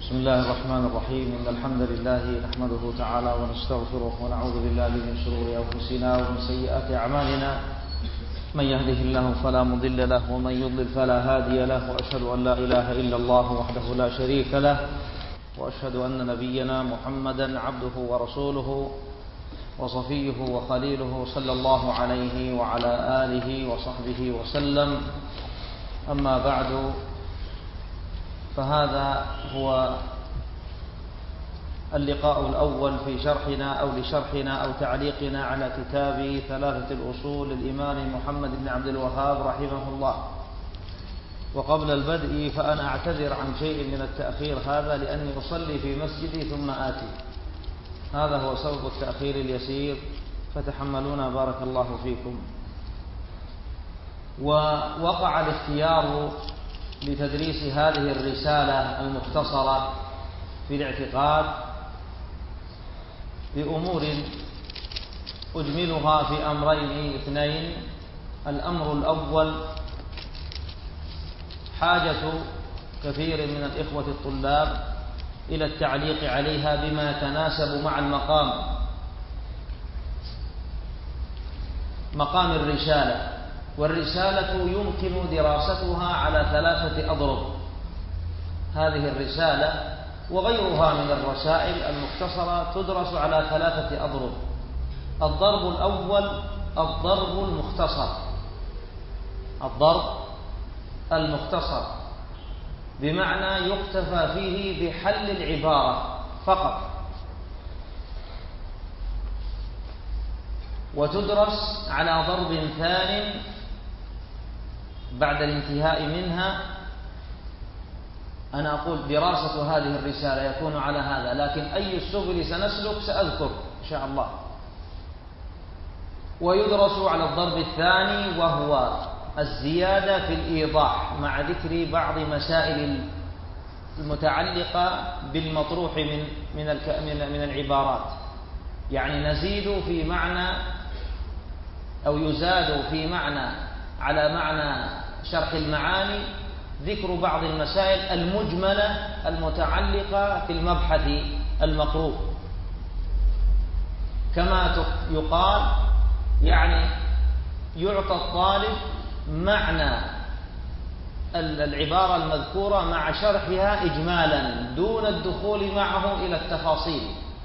بسم الله الرحمن الرحيم. إن الحمد لله نحمده تعالى ونستغفره ونعوذ بالله من شرور أنفسنا ومن سيئات أعمالنا. من يهده الله فلا مضل له ومن يضلل فلا هادي له، وأشهد أن لا إله إلا الله وحده لا شريك له، وأشهد أن نبينا محمدا عبده ورسوله وصفيه وخليله صلى الله عليه وعلى آله وصحبه وسلم. أما بعد، فهذا هو اللقاء الأول في شرحنا أو لشرحنا أو تعليقنا على كتاب ثلاثة الأصول للإمام محمد بن عبد الوهاب رحمه الله. وقبل البدء فأنا أعتذر عن شيء من التأخير هذا، لأني أصلي في مسجدي ثم آتي، هذا هو سبب التأخير اليسير، فتحملونا بارك الله فيكم. ووقع الاختيار لتدريس هذه الرسالة المختصرة في الاعتقاد بأمور أجملها في أمرين اثنين. الأمر الأول حاجة كثير من الإخوة الطلاب إلى التعليق عليها بما يتناسب مع مقام الرسالة. والرسالة يمكن دراستها على ثلاثة أضرب. هذه الرسالة وغيرها من الرسائل المختصرة تدرس على ثلاثة أضرب. الضرب الأول الضرب المختصر. الضرب المختصر بمعنى يكتفى فيه بحل العبارة فقط، وتدرس على ضرب ثاني بعد الانتهاء منها. أنا أقول دراسة هذه الرسالة يكون على هذا، لكن أي السبل سنسلك سأذكر إن شاء الله. ويدرس على الضرب الثاني وهو الزيادة في الإيضاح مع ذكر بعض مسائل المتعلقة بالمطروح من العبارات، يعني نزيد في معنى أو يزاد في معنى على معنى شرح المعاني ذكر بعض المسائل المجملة المتعلقة في المبحث المقروء. كما يقال يعني يعطى الطالب معنى العبارة المذكورة مع شرحها إجمالا دون الدخول معه إلى التفاصيل.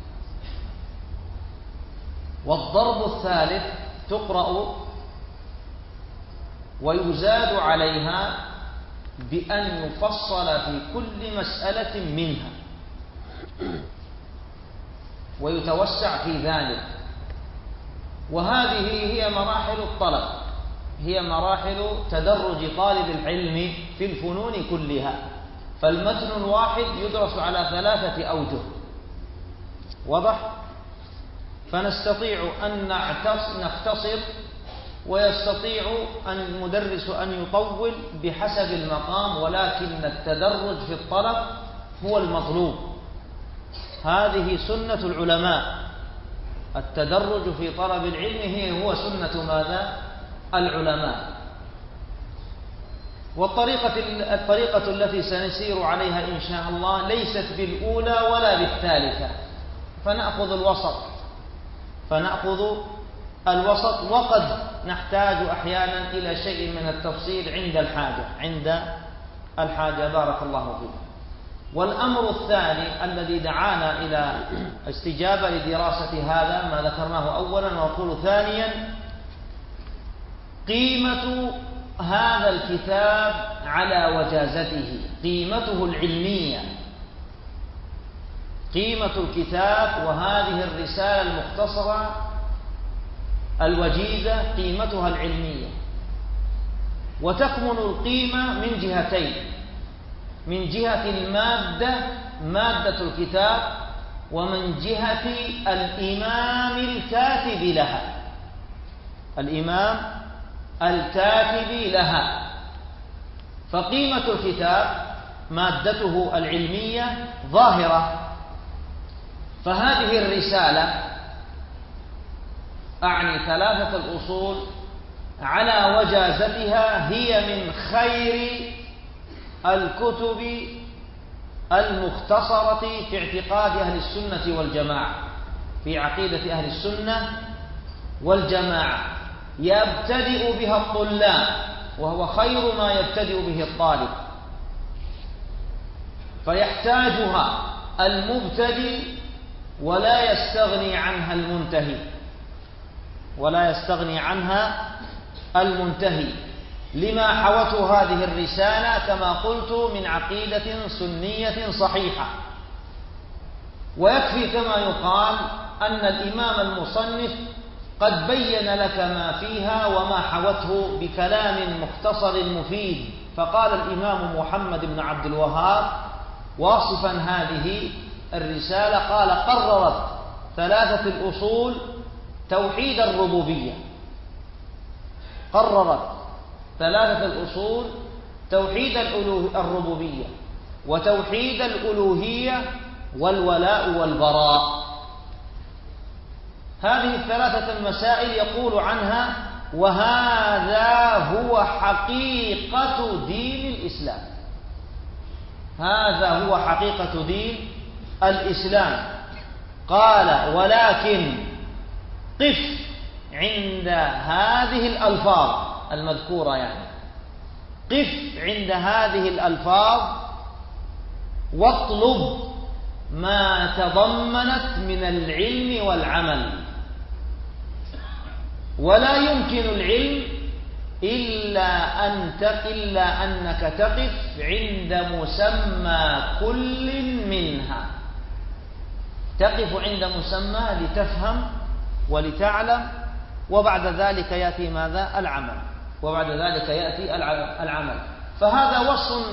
والضرب الثالث تقرأ ويزاد عليها بأن يفصل في كل مسألة منها ويتوسع في ذلك. وهذه هي مراحل الطلب، هي مراحل تدرج طالب العلم في الفنون كلها. فالمتن الواحد يدرس على ثلاثة أوجه، واضح؟ فنستطيع أن نختصر، ويستطيع المدرس أن يطول بحسب المقام، ولكن التدرج في الطلب هو المطلوب. هذه سنة العلماء، التدرج في طلب العلم هو سنة ماذا؟ العلماء. والطريقة التي سنسير عليها إن شاء الله ليست بالأولى ولا بالثالثة، فنأخذ الوسط، وقد نحتاج أحيانا إلى شيء من التفصيل عند الحاجة بارك الله فيكم. والأمر الثاني الذي دعانا إلى استجابة لدراسة هذا ما ذكرناه أولا، ونقول ثانيا قيمة هذا الكتاب على وجازته، قيمته العلمية، قيمة الكتاب وهذه الرسالة المختصرة الوجيزة قيمتها العلمية. وتكمن القيمة من جهتين: من جهة المادة، مادة الكتاب، ومن جهة الإمام الكاتب لها، الإمام الكاتب لها. فقيمة الكتاب مادته العلمية ظاهرة. فهذه الرسالة أعني ثلاثة الأصول على وجازتها هي من خير الكتب المختصرة في اعتقاد أهل السنة والجماعة، في عقيدة أهل السنة والجماعة، يبتدئ بها الطلاب، وهو خير ما يبتدئ به الطالب، فيحتاجها المبتدئ ولا يستغني عنها المنتهي، ولا يستغني عنها المنتهي، لما حوته هذه الرسالة كما قلت من عقيدة سنية صحيحة. ويكفي كما يقال أن الإمام المصنف قد بين لك ما فيها وما حوته بكلام مختصر مفيد. فقال الإمام محمد بن عبد الوهاب واصفا هذه الرسالة، قال: قررت ثلاثة الأصول توحيد الربوبية، قررت ثلاثة الأصول توحيد الربوبية وتوحيد الألوهية والولاء والبراء. هذه الثلاثة المسائل يقول عنها: وهذا هو حقيقة دين الإسلام، هذا هو حقيقة دين الإسلام. قال: ولكن قف عند هذه الألفاظ المذكورة، يعني قف عند هذه الألفاظ واطلب ما تضمنت من العلم والعمل. ولا يمكن العلم إلا أنك تقف عند مسمى كل منها، تقف عند مسمى لتفهم ولتعلم، وبعد ذلك يأتي ماذا؟ العمل، وبعد ذلك يأتي العمل. فهذا وصف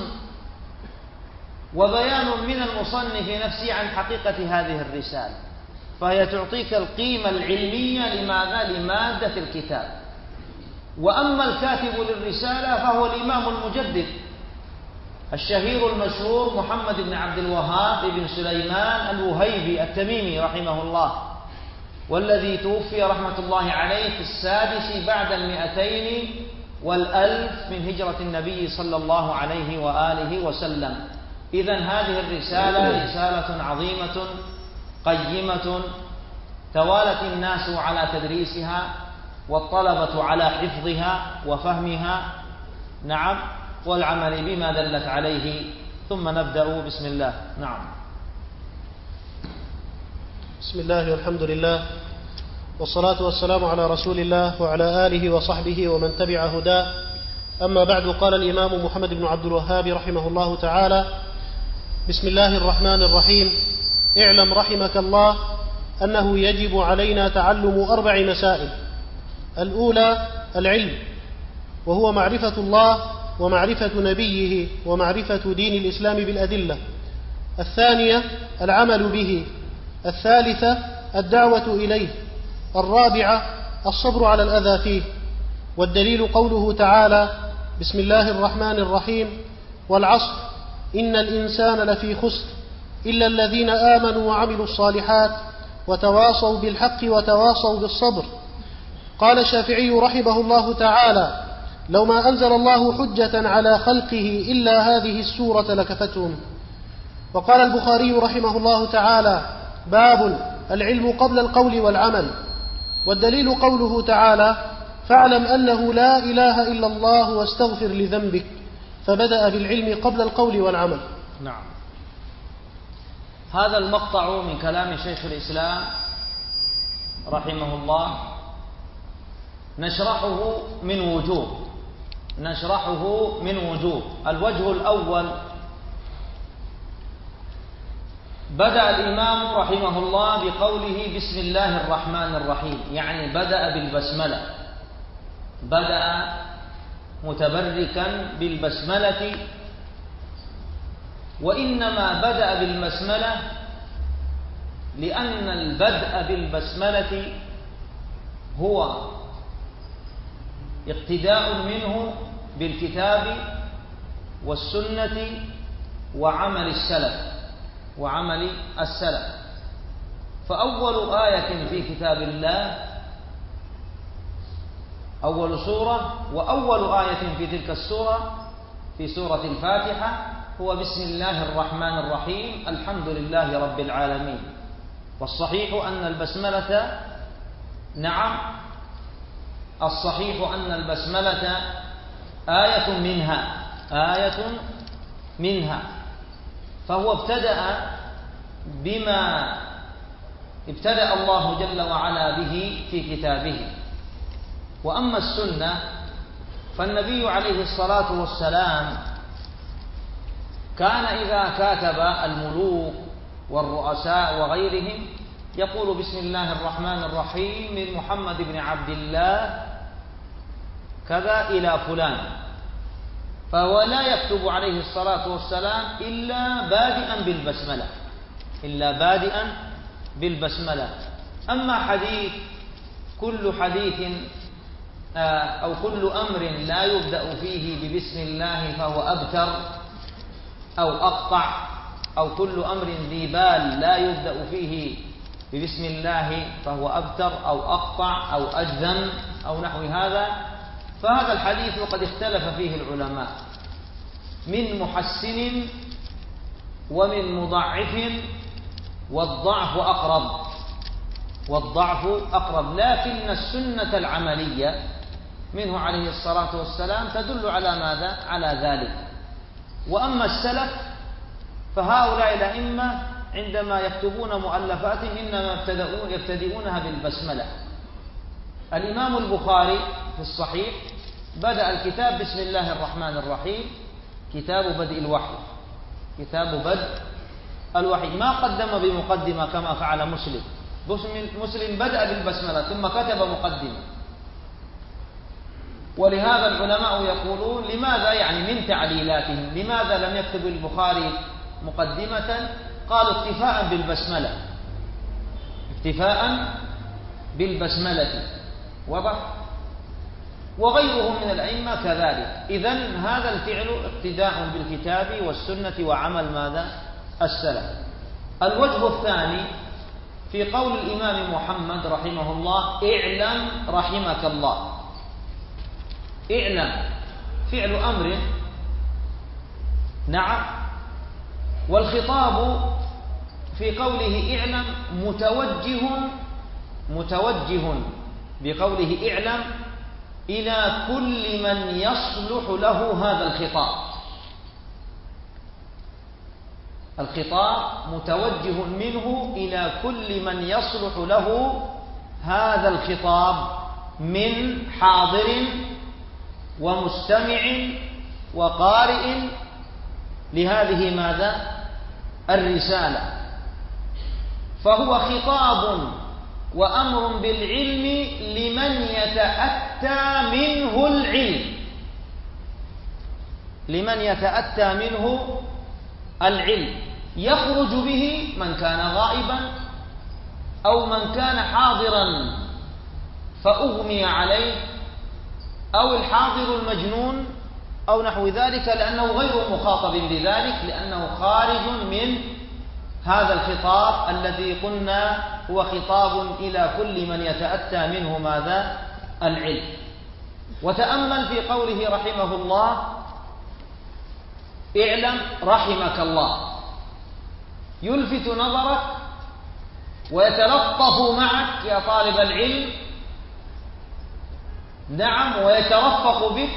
وبيان من المصنف نفسه عن حقيقة هذه الرسالة، فهي تعطيك القيمة العلمية لماذا؟ لمادة الكتاب. وأما الكاتب للرسالة فهو الإمام المجدد الشهير المشهور محمد بن عبد الوهاب بن سليمان الوهيبي التميمي رحمه الله، والذي توفي رحمة الله عليه في 6 بعد 200 من هجرة النبي صلى الله عليه وآله وسلم. إذن هذه الرسالة رسالة عظيمة قيمة، توالت الناس على تدريسها والطلبة على حفظها وفهمها، نعم، والعمل بما دلت عليه. ثم نبدأ. بسم الله. نعم. بسم الله والحمد لله، والصلاة والسلام على رسول الله وعلى آله وصحبه ومن تبع هداه. أما بعد، قال الإمام محمد بن عبد الوهاب رحمه الله تعالى: بسم الله الرحمن الرحيم. اعلم رحمك الله أنه يجب علينا تعلم 4 مسائل. الأولى العلم، وهو معرفة الله ومعرفة نبيه ومعرفة دين الإسلام بالأدلة. الثانية العمل به. الثالثة الدعوة إليه. الرابعة الصبر على الأذى فيه. والدليل قوله تعالى: بسم الله الرحمن الرحيم: والعصر إن الإنسان لفي خسر إلا الذين آمنوا وعملوا الصالحات وتواصوا بالحق وتواصوا بالصبر. قال الشافعي رحمه الله تعالى: لو ما أنزل الله حجة على خلقه إلا هذه السورة لكفتهم. وقال البخاري رحمه الله تعالى: باب العلم قبل القول والعمل. والدليل قوله تعالى: فاعلم أنه لا إله إلا الله واستغفر لذنبك، فبدأ بالعلم قبل القول والعمل. نعم. هذا المقطع من كلام شيخ الإسلام رحمه الله نشرحه من وجوه. الوجه الأول: بدأ الإمام رحمه الله بقوله بسم الله الرحمن الرحيم، يعني بدأ بالبسملة، بدأ متبركا بالبسملة. وإنما بدأ بالبسملة لأن البدء بالبسملة هو اقتداء منه بالكتاب والسنة وعمل السلف. فأول آية في كتاب الله، أول سورة وأول آية في تلك السورة في سورة الفاتحة هو بسم الله الرحمن الرحيم الحمد لله رب العالمين. والصحيح أن البسملة الصحيح أن البسملة آية منها، فهو ابتدأ بما ابتدأ الله جل وعلا به في كتابه. وأما السنة فالنبي عليه الصلاة والسلام كان إذا كاتب الملوك والرؤساء وغيرهم يقول بسم الله الرحمن الرحيم من محمد بن عبد الله كذا إلى فلان، فهو لا يكتب عليه الصلاة والسلام إلا بادئا بالبسملة. أما كل حديث أو كل أمر لا يبدأ فيه ببسم الله فهو أبتر أو أقطع، أو كل أمر ذي بال لا يبدأ فيه ببسم الله فهو أبتر أو أقطع أو أجذم أو نحو هذا، فهذا الحديث قد اختلف فيه العلماء من محسن ومن مضعف، والضعف أقرب، لكن السنة العملية منه عليه الصلاة والسلام تدل على ماذا؟ على ذلك. وأما السلف فهؤلاء الأئمة عندما يكتبون مؤلفاتهم إنما يبتدئونها بالبسملة. الإمام البخاري في الصحيح بدأ الكتاب بسم الله الرحمن الرحيم، كتاب بدء الوحي، ما قدم بمقدمة كما فعل مسلم بدأ بالبسملة ثم كتب مقدمة. ولهذا العلماء يقولون لماذا، يعني من تعليلاتهم، لماذا لم يكتب البخاري مقدمة؟ قالوا اكتفاء بالبسملة، وضح. وغيرهم من الأئمة كذلك. إذن هذا الفعل اقتداء بالكتاب والسنة وعمل ماذا؟ السلف. الوجه الثاني في قول الإمام محمد رحمه الله اعلم رحمك الله. اعلم فعل أمر، والخطاب في قوله اعلم متوجه بقوله اعلم إلى كل من يصلح له هذا الخطاب. الخطاب متوجه منه إلى كل من يصلح له هذا الخطاب من حاضر ومستمع وقارئ لهذه ماذا؟ الرسالة. فهو خطاب وأمر بالعلم لمن يتأتى منه العلم، يخرج به من كان غائبا أو من كان حاضرا فأغمي عليه، أو الحاضر المجنون أو نحو ذلك، لأنه غير مخاطب بذلك، لأنه خارج من هذا الخطاب الذي قلنا هو خطاب إلى كل من يتأتى منه ماذا؟ العلم. وتأمل في قوله رحمه الله اعلم رحمك الله، يلفت نظرك ويتلطف معك يا طالب العلم، ويترفق بك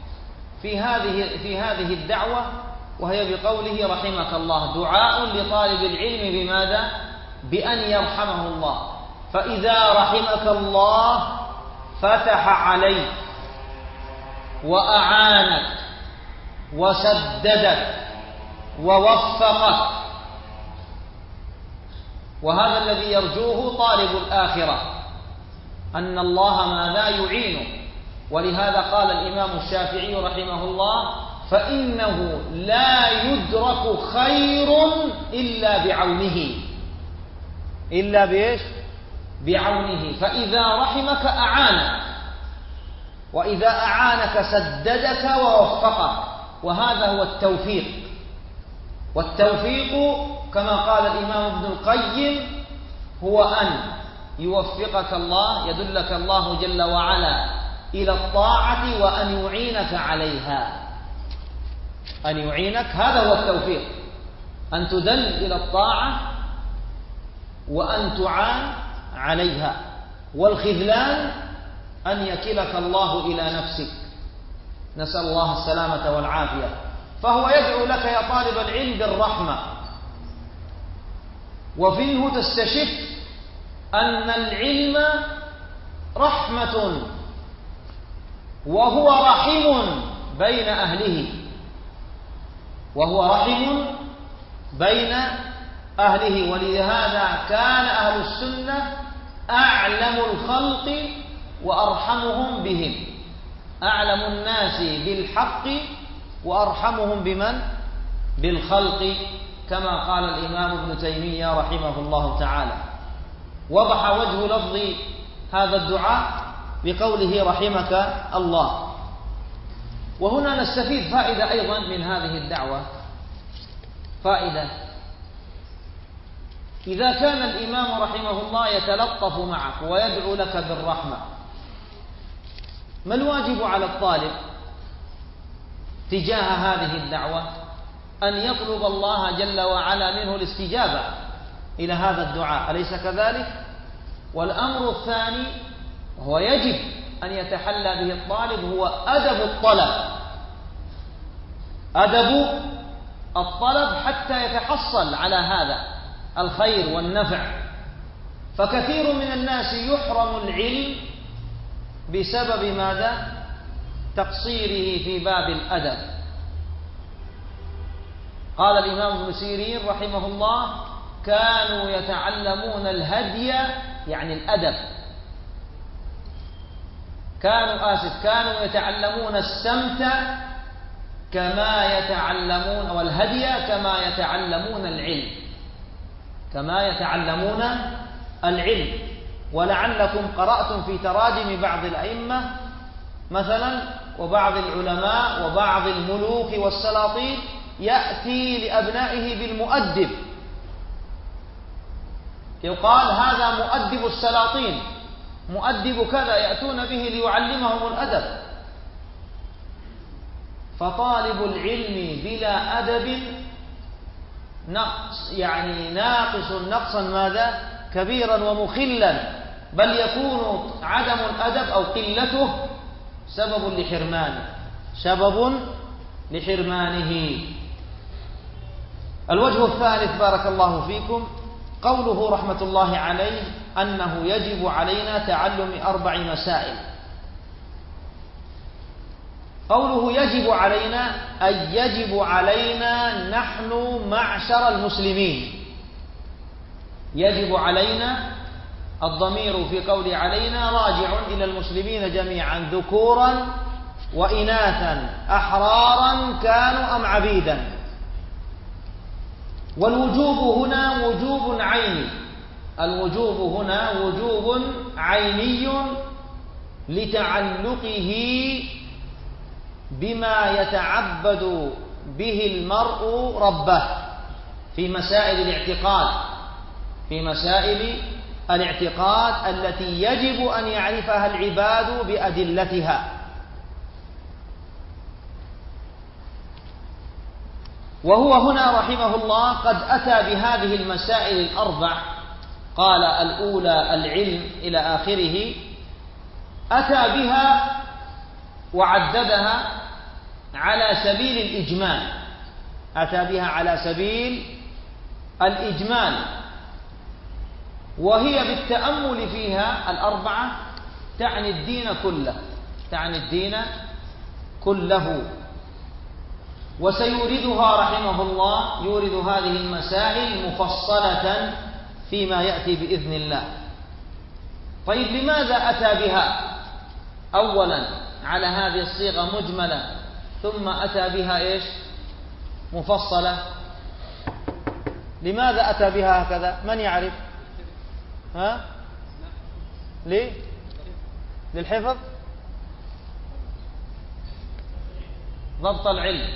في هذه الدعوة، وهي بقوله رحمك الله، دعاء لطالب العلم بماذا؟ بأن يرحمه الله. فإذا رحمك الله فتح عليك وأعانك وسددك ووفقك، وهذا الذي يرجوه طالب الآخرة، أن الله ماذا؟ يعينه. ولهذا قال الإمام الشافعي رحمه الله فإنه لا يدرك خير إلا بعونه. فإذا رحمك أعانك، وإذا أعانك سددك ووفقك، وهذا هو التوفيق. والتوفيق كما قال الإمام ابن القيم هو أن يوفقك الله، يدلك الله جل وعلا إلى الطاعة وأن يعينك عليها. أن يعينك، هذا هو التوفيق، أن تدل إلى الطاعة وأن تعان عليها. والخذلان أن يكلك الله إلى نفسك، نسأل الله السلامة والعافية. فهو يدعو لك يا طالب العلم بالرحمة، وفيه تستشف أن العلم رحمة، وهو رحم بين أهله، وهو رحم بين أهله. ولهذا كان أهل السنة أعلم الخلق وأرحمهم بهم، أعلم الناس بالحق وأرحمهم بمن؟ بالخلق، كما قال الإمام ابن تيمية رحمه الله تعالى. وضح وجه لفظ هذا الدعاء بقوله رحمك الله. وهنا نستفيد فائدة أيضا من هذه الدعوة، فائدة: إذا كان الإمام رحمه الله يتلطف معك ويدعو لك بالرحمة، ما الواجب على الطالب تجاه هذه الدعوة؟ أن يطلب الله جل وعلا منه الاستجابة إلى هذا الدعاء، أليس كذلك؟ والأمر الثاني وهو يجب أن يتحلى به الطالب هو أدب الطلب، أدب الطلب حتى يتحصل على هذا الخير والنفع. فكثير من الناس يحرم العلم بسبب ماذا؟ تقصيره في باب الأدب. قال الإمام ابن سيرين رحمه الله: كانوا يتعلمون الهدي، يعني الأدب، كانوا يتعلمون السمت كما يتعلمون، والهدي كما يتعلمون العلم، كما يتعلمون العلم. ولعلكم قرأتم في تراجم بعض الأئمة مثلا وبعض العلماء وبعض الملوك والسلاطين يأتي لأبنائه بالمؤدب، يقال هذا مؤدب السلاطين، مؤدب كذا، يأتون به ليعلمهم الأدب. فطالب العلم بلا أدب نقص، يعني ناقص نقصا ماذا؟ كبيرا ومخلا، بل يكون عدم الأدب أو قلته سبب لحرمانه. الوجه الثالث بارك الله فيكم قوله رحمة الله عليه أنه يجب علينا تعلم 4 مسائل. قوله يجب علينا أي يجب علينا نحن معشر المسلمين، يجب علينا، الضمير في قول علينا راجع إلى المسلمين جميعا ذكورا وإناثا، أحرارا كانوا أم عبيدا. والوجوب هنا وجوب عيني، الوجوب هنا وجوب عيني لتعلقه بما يتعبد به المرء ربه في مسائل الاعتقاد التي يجب أن يعرفها العباد بأدلتها. وهو هنا رحمه الله قد أتى بهذه المسائل ال4، قال الأولى العلم إلى آخره، أتى بها وعددها على سبيل الإجمال، أتى بها على سبيل الإجمال، وهي بالتأمل فيها ال4 تعني الدين كله، تعني الدين كله. وسيوردها رحمه الله، يورد هذه المسائل مفصلة فيما يأتي بإذن الله. طيب لماذا أتى بها أولا على هذه الصيغة مجملة ثم أتى بها إيش مفصلة؟ لماذا أتى بها هكذا؟ من يعرف؟ ليه؟ للحفظ، ضبط العلم،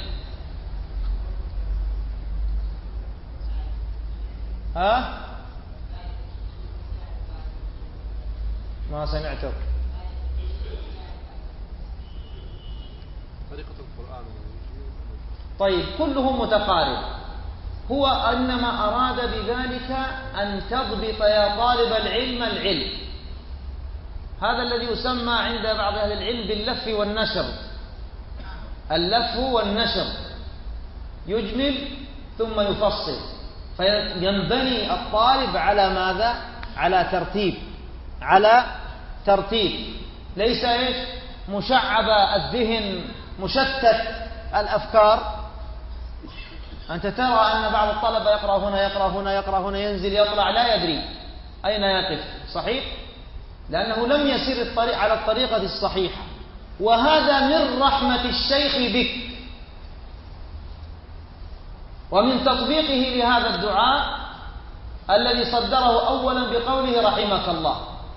ما سمعتك. طريقة القرآن طيب كله متقارب، هو إنما أراد بذلك أن تضبط يا طالب العلم العلم. هذا الذي يسمى عند بعض أهل العلم باللف والنشر. اللف والنشر، يجمل ثم يفصل، فينبني الطالب على ماذا؟ على ترتيب، ليس إيش؟ مشعب الذهن، مشتت الأفكار. أنت ترى أن بعض الطلبة يقرأ هنا يقرأ هنا يقرأ هنا، ينزل يطلع لا يدري أين يقف، صحيح؟ لأنه لم يسير على الطريقة الصحيحة. وهذا من رحمة الشيخ بك ومن تطبيقه لهذا الدعاء الذي صدره أولا بقوله رحمك الله.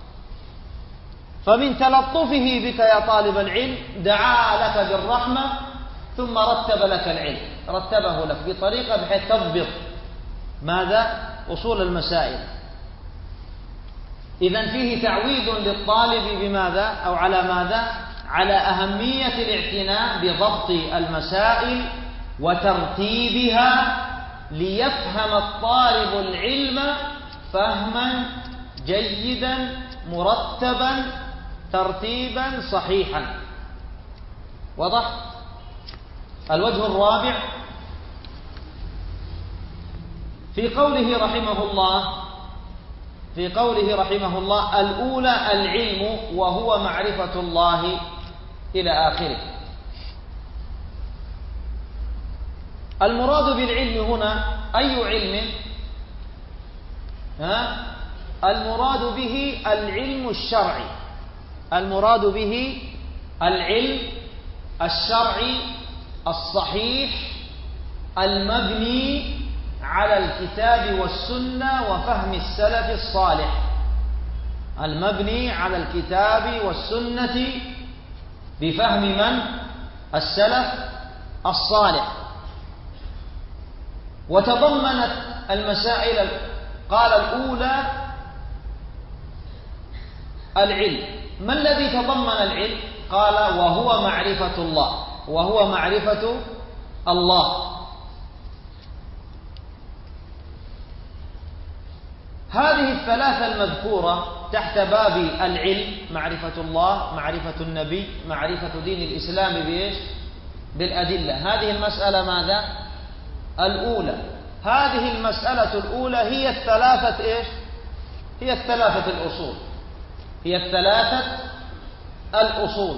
فمن تلطفه بك يا طالب العلم دعا لك بالرحمة ثم رتب لك العلم، رتبه لك بطريقة بحيث تضبط ماذا؟ أصول المسائل. إذن فيه تعويد للطالب بماذا؟ أو على ماذا؟ على أهمية الاعتناء بضبط المسائل وترتيبها ليفهم الطالب العلم فهما جيدا مرتبا ترتيبا صحيحا. واضح؟ الوجه الرابع في قوله رحمه الله الأولى العلم وهو معرفة الله إلى آخره. المراد بالعلم هنا أي علم؟ المراد به العلم الشرعي، المراد به العلم الشرعي الصحيح المبني على الكتاب والسنة وفهم السلف الصالح، المبني على الكتاب والسنة بفهم من؟ السلف الصالح. وتضمنت المسائل، قال الأولى العلم. ما الذي تضمن العلم؟ قال وهو معرفة الله، وهو معرفة الله. هذه الثلاثة المذكورة تحت باب العلم، معرفة الله، معرفة النبي، معرفة دين الإسلام بإيش؟ بالأدلة. هذه المسألة ماذا؟ الأولى. هذه المسألة الأولى هي الثلاثة إيش؟ هي الثلاثة الأصول، هي الثلاثة الأصول.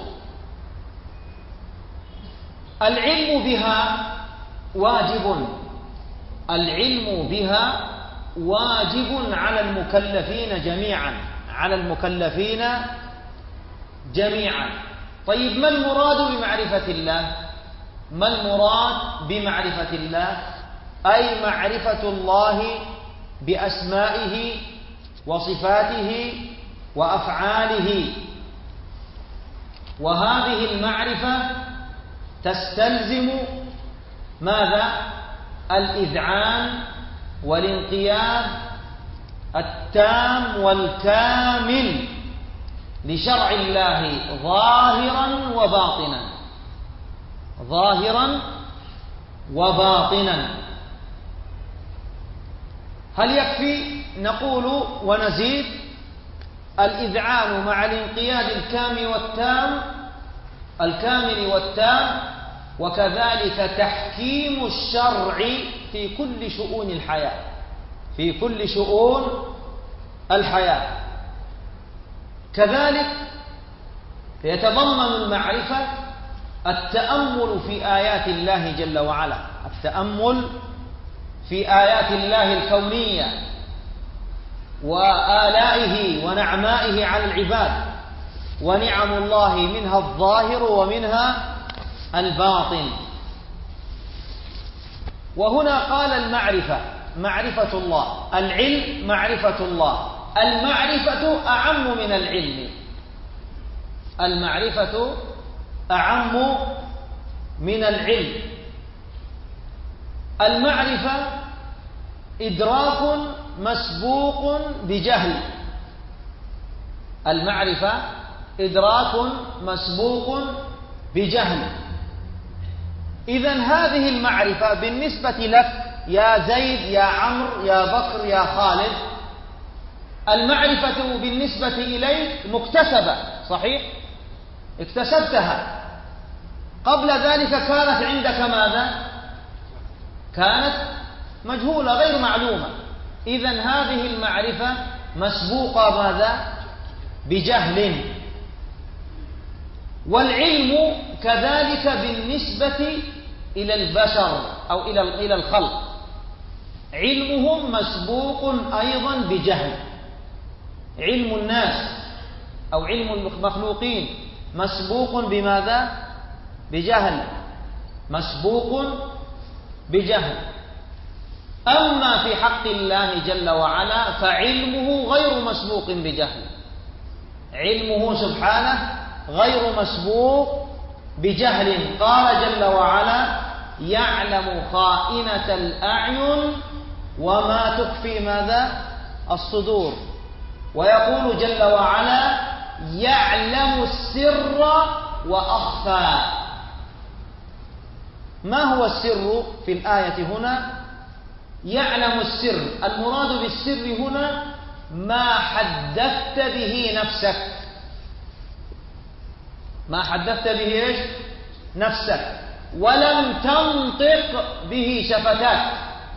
العلم بها واجب، العلم بها واجب على المكلفين جميعا، على المكلفين جميعا. طيب ما المراد بمعرفة الله؟ ما المراد بمعرفة الله؟ أي معرفة الله بأسمائه وصفاته وأفعاله. وهذه المعرفة تستلزم ماذا؟ الإذعان والانقياد التام والكامل لشرع الله ظاهرا وباطنا، ظاهرا وباطنا. هل يكفي نقول ونزيد الإذعان مع الانقياد الكامل والتام، وكذلك تحكيم الشرع في كل شؤون الحياة، في كل شؤون الحياة. كذلك يتضمن المعرفة التأمل في آيات الله جل وعلا، التأمل في آيات الله الكونية وآلائه ونعمائه على العباد، ونعم الله منها الظاهر ومنها الباطن. وهنا قال المعرفة معرفة الله، العلم معرفة الله. المعرفة أعم من العلم، المعرفة أعم من العلم. المعرفة إدراك مسبوق بجهل، المعرفة إدراك مسبوق بجهل. إذن هذه المعرفة بالنسبة لك يا زيد يا عمرو يا بكر يا خالد، المعرفة بالنسبة إليك مكتسبة، صحيح؟ اكتسبتها. قبل ذلك كانت عندك ماذا؟ كانت مجهولة غير معلومة. إذن هذه المعرفة مسبوقة ماذا؟ بجهل. والعلم كذلك بالنسبة إلى البشر أو إلى الخلق، علمهم مسبوق أيضا بجهل. علم الناس أو علم المخلوقين مسبوق بماذا؟ بجهل، مسبوق بجهل. أما في حق الله جل وعلا فعلمه غير مسبوق بجهل، علمه سبحانه غير مسبوق بجهل. قال جل وعلا: يعلم خائنة الأعين وما تخفي ماذا؟ الصدور. ويقول جل وعلا: يعلم السر وأخفى. ما هو السر في الآية هنا؟ يعلم السر، المراد بالسر هنا ما حدثت به نفسك، ما حدثت به إيش؟ نفسك، ولم تنطق به شفتاك.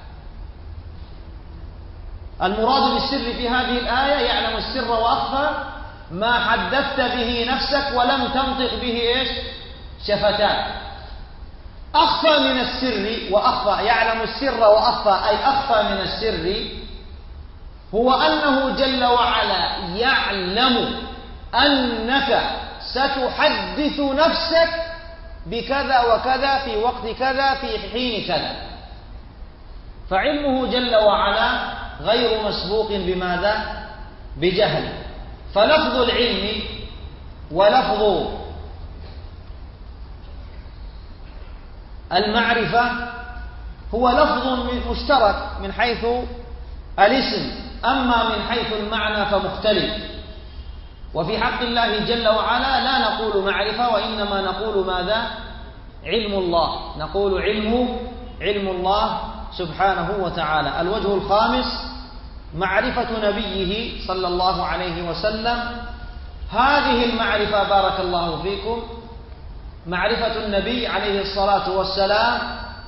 المراد بالسر في هذه الآية يعلم السر وأخفى ما حدثت به نفسك ولم تنطق به إيش؟ شفتاك. أخفى من السر وأخفى، يعلم السر وأخفى أي أخفى من السر، هو أنه جل وعلا يعلم أنك ستحدث نفسك بكذا وكذا في وقت كذا في حين كذا. فعلمه جل وعلا غير مسبوق بماذا؟ بجهل. فلفظ العلم ولفظ المعرفة هو لفظ مشترك من حيث الاسم، أما من حيث المعنى فمختلف. وفي حق الله جل وعلا لا نقول معرفة، وإنما نقول ماذا؟ علم الله، نقول علم الله سبحانه وتعالى. الوجه الخامس معرفة نبيه صلى الله عليه وسلم. هذه المعرفة بارك الله فيكم، معرفة النبي عليه الصلاة والسلام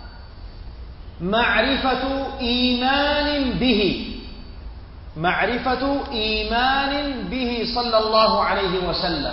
معرفة إيمان به، معرفة إيمان به صلى الله عليه وسلم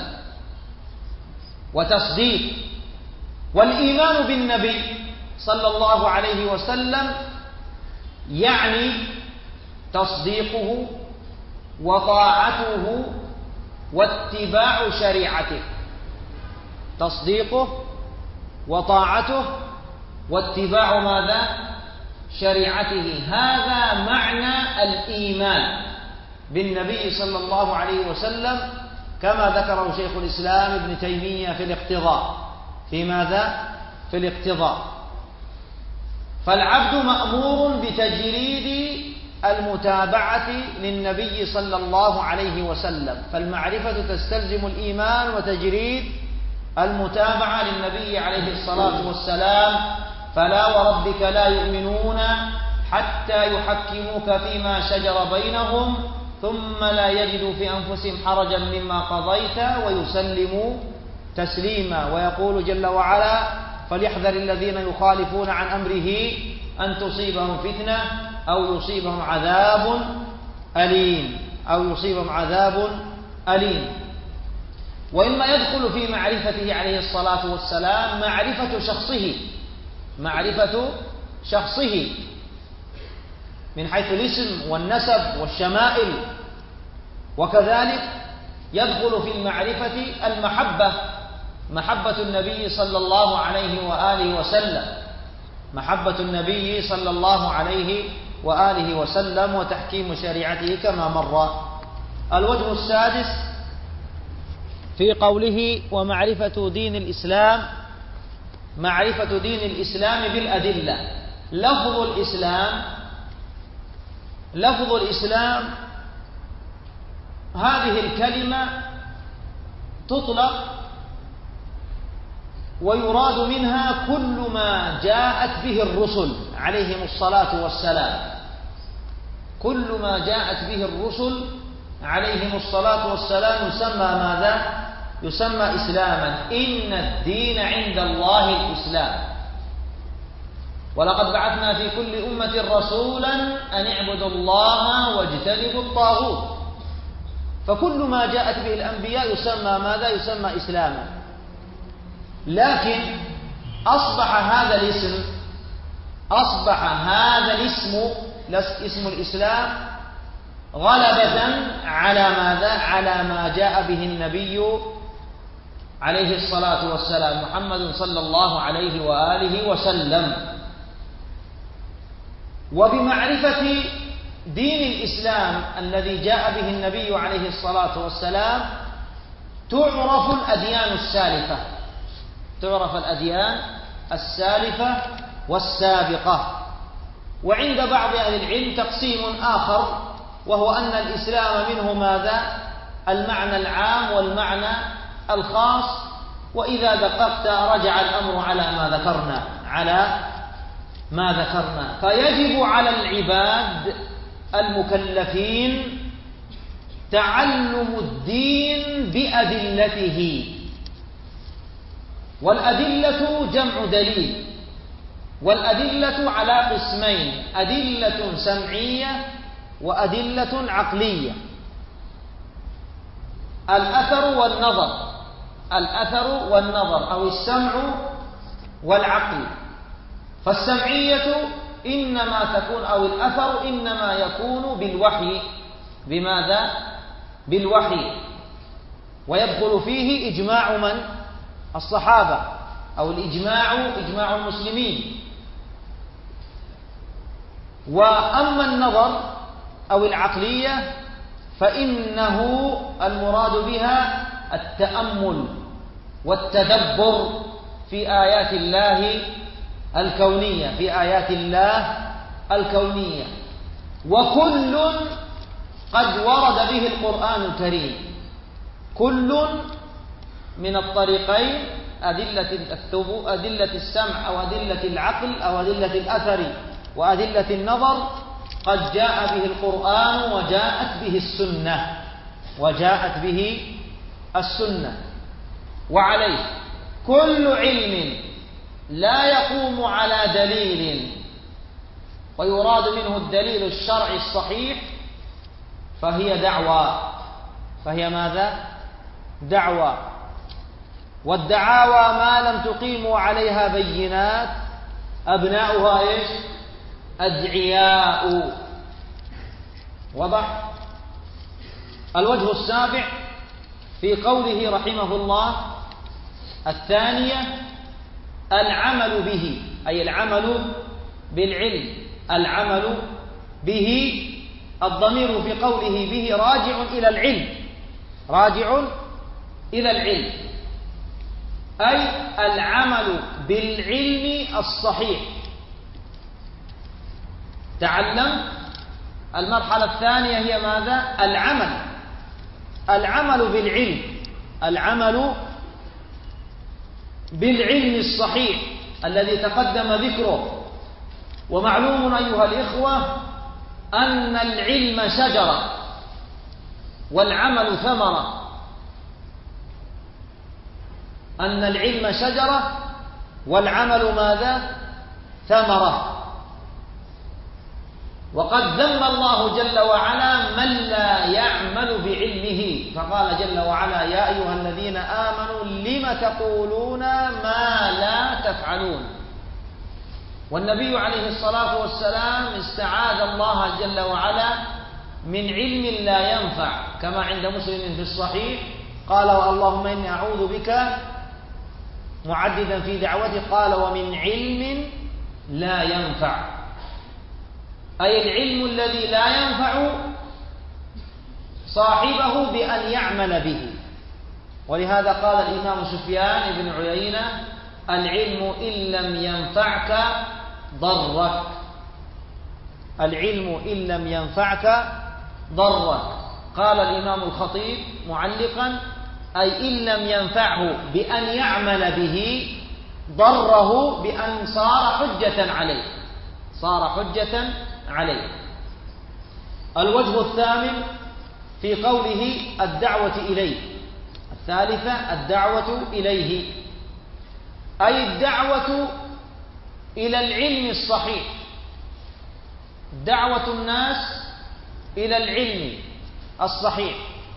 وتصديق. والإيمان بالنبي صلى الله عليه وسلم يعني تصديقه وطاعته واتباع شريعته، تصديقه وطاعته واتباع ماذا؟ شريعته. هذا معنى الإيمان بالنبي صلى الله عليه وسلم كما ذكره شيخ الإسلام ابن تيمية في الاقتضاء. في ماذا؟ في الاقتضاء. فالعبد مأمور بتجريد المتابعة للنبي صلى الله عليه وسلم، فالمعرفة تستلزم الإيمان وتجريد المتابعة للنبي عليه الصلاة والسلام. فلا وربك لا يؤمنون حتى يحكموك فيما شجر بينهم ثم لا يجدوا في أنفسهم حرجا مما قضيت ويسلموا تسليما. ويقول جل وعلا: فليحذر الذين يخالفون عن أمره أن تصيبهم فتنة أو يصيبهم عذاب أليم، أو يصيبهم عذاب أليم. وإما يدخل في معرفته عليه الصلاة والسلام معرفة شخصه، معرفة شخصه من حيث الاسم والنسب والشمائل. وكذلك يدخل في المعرفة المحبة، محبة النبي صلى الله عليه وآله وسلم، محبة النبي صلى الله عليه وآله وسلم وتحكيم شريعته كما مر. الوجه السادس في قوله: ومعرفة دين الإسلام، معرفة دين الإسلام بالأدلة. لفظ الإسلام هذه الكلمة تطلق ويراد منها كل ما جاءت به الرسل عليهم الصلاة والسلام، كل ما جاءت به الرسل عليهم الصلاة والسلام يسمى ماذا؟ يسمى إسلاما. إن الدين عند الله الإسلام، ولقد بعثنا في كل أمة رسولا أن اعبدوا الله واجتنبوا الطاغوت. فكل ما جاءت به الأنبياء يسمى ماذا؟ يسمى إسلاما. لكن أصبح هذا الاسم اسم الإسلام غلبة على ماذا؟ على ما جاء به النبي عليه الصلاة والسلام محمد صلى الله عليه وآله وسلم. وبمعرفة دين الإسلام الذي جاء به النبي عليه الصلاة والسلام تعرف الأديان السالفة، تعرف الأديان السالفة والسابقة. وعند بعض أهل العلم تقسيم آخر، وهو أن الإسلام منه ماذا؟ المعنى العام والمعنى الخاص، وإذا دققت رجع الأمر على ما ذكرنا. فيجب على العباد المكلفين تعلم الدين بأدلته، والأدلة جمع دليل، والأدلة على قسمين: أدلة سمعية وأدلة عقلية. الأثر والنظر أو السمع والعقل. فالسمعية إنما تكون، أو الأثر إنما يكون بالوحي. بماذا؟ بالوحي. ويدخل فيه إجماع من؟ الصحابة، أو إجماع المسلمين. وأما النظر أو العقلية فإنه المراد بها التأمل والتدبر في آيات الله الكونية، وكل قد ورد به القرآن الكريم، كل من الطريقين: أدلة السمع أو أدلة العقل أو أدلة الأثر وأدلة النظر، قد جاء به القرآن وجاءت به السنة. وعليه كل علم لا يقوم على دليل ويراد منه الدليل الشرعي الصحيح فهي ماذا؟ دعوى. والدعاوى ما لم تقيموا عليها بينات أبناؤها إيش؟ أدعياء. وضح؟ الوجه السابع في قوله رحمه الله الثانية: العمل به، أي العمل بالعلم. العمل به، الضمير في قوله به راجع إلى العلم، أي العمل بالعلم الصحيح. تعلم. المرحلة الثانية هي ماذا؟ العمل بالعلم الصحيح الذي تقدم ذكره. ومعلوم أيها الإخوة أن العلم شجرة والعمل ثمرة. أن العلم شجرة والعمل ماذا؟ ثمرة. وقد ذم الله جل وعلا من لا يعمل بعلمه، فقال جل وعلا: يا أيها الذين آمنوا لم تقولون ما لا تفعلون. والنبي عليه الصلاة والسلام استعاذ الله جل وعلا من علم لا ينفع، كما عند مسلم في الصحيح قال: اللهم إني أعوذ بك، معددا في دعوته قال: ومن علم لا ينفع، أي العلم الذي لا ينفع صاحبه بأن يعمل به. ولهذا قال الإمام سفيان بن عيينة: العلم إن لم ينفعك ضرك. العلم إن لم ينفعك ضرك. قال الإمام الخطيب معلقا: أي إن لم ينفعه بأن يعمل به ضره بأن صار حجة عليه، صار حجة عليه. الوجه الثامن في قوله الدعوة إليه، الثالثة الدعوة إليه، أي الدعوة إلى العلم الصحيح، دعوة الناس إلى العلم الصحيح،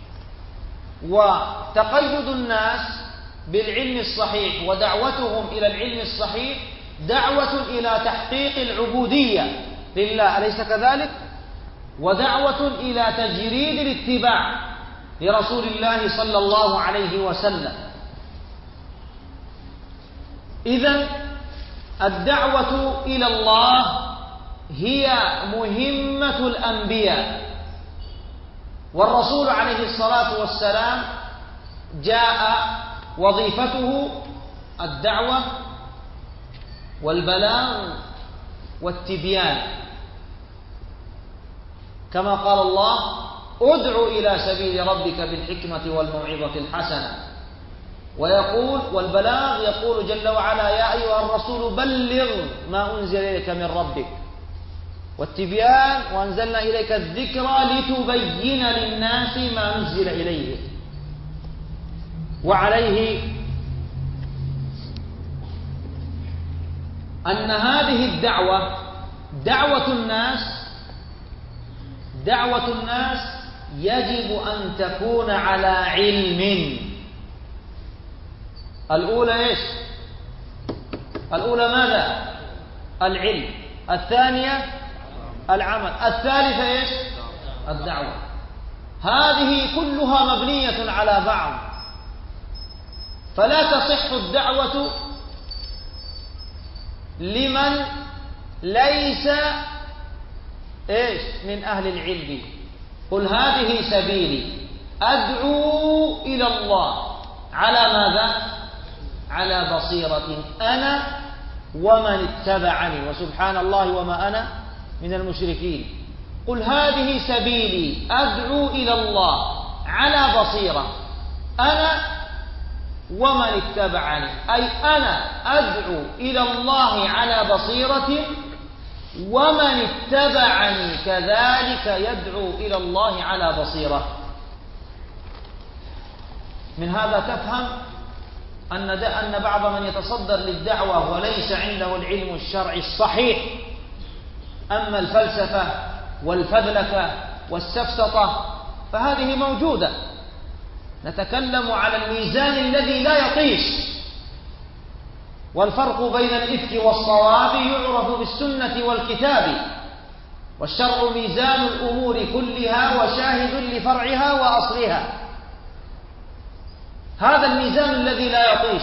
وتقيد الناس بالعلم الصحيح ودعوتهم إلى العلم الصحيح دعوة إلى تحقيق العبودية لله، أليس كذلك؟ ودعوة إلى تجريد الاتباع لرسول الله صلى الله عليه وسلم. إذن الدعوة إلى الله هي مهمة الأنبياء، والرسول عليه الصلاة والسلام جاء وظيفته الدعوة والبلاغ والتبيان، كما قال الله: ادع إلى سبيل ربك بالحكمة والموعظة الحسنة. ويقول والبلاغ يقول جل وعلا: يا أيها الرسول بلغ ما أنزل إليك من ربك. والتبيان: وأنزلنا إليك الذكرى لتبين للناس ما نزل إليه. وعليه أن هذه الدعوة دعوة الناس يجب أن تكون على علم. الأولى إيش؟ الأولى ماذا؟ العلم. الثانية العمل. الثالثة إيش؟ الدعوة. هذه كلها مبنية على بعض، فلا تصح الدعوة لمن ليس إيش؟ من أهل العلم. قل هذه سبيلي أدعو إلى الله على ماذا؟ على بصيرة أنا ومن اتبعني، وسبحان الله وما أنا من المشركين. قل هذه سبيلي أدعو إلى الله على بصيرة أنا ومن اتبعني، أي أنا أدعو إلى الله على بصيرة، ومن اتبعني كذلك يدعو إلى الله على بصيرة. من هذا تفهم أن بعض من يتصدر للدعوة وليس عنده العلم الشرعي الصحيح، أما الفلسفة والفذلكة والسفسطة فهذه موجودة. نتكلم على الميزان الذي لا يطيش، والفرق بين الإفك والصواب يعرف بالسنة والكتاب، والشرع ميزان الأمور كلها وشاهد لفرعها وأصلها. هذا الميزان الذي لا يطيش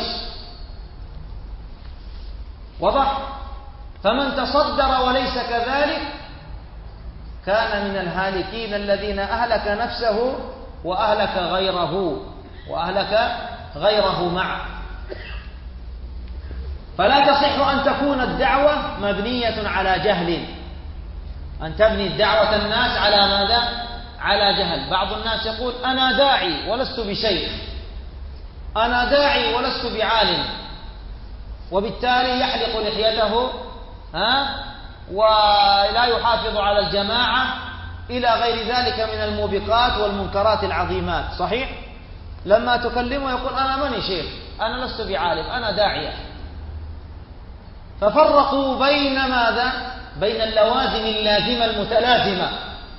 وضح. فمن تصدر وليس كذلك كان من الهالكين الذين أهلك نفسه وأهلك غيره معه. فلا تصح أن تكون الدعوة مبنية على جهل، أن تبني الدعوة الناس على ماذا؟ على جهل. بعض الناس يقول: أنا داعي ولست بشيخ، أنا داعي ولست بعالم، وبالتالي يحلق لحيته ولا يحافظ على الجماعة إلى غير ذلك من الموبقات والمنكرات العظيمات. صحيح؟ لما تكلمه يقول: أنا ماني شيخ، أنا لست بعالم، أنا داعية. ففرقوا بين ماذا؟ بين اللوازم اللازمة المتلازمة،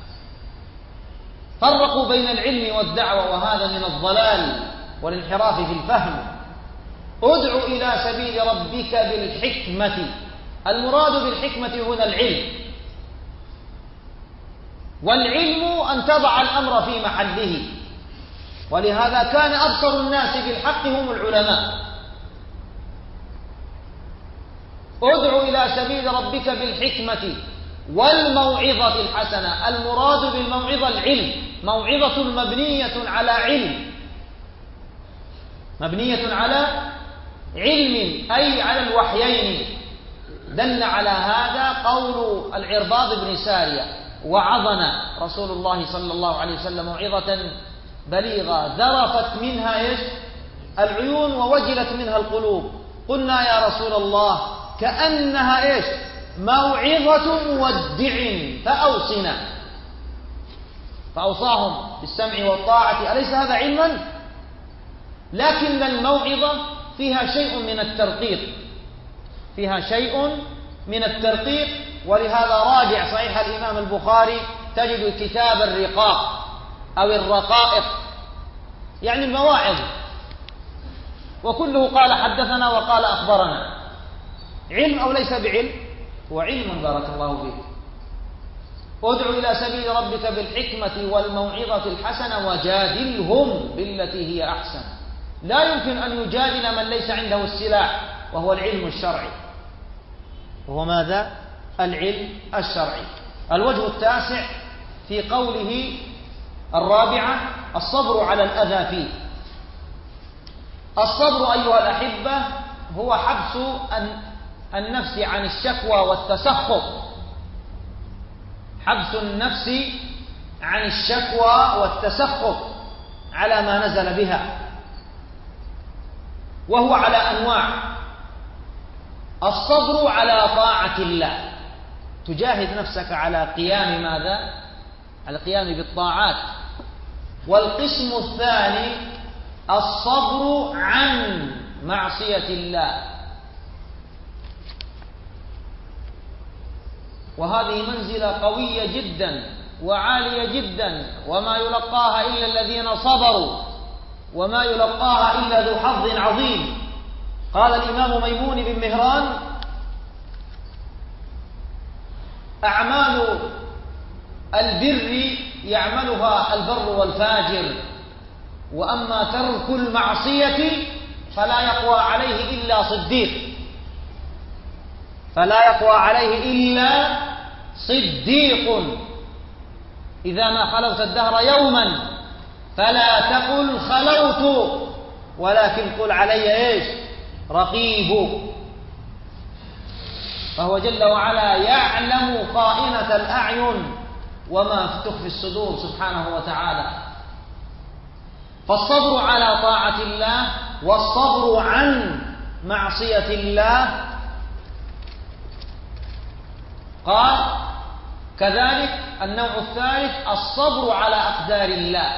فرقوا بين العلم والدعوة، وهذا من الضلال والانحراف في الفهم. ادع إلى سبيل ربك بالحكمة، المراد بالحكمة هنا العلم، والعلم أن تضع الأمر في محله، ولهذا كان أبصر الناس بالحق هم العلماء. ادع إلى سبيل ربك بالحكمة والموعظة الحسنة. المراد بالموعظة العلم، موعظة مبنية على علم، مبنية على علم أي على الوحيين. دل على هذا قول العرباض بن سارية: وعظنا رسول الله صلى الله عليه وسلم موعظة بليغة ذرفت منها العيون ووجلت منها القلوب. قلنا يا رسول الله كأنها إيش؟ موعظة مودع فأوصنا، فأوصاهم بالسمع والطاعة. أليس هذا علما؟ لكن الموعظة فيها شيء من الترقيق، فيها شيء من الترقيق. ولهذا راجع صحيح الإمام البخاري تجد كتاب الرقاق أو الرقائق، يعني المواعظ، وكله قال حدثنا وقال أخبرنا. علم أو ليس بعلم؟ هو علم، بارك الله فيك. ادع إلى سبيل ربك بالحكمة والموعظة الحسنة وجادلهم بالتي هي أحسن. لا يمكن أن يجادل من ليس عنده السلاح، وهو العلم الشرعي. وهو ماذا؟ العلم الشرعي. الوجه التاسع في قوله الرابعة الصبر على الأذى فيه. الصبر أيها الأحبة هو حبس النفس عن الشكوى والتسخط، حبس النفس عن الشكوى والتسخط على ما نزل بها، وهو على أنواع. الصبر على طاعة الله، تجاهد نفسك على قيام ماذا؟ على القيام بالطاعات. والقسم الثاني الصبر عن معصية الله، وهذه منزلة قوية جدا وعالية جدا، وما يلقاها إلا الذين صبروا، وما يلقاها إلا ذو حظ عظيم. قال الإمام ميمون بن مهران: أعمال البر يعملها البر والفاجر، وأما ترك المعصية فلا يقوى عليه إلا صديق، فلا يقوى عليه إلا صديق. إذا ما خلوت الدهر يوما فلا تقل خلوت، ولكن قل علي إيش؟ رقيب. فهو جل وعلا يعلم خائنة الأعين وما تخفي الصدور سبحانه وتعالى. فالصبر على طاعة الله والصبر عن معصية الله. قال كذلك النوع الثالث الصبر على أقدار الله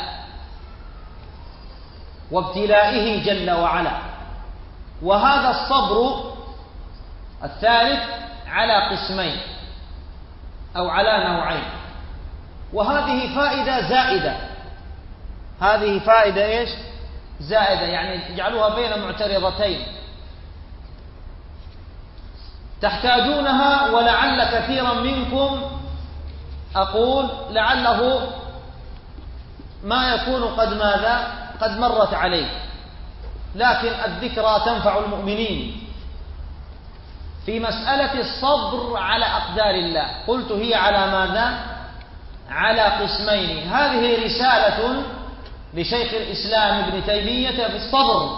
وابتلائه جل وعلا. وهذا الصبر الثالث على قسمين أو على نوعين، وهذه فائدة زائدة. هذه فائدة إيش؟ زائدة، يعني اجعلوها بين معترضتين تحتاجونها، ولعل كثيرا منكم أقول لعله ما يكون قد ماذا؟ قد مرت عليه، لكن الذكرى تنفع المؤمنين. في مسألة الصبر على أقدار الله قلت هي على ماذا؟ على قسمين. هذه رسالة لشيخ الإسلام ابن تيمية في الصبر،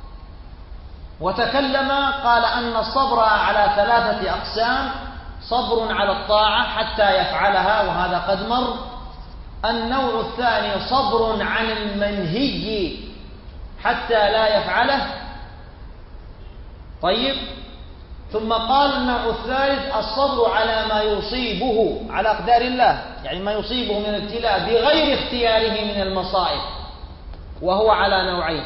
وتكلم قال أن الصبر على 3 أقسام: صبر على الطاعة حتى يفعلها، وهذا قد مر. النوع الثاني صبر عن المنهي حتى لا يفعله. طيب، ثم قال النوع الثالث الصبر على ما يصيبه على أقدار الله، يعني ما يصيبه من ابتلاء بغير اختياره من المصائب، وهو على نوعين: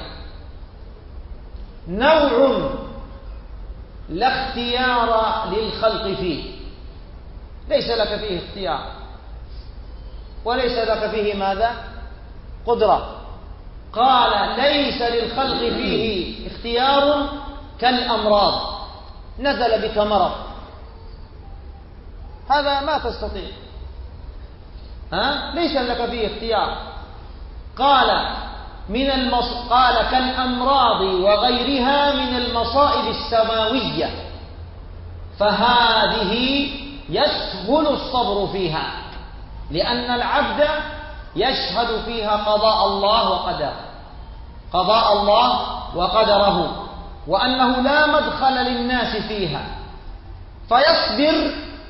نوع لا اختيار للخلق فيه، ليس لك فيه اختيار وليس لك فيه ماذا؟ قدرة. قال ليس للخلق فيه اختيار كالأمراض، نزل بك مرض هذا ما تستطيع، ليس لك فيه اختيار. قال قال كالأمراض وغيرها من المصائب السماوية، فهذه يسهل الصبر فيها، لأن العبد يشهد فيها قضاء الله وقدره، قضاء الله وقدره، وأنه لا مدخل للناس فيها، فيصبر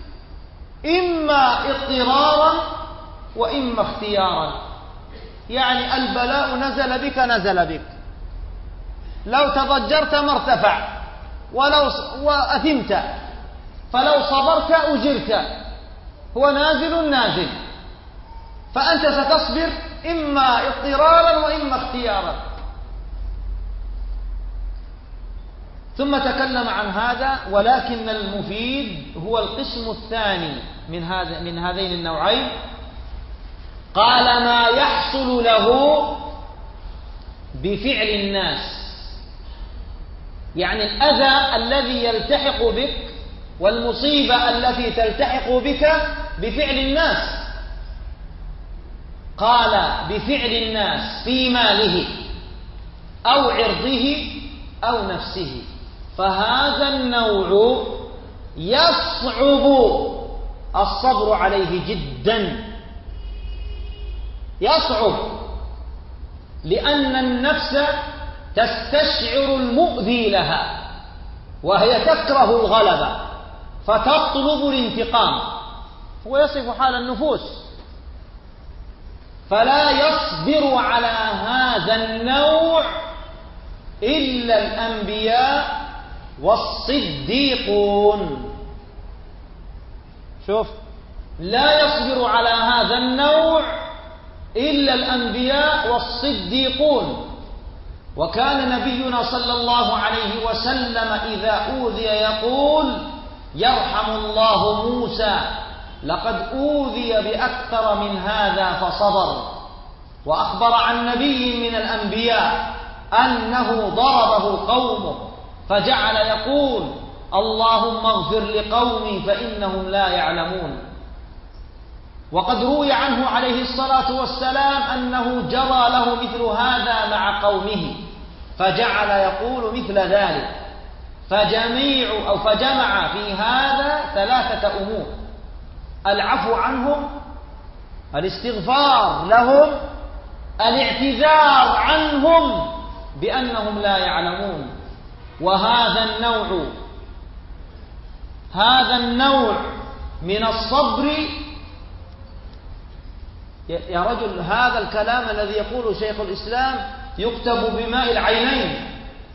إما اضطرارا وإما اختيارا. يعني البلاء نزل بك، نزل بك، لو تضجرت ما ارتفع، وأثمت، فلو صبرت أجرت، هو نازل، فأنت ستصبر إما اضطرارا وإما اختيارا. ثم تكلم عن هذا، ولكن المفيد هو القسم الثاني من هذين النوعين. قال: ما يحصل له بفعل الناس، يعني الأذى الذي يلتحق بك والمصيبة التي تلتحق بك بفعل الناس. قال: بفعل الناس في ماله أو عرضه أو نفسه، فهذا النوع يصعب الصبر عليه جدا، يصعب، لأن النفس تستشعر المؤذي لها وهي تكره الغلبة فتطلب الانتقام، هو يصف حال النفوس. فلا يصبر على هذا النوع إلا الأنبياء والصديقون. شوف، لا يصبر على هذا النوع إلا الأنبياء والصديقون. وكان نبينا صلى الله عليه وسلم إذا أوذي يقول: يرحم الله موسى، لقد أوذي بأكثر من هذا فصبر. وأخبر عن نبي من الأنبياء أنه ضربه قومه فجعل يقول: اللهم اغفر لقومي فإنهم لا يعلمون. وقد روي عنه عليه الصلاة والسلام أنه جرى له مثل هذا مع قومه فجعل يقول مثل ذلك. فجمع في هذا 3 أمور: العفو عنهم، الاستغفار لهم، الاعتذار عنهم بأنهم لا يعلمون. وهذا النوع من الصبر، يا رجل، هذا الكلام الذي يقوله شيخ الإسلام يكتب بماء العينين،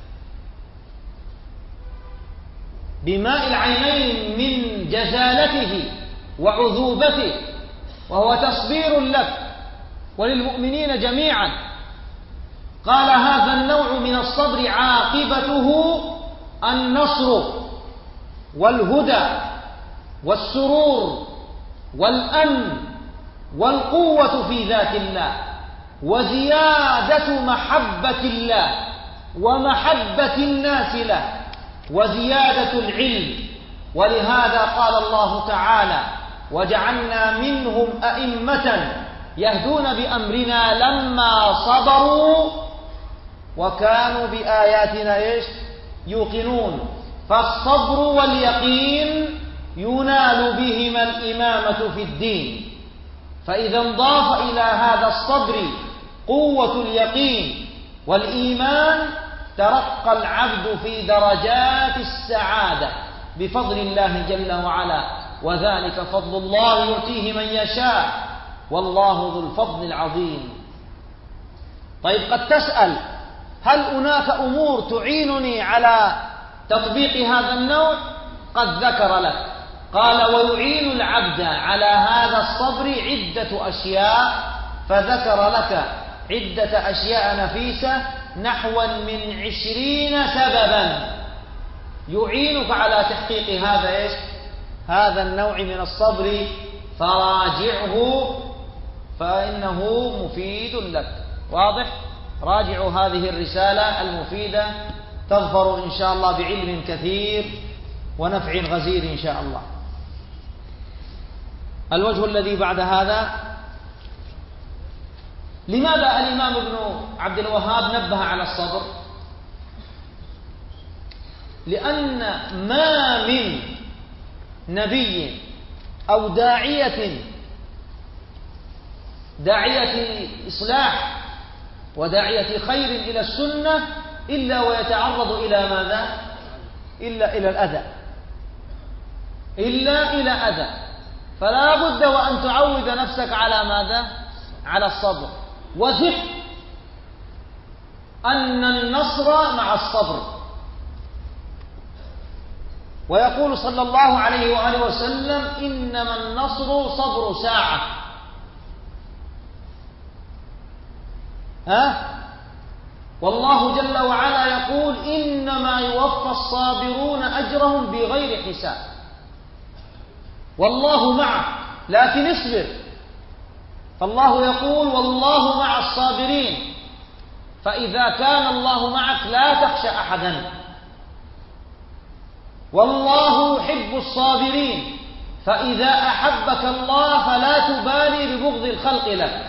بماء العينين من جزالته وعذوبته، وهو تصبير لك وللمؤمنين جميعا. قال: هذا النوع من الصبر عاقبته النصر والهدى والسرور والأمن والقوة في ذات الله، وزيادة محبة الله ومحبة الناس له، وزيادة العلم. ولهذا قال الله تعالى: وجعلنا منهم أئمة يهدون بأمرنا لما صبروا وكانوا بآياتنا يوقنون. فالصبر واليقين ينال بهما الإمامة في الدين. فإذا انضاف إلى هذا الصبر قوة اليقين والإيمان ترقى العبد في درجات السعادة بفضل الله جل وعلا، وذلك فضل الله يؤتيه من يشاء، والله ذو الفضل العظيم. طيب، قد تسأل: هل هناك أمور تعينني على تطبيق هذا النوع؟ قد ذكر لك. قال: ويعين العبد على هذا الصبر عدة أشياء، فذكر لك عدة أشياء نفيسة نحو من 20 سببا يعينك على تحقيق هذا النوع من الصبر، فراجعه فإنه مفيد لك. واضح؟ راجعوا هذه الرسالة المفيدة تظفر إن شاء الله بعلم كثير ونفع غزير إن شاء الله. الوجه الذي بعد هذا: لماذا الإمام ابن عبد الوهاب نبه على الصبر؟ لأن ما من نبي أو داعية إصلاح وداعية خير إلى السنة إلا ويتعرض إلى ماذا؟ إلا إلى أذى. فلا بد وأن تعود نفسك على ماذا؟ على الصبر، وثق أن النصر مع الصبر. ويقول صلى الله عليه وآله وسلم: إنما النصر صبر ساعة. والله جل وعلا يقول: إنما يوفى الصابرون أجرهم بغير حساب. والله معك، لكن اصبر. فالله يقول: والله مع الصابرين. فإذا كان الله معك لا تخشى أحدا. والله يحب الصابرين. فإذا أحبك الله فلا تبالي ببغض الخلق لك.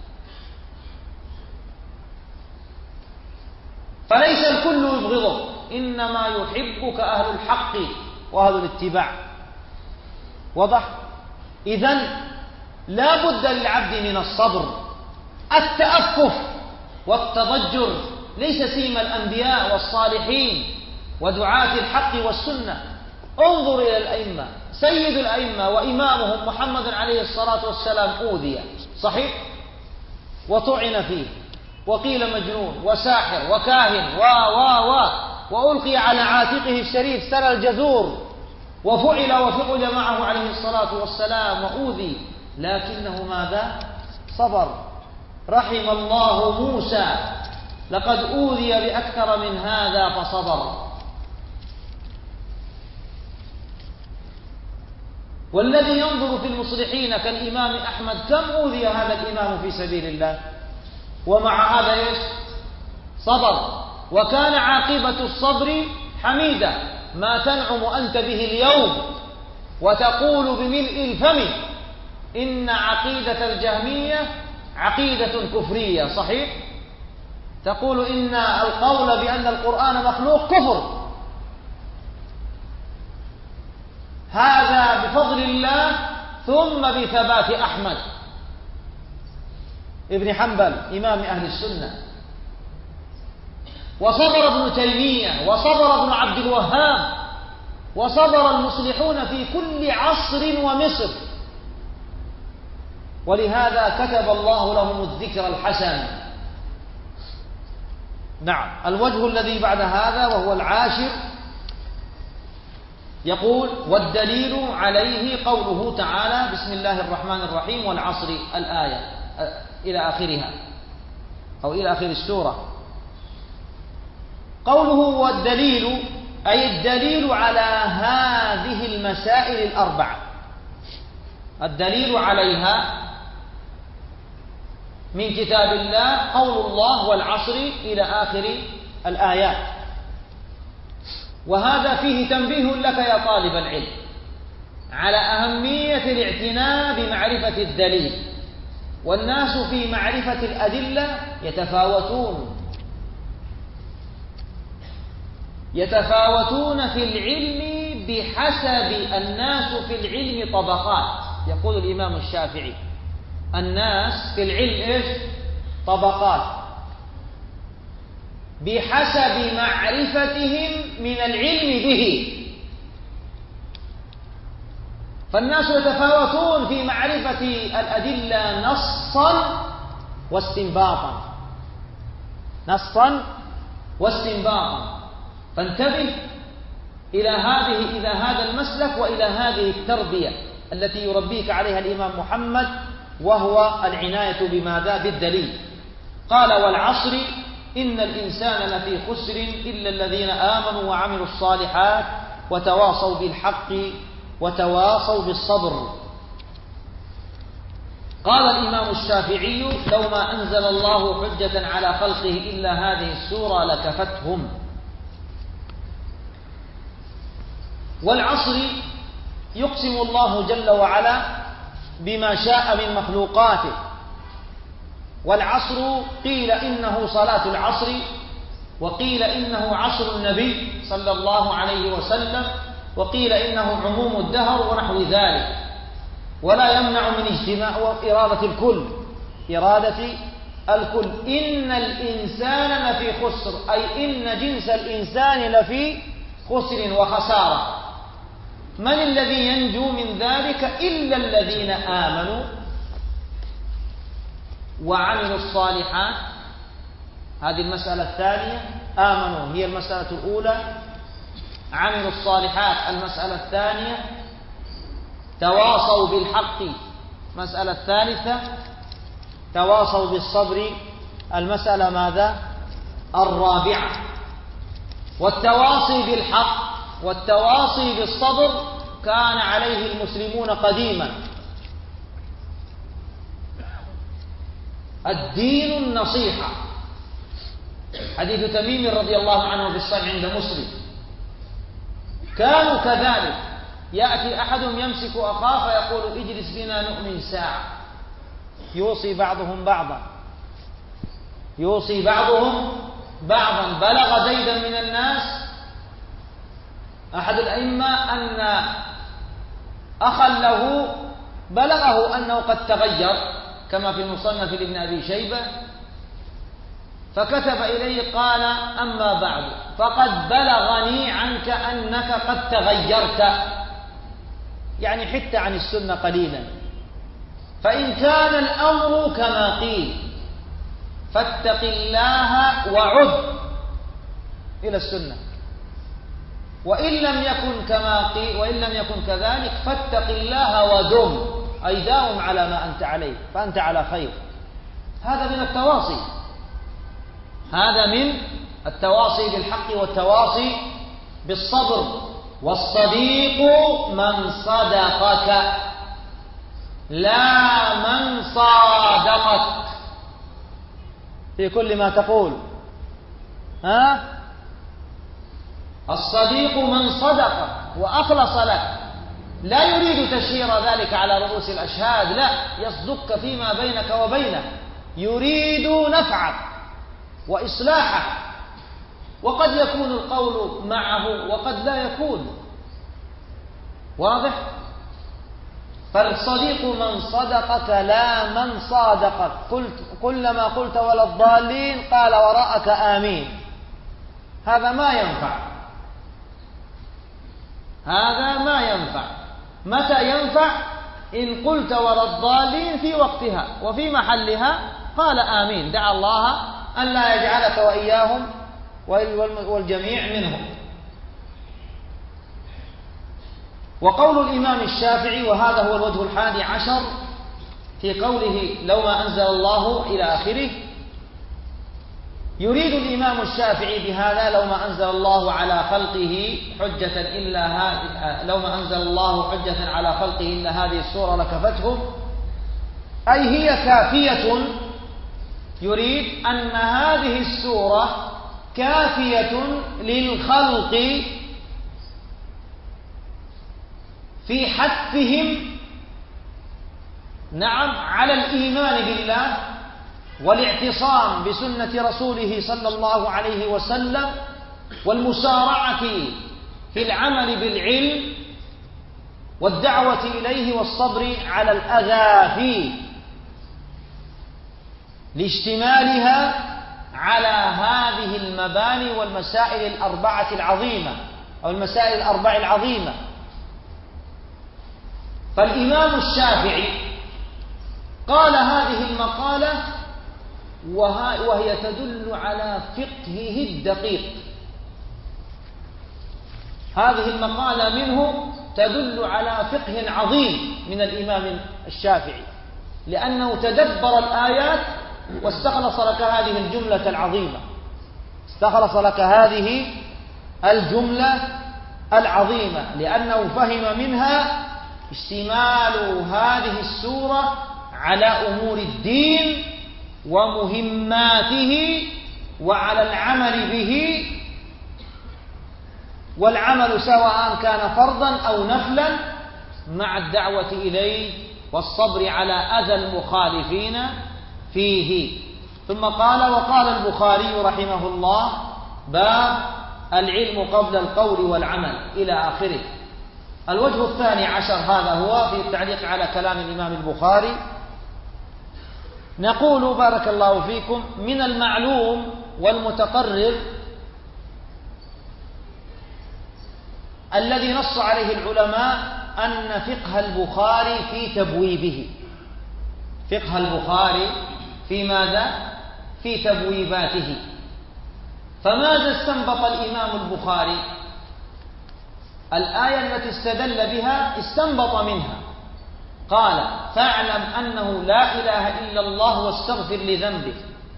فليس الكل يبغضك، إنما يحبك أهل الحق وأهل الاتباع. واضح؟ إذن لا بد للعبد من الصبر. التأفف والتضجر ليس سيما الأنبياء والصالحين ودعاة الحق والسنة. انظر إلى الأئمة. سيد الأئمة وإمامهم محمد عليه الصلاة والسلام أوذي، صحيح؟ وطعن فيه، وقيل مجنون وساحر وكاهن وألقي على عاتقه الشريف سرى الجذور، وفعل معه عليه الصلاة والسلام وأوذي، لكنه ماذا؟ صبر. رحم الله موسى، لقد أوذي بأكثر من هذا فصبر. والذي ينظر في المصلحين كالإمام أحمد، كم أوذي هذا الإمام في سبيل الله، ومع هذا صبر. وكان عاقبة الصبر حميدة. ما تنعم أنت به اليوم وتقول بملء الفم إن عقيدة الجهمية عقيدة كفرية، صحيح؟ تقول إن القول بأن القرآن مخلوق كفر. هذا بفضل الله ثم بثبات أحمد ابن حنبل إمام أهل السنة. وصبر ابن تيمية، وصبر ابن عبد الوهاب، وصبر المصلحون في كل عصر ومصر. ولهذا كتب الله لهم الذكر الحسن. نعم. الوجه الذي بعد هذا وهو العاشر يقول: والدليل عليه قوله تعالى: بسم الله الرحمن الرحيم والعصر، الآية إلى آخرها أو إلى آخر السورة. قوله والدليل أي الدليل على هذه المسائل الأربعة، الدليل عليها من كتاب الله قول الله والعصر إلى آخر الآيات. وهذا فيه تنبيه لك يا طالب العلم على أهمية الاعتناء بمعرفة الدليل. والناس في معرفة الأدلة يتفاوتون في العلم بحسب الناس في العلم طبقات. يقول الإمام الشافعي: الناس في العلم طبقات بحسب معرفتهم من العلم به. فالناس يتفاوتون في معرفة الأدلة نصا واستنباطا، نصا واستنباطا. فانتبه إلى هذا المسلك وإلى هذه التربية التي يربيك عليها الإمام محمد، وهو العناية بماذا؟ بالدليل. قال: والعصر إن الإنسان لفي خسر إلا الذين آمنوا وعملوا الصالحات وتواصوا بالحق وتواصوا بالصبر. قال الإمام الشافعي: لو ما أنزل الله حجة على خلقه إلا هذه السورة لكفتهم. والعصر يقسم الله جل وعلا بما شاء من مخلوقاته. والعصر قيل إنه صلاة العصر، وقيل إنه عصر النبي صلى الله عليه وسلم، وقيل إنه عموم الدهر ونحو ذلك. ولا يمنع من اجتماع إرادة الكل. إن الإنسان لفي خسر، أي إن جنس الإنسان لفي خسر وخسارة. من الذي ينجو من ذلك؟ إلا الذين آمنوا وعملوا الصالحات. هذه المسألة الثانية. آمنوا هي المسألة الأولى، عملوا الصالحات. المسألة الثانية تواصوا بالحق. المسألة الثالثة تواصوا بالصبر. المسألة ماذا؟ الرابعة. والتواصي بالحق والتواصي بالصبر كان عليه المسلمون قديما. الدين النصيحة. حديث تميم رضي الله عنه في الصحيح عند مسلم. كانوا كذلك، يأتي أحدهم يمسك أخاه فيقول اجلس بنا نؤمن ساعة. يوصي بعضهم بعضا، يوصي بعضهم بعضا. بلغ زيدا من الناس أحد الأئمة أن أخا له بلغه أنه قد تغير كما في المصنف لابن أبي شيبة، فكتب إليه قال أما بعد فقد بلغني عنك أنك قد تغيرت، يعني حتى عن السنة قليلا، فإن كان الأمر كما قيل فاتق الله وعد إلى السنة، وإن لم يكن كما قيل وإن لم يكن كذلك فاتق الله ودم، أي داوم على ما أنت عليه فأنت على خير. هذا من التواصي، هذا من التواصي بالحق والتواصي بالصبر. والصديق من صدقك لا من صادقك في كل ما تقول. الصديق من صدقك وأخلص لك، لا يريد تشهير ذلك على رؤوس الأشهاد، لا، يصدقك فيما بينك وبينه، يريد نفعك وإصلاحك، وقد يكون القول معه وقد لا يكون. واضح؟ فالصديق من صدقك لا من صادقك. كلما قلت ولا الضالين قال وراءك آمين. هذا ما ينفع، هذا ما ينفع. متى ينفع؟ إن قلت ولا الضالين في وقتها وفي محلها قال آمين، دعا الله أن لا يجعلك وإياهم والجميع منهم. وقول الإمام الشافعي، وهذا هو الوجه 11 في قوله لو ما أنزل الله إلى آخره، يريد الإمام الشافعي بهذا لو ما أنزل الله على خلقه حجة إلا لو ما أنزل الله حجة على خلقه إلا هذه السورة لكفتهم، أي هي كافية. يريد أن هذه السورة كافية للخلق في حثهم على الإيمان بالله والاعتصام بسنة رسوله صلى الله عليه وسلم، والمسارعة في العمل بالعلم والدعوة إليه والصبر على الأذى فيه، لاشتمالها على هذه المباني والمسائل الأربعة العظيمة أو المسائل الأربع العظيمة. فالإمام الشافعي قال هذه المقالة وهي تدل على فقهه الدقيق. هذه المقالة منه تدل على فقه عظيم من الإمام الشافعي، لأنه تدبر الآيات واستخلص لك هذه الجملة العظيمة، استخلص لك هذه الجملة العظيمة، لأنه فهم منها اشتمال هذه السورة على أمور الدين ومهماته وعلى العمل به، والعمل سواء كان فرضا أو نفلا مع الدعوة إليه والصبر على أذى المخالفين فيه. ثم قال: وقال البخاري رحمه الله: باب العلم قبل القول والعمل، إلى آخره. الوجه 12 هذا هو في التعليق على كلام الإمام البخاري. نقول بارك الله فيكم: من المعلوم والمتقرر الذي نص عليه العلماء أن فقه البخاري في تبويبه، فقه البخاري في ماذا؟ في تبويباته. فماذا استنبط الإمام البخاري؟ الآية التي استدل بها استنبط منها، قال فاعلم أنه لا إله إلا الله واستغفر لذنبك.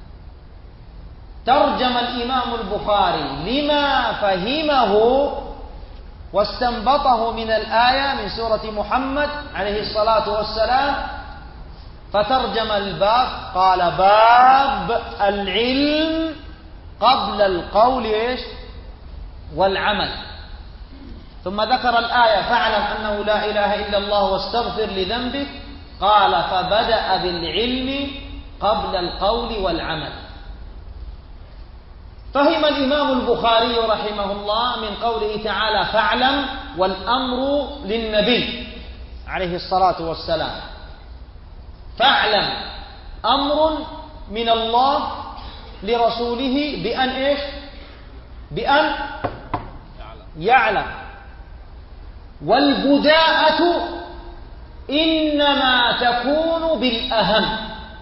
ترجم الإمام البخاري لما فهمه واستنبطه من الآية من سورة محمد عليه الصلاة والسلام، فترجم الباب قال باب العلم قبل القول والعمل. ثم ذكر الآية فاعلم أنه لا إله إلا الله واستغفر لذنبك، قال فبدأ بالعلم قبل القول والعمل. فهم الإمام البخاري رحمه الله من قوله تعالى فاعلم والأمر للنبي عليه الصلاة والسلام، فاعلم أمر من الله لرسوله بأن يعلم. والبداءة إنما تكون بالأهم،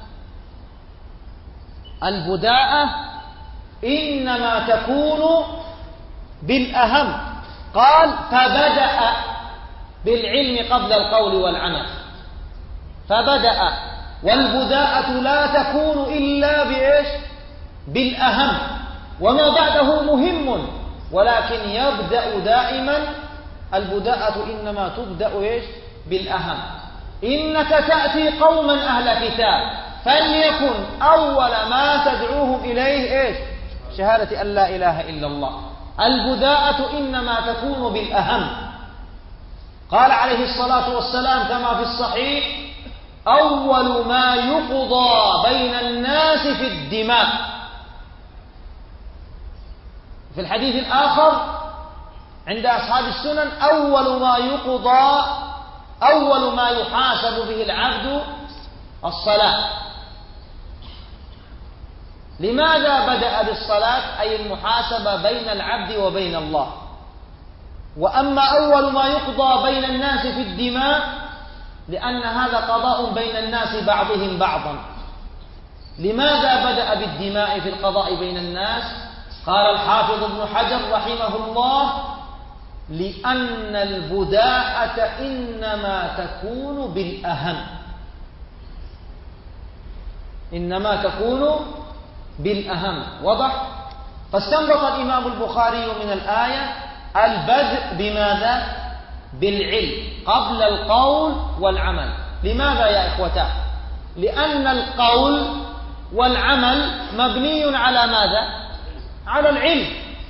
البداءة إنما تكون بالأهم. قال فبدأ بالعلم قبل القول والعمل، فبدأ، والبداءة لا تكون إلا بالأهم، وما بعده مهم، ولكن يبدأ دائما البداءة إنما تبدأ بالأهم. إنك تأتي قوما أهل كتاب فليكن أول ما تدعوهم إليه شهادة أن لا إله إلا الله. البداءة إنما تكون بالأهم. قال عليه الصلاة والسلام كما في الصحيح أول ما يقضى بين الناس في الدماء. في الحديث الآخر عند أصحاب السنن أول ما يحاسب به العبد الصلاة. لماذا بدأ بالصلاة؟ أي المحاسبة بين العبد وبين الله. وأما أول ما يقضى بين الناس في الدماء لأن هذا قضاء بين الناس بعضهم بعضا. لماذا بدأ بالدماء في القضاء بين الناس؟ قال الحافظ ابن حجر رحمه الله لأن البداءة إنما تكون بالأهم، إنما تكون بالأهم. وضح؟ فاستنبط الإمام البخاري من الآية البدء بماذا؟ بالعلم قبل القول والعمل. لماذا يا إخوتاه؟ لأن القول والعمل مبني على ماذا؟ على العلم.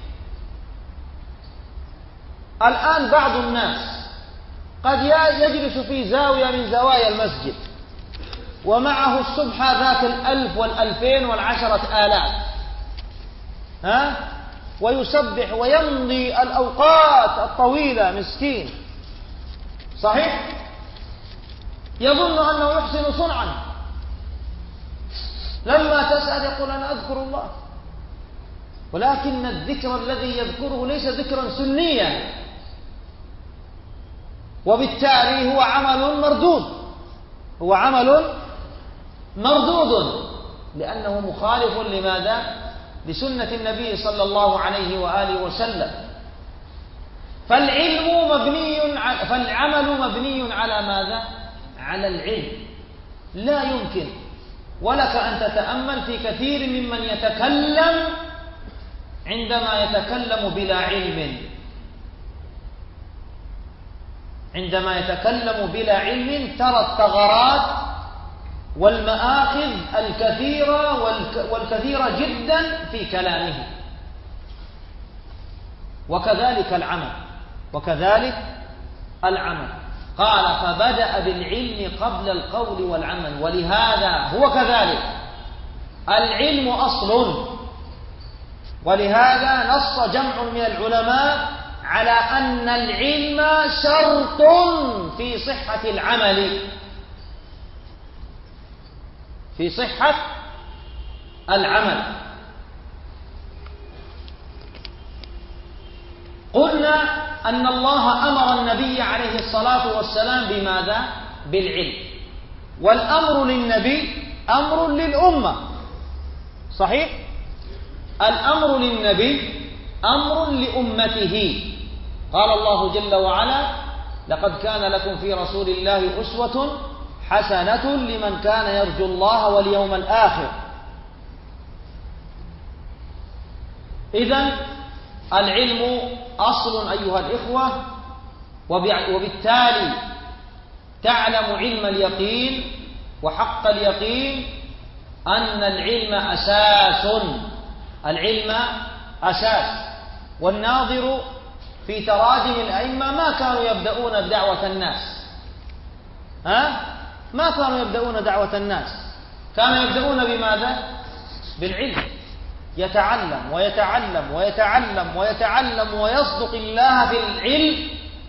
الآن بعض الناس قد يجلس في زاوية من زوايا المسجد ومعه السبحة ذات 1000 و2000 و10,000 ويسبح ويمضي الأوقات الطويلة مسكين، صحيح؟ يظن أنه يحسن صنعا، لما تسأل يقول أنا أذكر الله، ولكن الذكر الذي يذكره ليس ذكرا سنيا، وبالتالي هو عمل مردود، هو عمل مردود لأنه مخالف لماذا؟ لسنة النبي صلى الله عليه وآله وسلم. فالعمل مبني على ماذا؟ على العلم. لا يمكن ولك أن تتأمل في كثير ممن يتكلم عندما يتكلم بلا علم، عندما يتكلم بلا علم ترى الثغرات والمآخذ الكثيرة والكثيرة جدا في كلامه. وكذلك العمل قال فبدأ بالعلم قبل القول والعمل. ولهذا هو كذلك العلم أصل، ولهذا نص جمع من العلماء على أن العلم شرط في صحة العمل، في صحة العمل. قلنا أن الله أمر النبي عليه الصلاة والسلام بماذا؟ بالعلم. والأمر للنبي أمر للأمة، صحيح؟ الأمر للنبي أمر لأمته. قال الله جل وعلا: لقد كان لكم في رسول الله أسوة حسنة لمن كان يرجو الله واليوم الآخر. إذن العلم أصل أيها الإخوة، وبالتالي تعلم علم اليقين وحق اليقين أن العلم أساس. العلم أساس. والناظر في تراجم الأئمة ما كانوا يبدأون دعوة الناس، ما كانوا يبدأون دعوة الناس، كانوا يبدأون بماذا؟ بالعلم. يتعلم ويتعلم ويتعلم ويتعلم ويصدق الله في العلم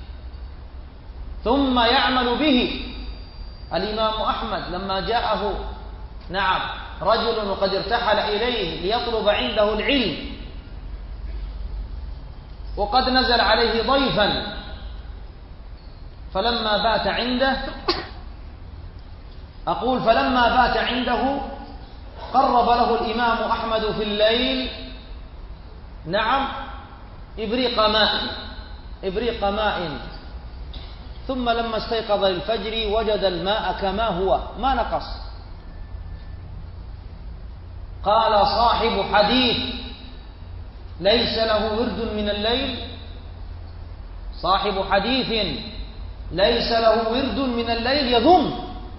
ثم يعمل به. الإمام أحمد لما جاءه رجل وقد ارتحل إليه ليطلب عنده العلم، وقد نزل عليه ضيفا، فلما بات عنده قرب له الإمام أحمد في الليل إبريق ماء، ثم لما استيقظ للفجر وجد الماء كما هو ما نقص. قال: صاحب حديث ليس له ورد من الليل؟ صاحب حديث ليس له ورد من الليل يظن.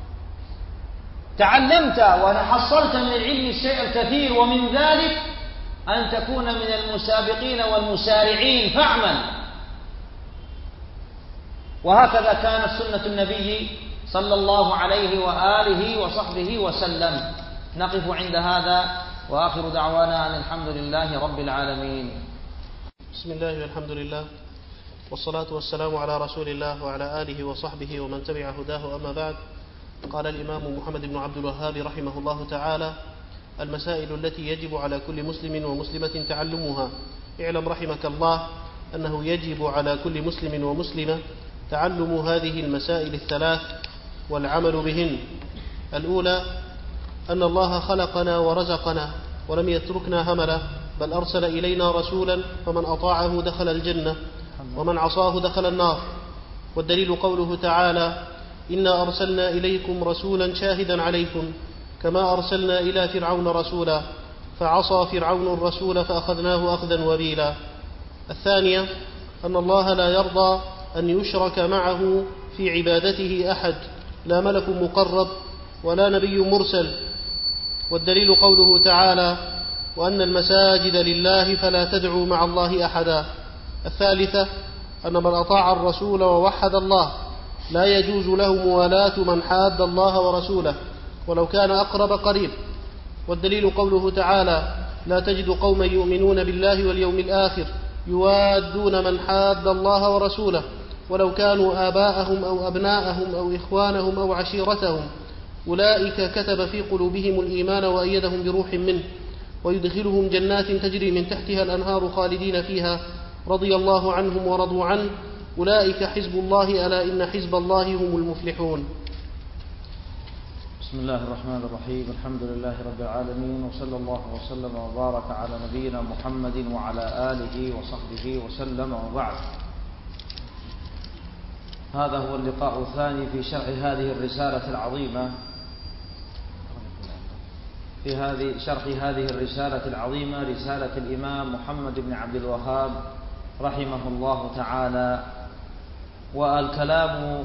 تعلمت وحصلت من العلم الشيء الكثير، ومن ذلك أن تكون من المسابقين والمسارعين، فاعمل. وهكذا كانت سنة النبي صلى الله عليه وآله وصحبه وسلم. نقف عند هذا، وآخر دعوانا أن الحمد لله رب العالمين. بسم الله والحمد لله، والصلاة والسلام على رسول الله وعلى آله وصحبه ومن تبع هداه، أما بعد. قال الإمام محمد بن عبد الوهاب رحمه الله تعالى: المسائل التي يجب على كل مسلم ومسلمة تعلمها. اعلم رحمك الله أنه يجب على كل مسلم ومسلمة تعلم هذه المسائل الثلاث والعمل بهن. الأولى: أن الله خلقنا ورزقنا ولم يتركنا هملا، بل أرسل إلينا رسولا، فمن أطاعه دخل الجنة ومن عصاه دخل النار. والدليل قوله تعالى: إنا أرسلنا إليكم رسولا شاهدا عليكم كما أرسلنا إلى فرعون رسولا فعصى فرعون الرسول فأخذناه أخذا وبيلا. الثانية: أن الله لا يرضى أن يشرك معه في عبادته أحد، لا ملك مقرب ولا نبي مرسل. والدليل قوله تعالى: وأن المساجد لله فلا تدعوا مع الله أحدا. الثالثة: أن من أطاع الرسول ووحد الله لا يجوز له موالاة من حاد الله ورسوله ولو كان أقرب قريب. والدليل قوله تعالى: لا تجد قوما يؤمنون بالله واليوم الآخر يوادون من حاد الله ورسوله ولو كانوا آباءهم أو أبناءهم أو إخوانهم أو عشيرتهم أولئك كتب في قلوبهم الإيمان وأيدهم بروح منه ويدخلهم جنات تجري من تحتها الأنهار خالدين فيها رضي الله عنهم ورضوا عنه أولئك حزب الله ألا إن حزب الله هم المفلحون. بسم الله الرحمن الرحيم. الحمد لله رب العالمين، وصلى الله وسلم وبارك على نبينا محمد وعلى آله وصحبه وسلم، وبعد. هذا هو اللقاء الثاني في شرح هذه الرسالة العظيمة، شرح هذه الرسالة العظيمة، رسالة الإمام محمد بن عبد الوهاب رحمه الله تعالى. والكلام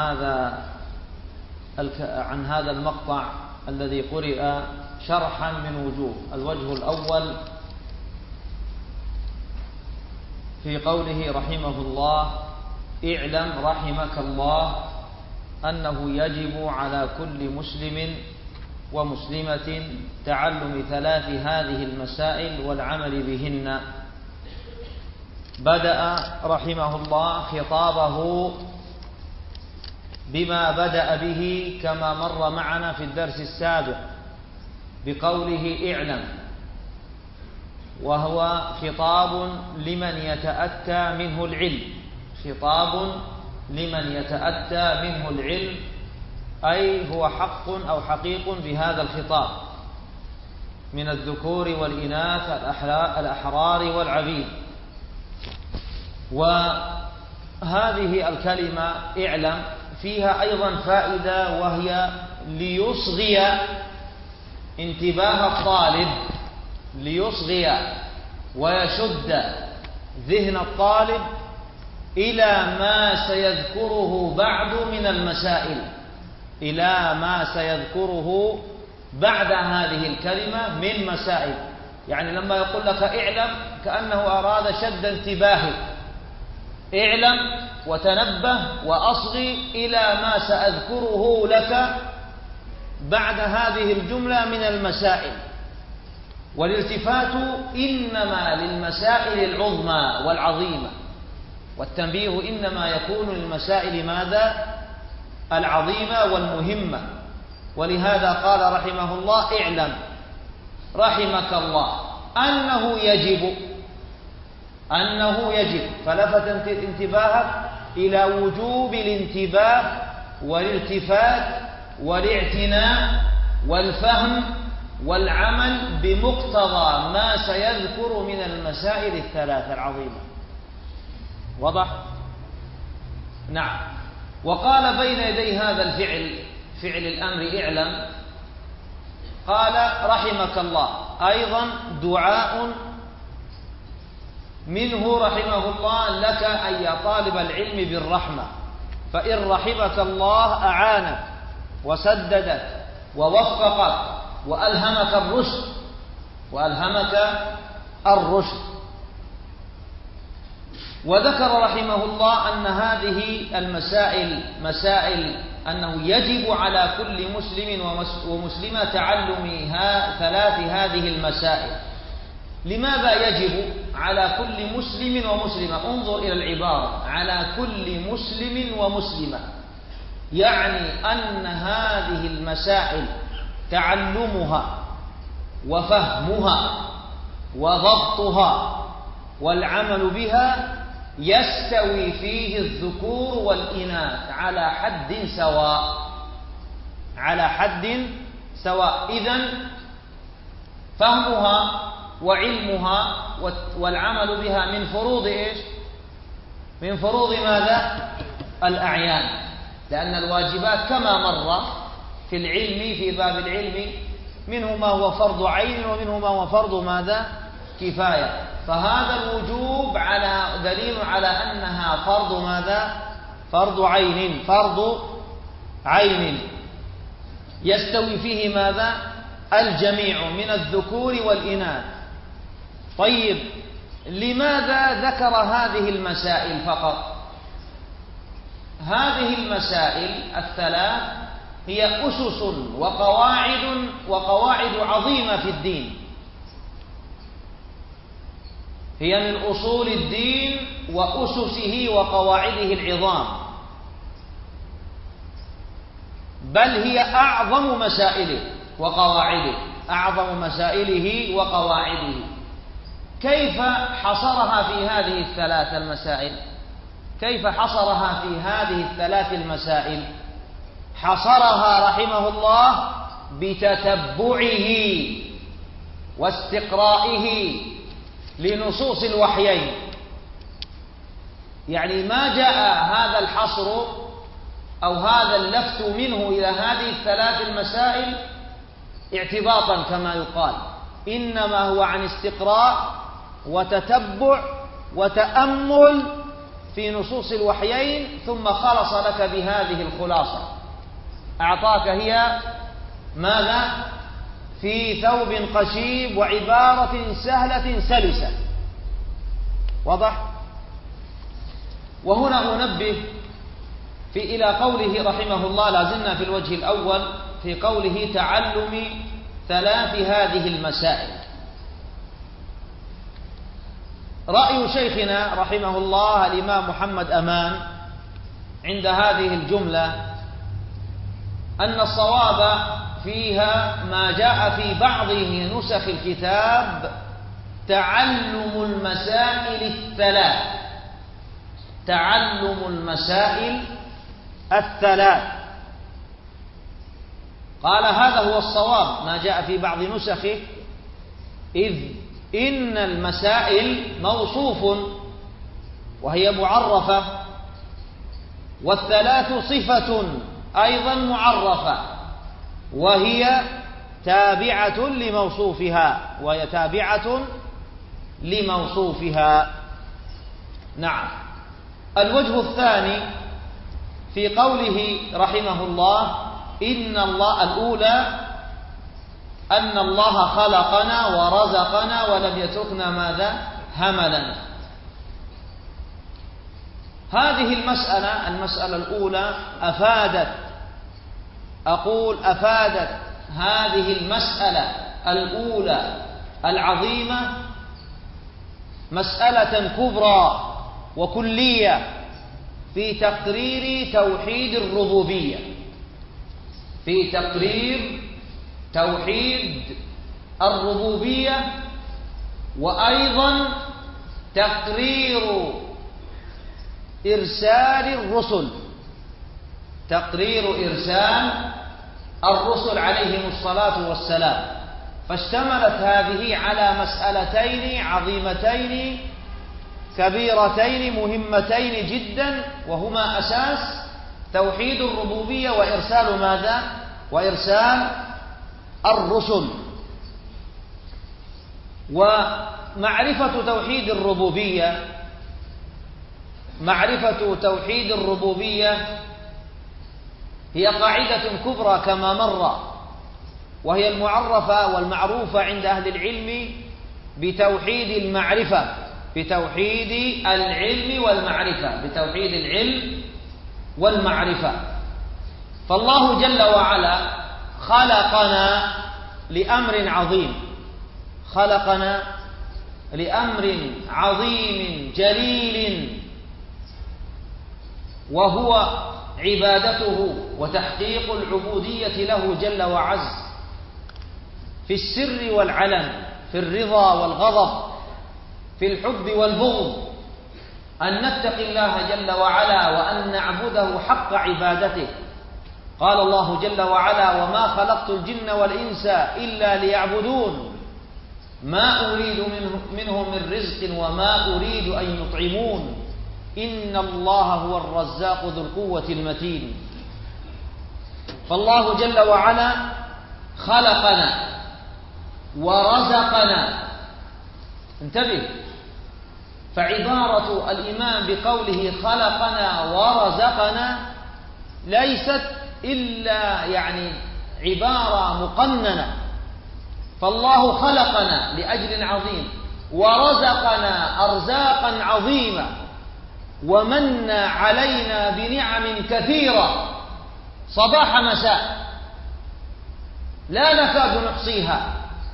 عن هذا المقطع الذي قرئ شرحا من وجوه. الوجه الأول في قوله رحمه الله: اعلم رحمك الله أنه يجب على كل مسلم ومسلمة تعلم ثلاث هذه المسائل والعمل بهن. بدأ رحمه الله خطابه بما بدأ به كما مر معنا في الدرس السابق بقوله اعلم، وهو خطاب لمن يتأتى منه العلم، خطاب لمن يتأتى منه العلم، أي هو حق أو حقيق بهذا الخطاب من الذكور والإناث الأحرار والعبيد. وهذا هذه الكلمة اعلم فيها أيضا فائدة، وهي ليصغي انتباه الطالب، ليصغي ويشد ذهن الطالب إلى ما سيذكره بعد من المسائل، إلى ما سيذكره بعد هذه الكلمة من مسائل. يعني لما يقول لك اعلم كأنه أراد شد انتباهك، اعلم وتنبه وأصغي إلى ما سأذكره لك بعد هذه الجملة من المسائل. والالتفات إنما للمسائل العظمى والعظيمة، والتنبيه إنما يكون للمسائل ماذا؟ العظيمة والمهمة. ولهذا قال رحمه الله اعلم رحمك الله أنه يجب، فلفت انتباهك إلى وجوب الانتباه والالتفات والاعتناء والفهم والعمل بمقتضى ما سيذكر من المسائل الثلاث العظيمة. وضح؟ نعم. وقال بين يدي هذا الفعل، فعل الأمر اعلم، قال رحمك الله أيضا دعاء منه رحمه الله لك أي طالب العلم بالرحمة، فإن رحمك الله أعانك وسددك ووفقك وألهمك الرشد. وذكر رحمه الله أن هذه المسائل مسائل أنه يجب على كل مسلم ومسلمة تعلم ثلاث هذه المسائل. لماذا يجب على كل مسلم ومسلمة؟ انظر إلى العبارة، على كل مسلم ومسلمة، يعني أن هذه المسائل تعلمها وفهمها وضبطها والعمل بها يستوي فيه الذكور والإناث على حد سواء. إذن فهمها وعلمها والعمل بها من فروض إيش؟ من فروض ماذا؟ الأعيان، لأن الواجبات كما مر في العلم في باب العلم منه ما هو فرض عين ومنه ما هو فرض ماذا؟ كفاية. فهذا الوجوب على دليل على أنها فرض ماذا؟ فرض عين يستوي فيه ماذا؟ الجميع من الذكور والإناث. طيب لماذا ذكر هذه المسائل فقط؟ هذه المسائل الثلاث هي أسس وقواعد عظيمة في الدين، هي من أصول الدين وأسسه وقواعده العظام، بل هي أعظم مسائله وقواعده. كيف حصرها في هذه الثلاث المسائل؟ حصرها رحمه الله بتتبعه واستقرائه لنصوص الوحيين. يعني ما جاء هذا الحصر أو هذا اللفت منه إلى هذه الثلاث المسائل اعتباطا كما يقال، إنما هو عن استقراء وتتبع وتأمل في نصوص الوحيين، ثم خلص لك بهذه الخلاصة، أعطاك هي ماذا؟ في ثوب قشيب وعبارة سهلة سلسة. واضح؟ وهنا أنبه إلى قوله رحمه الله، لازلنا في الوجه الأول في قوله تعلم ثلاث هذه المسائل. رأي شيخنا رحمه الله الإمام محمد أمان عند هذه الجملة أن الصواب فيها ما جاء في بعض نسخ الكتاب تعلم المسائل الثلاث. قال هذا هو الصواب ما جاء في بعض نسخه، إذ إن المسائل موصوف وهي معرفة والثلاث صفة أيضا معرفة، وهي تابعة لموصوفها. نعم. الوجه الثاني في قوله رحمه الله الأولى أن الله خلقنا ورزقنا ولم يتركنا ماذا؟ هملا. هذه المسألة الأولى أفادت هذه المسألة الأولى العظيمة مسألة كبرى وكلية في تقرير توحيد الربوبية، في تقرير توحيد الربوبية، وأيضا تقرير إرسال الرسل عليهم الصلاة والسلام. فاشتملت هذه على مسألتين عظيمتين كبيرتين مهمتين جدا، وهما أساس توحيد الربوبية وإرسال ماذا؟ وإرسال الرسل. ومعرفة توحيد الربوبية هي قاعدة كبرى كما مر، وهي المعرفة والمعروفة عند أهل العلم بتوحيد العلم والمعرفة. فالله جل وعلا خلقنا لأمر عظيم جليل، وهو عبادته وتحقيق العبودية له جل وعز في السر والعلن، في الرضا والغضب، في الحب والبغض، أن نتقي الله جل وعلا وأن نعبده حق عبادته. قال الله جل وعلا: وما خلقت الجن والإنس إلا ليعبدون ما أريد منهم من رزق وما أريد أن يطعمون إن الله هو الرزاق ذو القوة المتين. فالله جل وعلا خلقنا ورزقنا. انتبه، فعبارة الإمام بقوله خلقنا ورزقنا ليست إلا عبارة مقننة. فالله خلقنا لأجل عظيم ورزقنا أرزاقا عظيمة ومن علينا بنعم كثيرة صباح مساء لا نكاد نحصيها.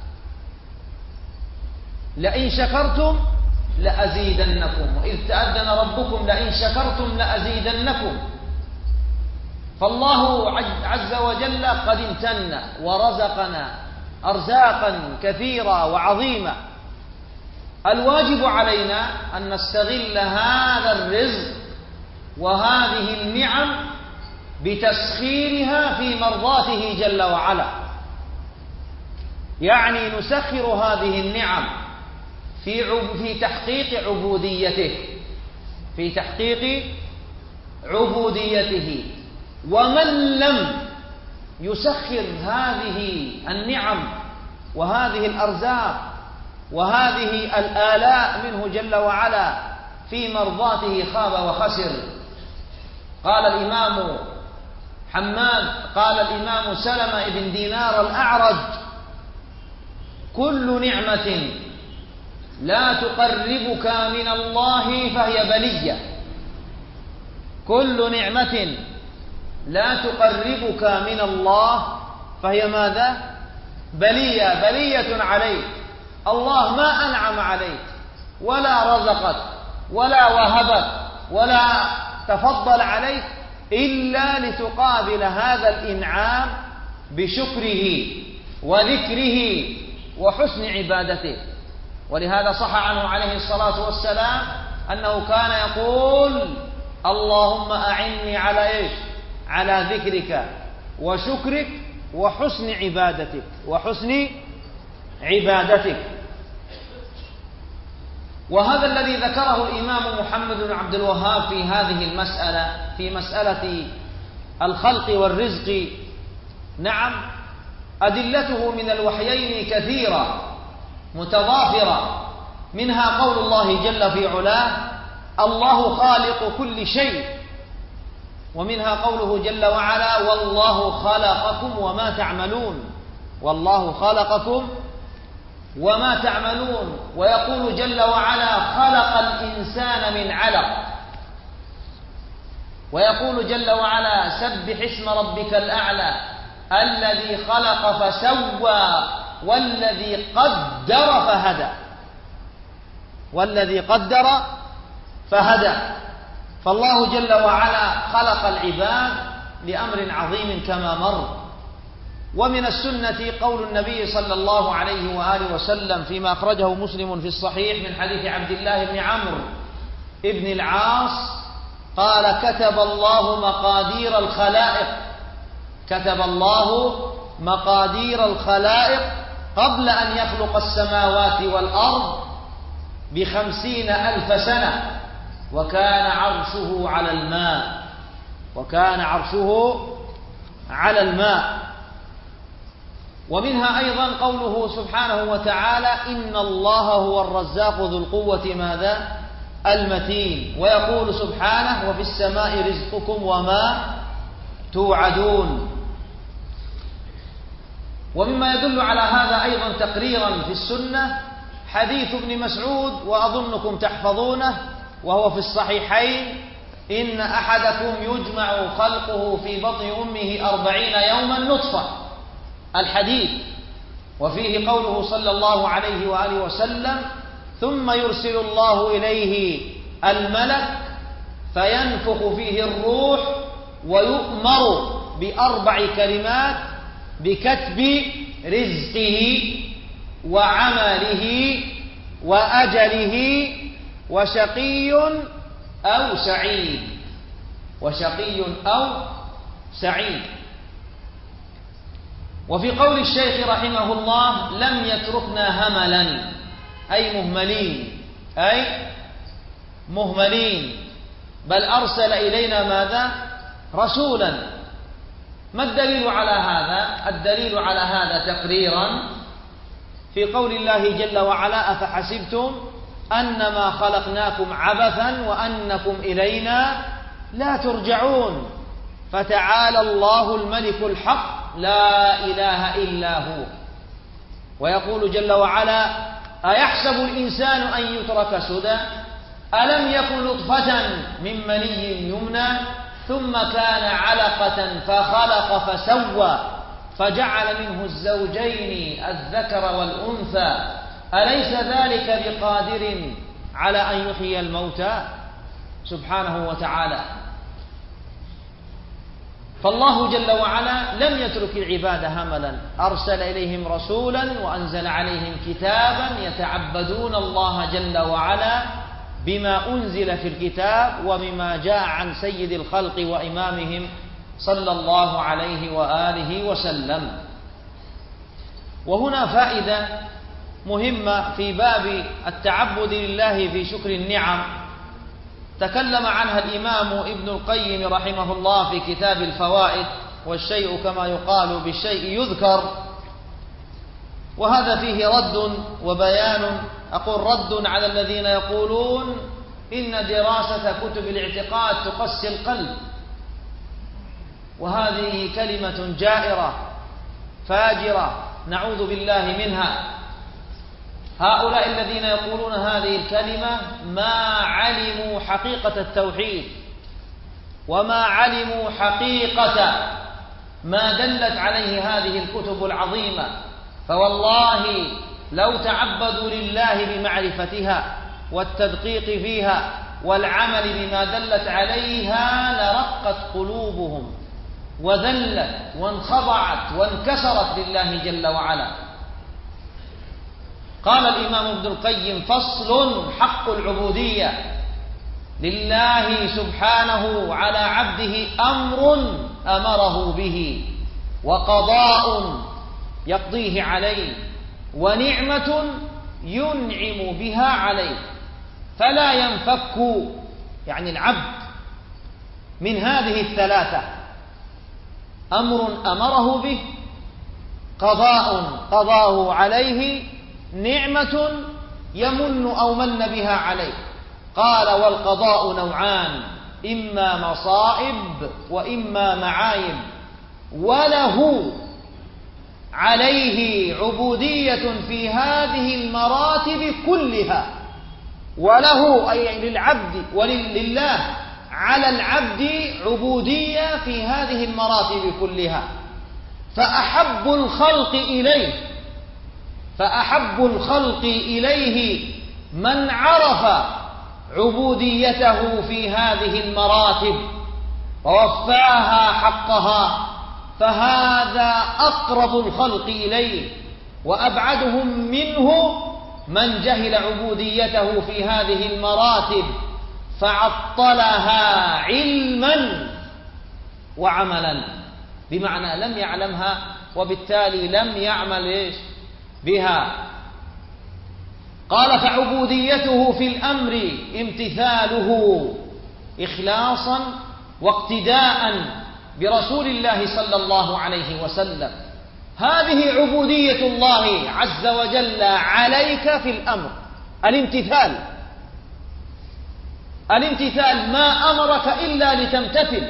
لئن شكرتم لأزيدنكم وإذ تأذن ربكم لئن شكرتم لأزيدنكم. فالله عز وجل قد امتن ورزقنا أرزاقا كثيرة وعظيمة. الواجب علينا أن نستغل هذا الرزق وهذه النعم بتسخيرها في مرضاته جل وعلا، نسخر هذه النعم في تحقيق عبوديته. ومن لم يسخر هذه النعم وهذه الأرزاق وهذه الآلاء منه جل وعلا في مرضاته خاب وخسر. قال الإمام سلمة بن دينار الأعرج: كل نعمة لا تقربك من الله فهي بلية. كل نعمة لا تقربك من الله فهي ماذا؟ بلية عليك. الله ما أنعم عليك ولا رزقك ولا وهبك ولا تفضل عليك إلا لتقابل هذا الإنعام بشكره وذكره وحسن عبادته. ولهذا صح عنه عليه الصلاة والسلام أنه كان يقول: اللهم أعني على ذكرك وشكرك وحسن عبادتك. وهذا الذي ذكره الإمام محمد بن عبد الوهاب في هذه المسألة في مسألة الخلق والرزق، نعم أدلته من الوحيين كثيرة متضافرة، منها قول الله جل في علاه: الله خالق كل شيء، ومنها قوله جل وعلا: والله خلقكم وما تعملون، والله خلقكم وما تعملون. ويقول جل وعلا: خلق الإنسان من علق. ويقول جل وعلا: سبح اسم ربك الأعلى الذي خلق فسوى والذي قدر فهدى، والذي قدر فهدى. فالله جل وعلا خلق العباد لأمر عظيم كما مر. ومن السنة قول النبي صلى الله عليه وآله وسلم فيما أخرجه مسلم في الصحيح من حديث عبد الله بن عمرو بن العاص قال: كتب الله مقادير الخلائق، كتب الله مقادير الخلائق قبل أن يخلق السماوات والأرض ب50,000 سنة، وكان عرشه على الماء، وكان عرشه على الماء. ومنها أيضا قوله سبحانه وتعالى: إن الله هو الرزاق ذو القوة ماذا؟ المتين. ويقول سبحانه: وفي السماء رزقكم وما توعدون. ومما يدل على هذا أيضا تقريرا في السنة حديث ابن مسعود، وأظنكم تحفظونه، وهو في الصحيحين: إن أحدكم يجمع خلقه في بطن أمه 40 يوما نطفة، الحديث. وفيه قوله صلى الله عليه وآله وسلم: ثم يرسل الله إليه الملك فينفخ فيه الروح ويؤمر ب4 كلمات: بكتب رزقه وعمله وأجله وشقي أو سعيد، وشقي أو سعيد. وفي قول الشيخ رحمه الله: لم يتركنا هملا، أي مهملين، أي مهملين، بل أرسل إلينا ماذا؟ رسولا. ما الدليل على هذا؟ الدليل على هذا تقريرا في قول الله جل وعلا: أفحسبتم أنما خلقناكم عبثا وأنكم إلينا لا ترجعون، فتعالى الله الملك الحق لا إله إلا هو. ويقول جل وعلا: أيحسب الإنسان أن يترك سدى ألم يكن نطفة من مني يمنى ثم كان علقة فخلق فسوى فجعل منه الزوجين الذكر والأنثى أليس ذلك بقادر على أن يحيي الموتى سبحانه وتعالى. فالله جل وعلا لم يترك العباد هملا، أرسل إليهم رسولا وأنزل عليهم كتابا يتعبدون الله جل وعلا بما أنزل في الكتاب وبما جاء عن سيد الخلق وإمامهم صلى الله عليه وآله وسلم. وهنا فائدة مهمة في باب التعبد لله في شكر النعم تكلم عنها الإمام ابن القيم رحمه الله في كتاب الفوائد، والشيء كما يقال بالشيء يذكر، وهذا فيه رد وبيان. أقول رد على الذين يقولون إن دراسة كتب الاعتقاد تقسي القلب، وهذه كلمة جائرة فاجرة نعوذ بالله منها. هؤلاء الذين يقولون هذه الكلمة ما علموا حقيقة التوحيد وما علموا حقيقة ما دلت عليه هذه الكتب العظيمة، فوالله لو تعبدوا لله بمعرفتها والتدقيق فيها والعمل بما دلت عليها لرقت قلوبهم وذلت وانخضعت وانكسرت لله جل وعلا. قال الإمام ابن القيم: فصل: حق العبودية لله سبحانه على عبده أمر أمره به، وقضاء يقضيه عليه، ونعمة ينعم بها عليه، فلا ينفك يعني العبد من هذه الثلاثة: أمر أمره به، قضاء قضاه عليه، نعمة يمن أو من بها عليه. قال: والقضاء نوعان: إما مصائب وإما معايب، وله عليه عبودية في هذه المراتب كلها. وله أي للعبد ولله على العبد عبودية في هذه المراتب كلها. فأحب الخلق إليه من عرف عبوديته في هذه المراتب ووفاها حقها، فهذا أقرب الخلق إليه. وأبعدهم منه من جهل عبوديته في هذه المراتب فعطلها علما وعملا، بمعنى لم يعلمها وبالتالي لم يعمل بها. قال: فعبوديته في الأمر امتثاله إخلاصا واقتداء برسول الله صلى الله عليه وسلم. هذه عبودية الله عز وجل عليك في الأمر، الامتثال ما أمرك إلا لتمتثل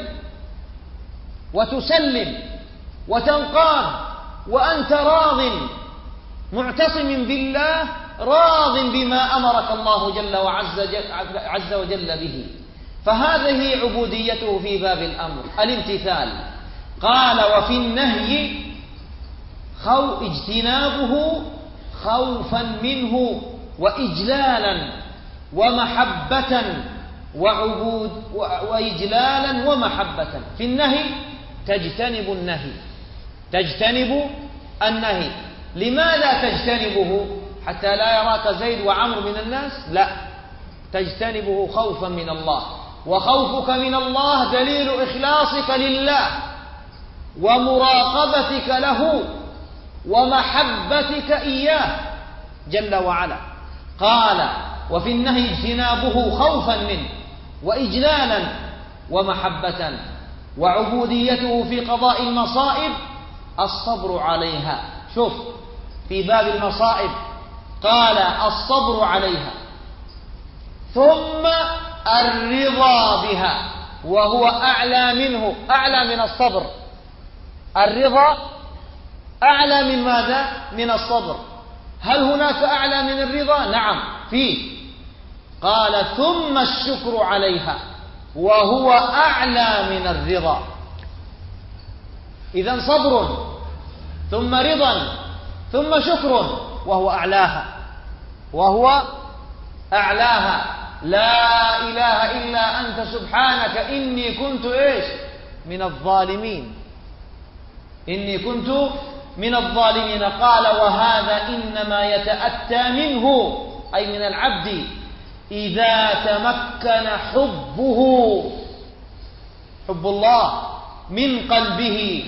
وتسلم وتنقاد، وأنت راض معتصم بالله، راض بما أمرك الله جل عز وجل به. فهذه عبوديته في باب الأمر، الامتثال. قال: وفي النهي اجتنابه خوفا منه وإجلالا ومحبة وإجلالا ومحبة. في النهي تجتنب النهي. لماذا تجتنبه؟ حتى لا يراك زيد وعمر من الناس؟ لا، تجتنبه خوفا من الله. وخوفك من الله دليل إخلاصك لله ومراقبتك له ومحبتك إياه جل وعلا. قال: وفي النهي اجتنابه خوفا منه وإجلالا ومحبة. وعبوديته في قضاء المصائب الصبر عليها. شوف، في باب المصائب قال: الصبر عليها، ثم الرضا بها، وهو أعلى منه، أعلى من الصبر. الرضا أعلى من ماذا؟ من الصبر. هل هناك أعلى من الرضا؟ نعم، فيه. قال: ثم الشكر عليها، وهو أعلى من الرضا. إذن صبر ثم رضا ثم شكر، وهو أعلاها. لا إله إلا أنت سبحانك إني كنت من الظالمين. قال: وهذا إنما يتأتى منه، أي من العبد، إذا تمكن حب الله من قلبه،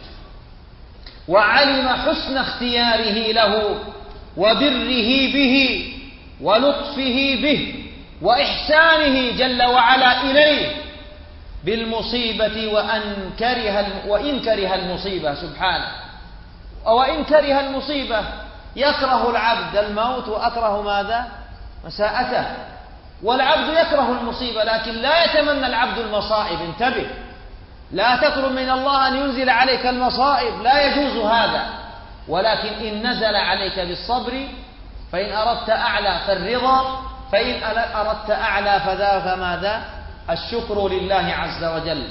وعلم حسن اختياره له وبره به ولطفه به وإحسانه جل وعلا إليه بالمصيبة، وإن كره المصيبة سبحانه. وإن كره المصيبة، يكره العبد الموت وأكره ماذا؟ مساءته. والعبد يكره المصيبة، لكن لا يتمنى العبد المصائب. انتبه، لا تطلب من الله أن ينزل عليك المصائب، لا يجوز هذا. ولكن إن نزل عليك بالصبر، فإن أردت أعلى فالرضا، فإن أردت أعلى فذاك ماذا؟ الشكر لله عز وجل.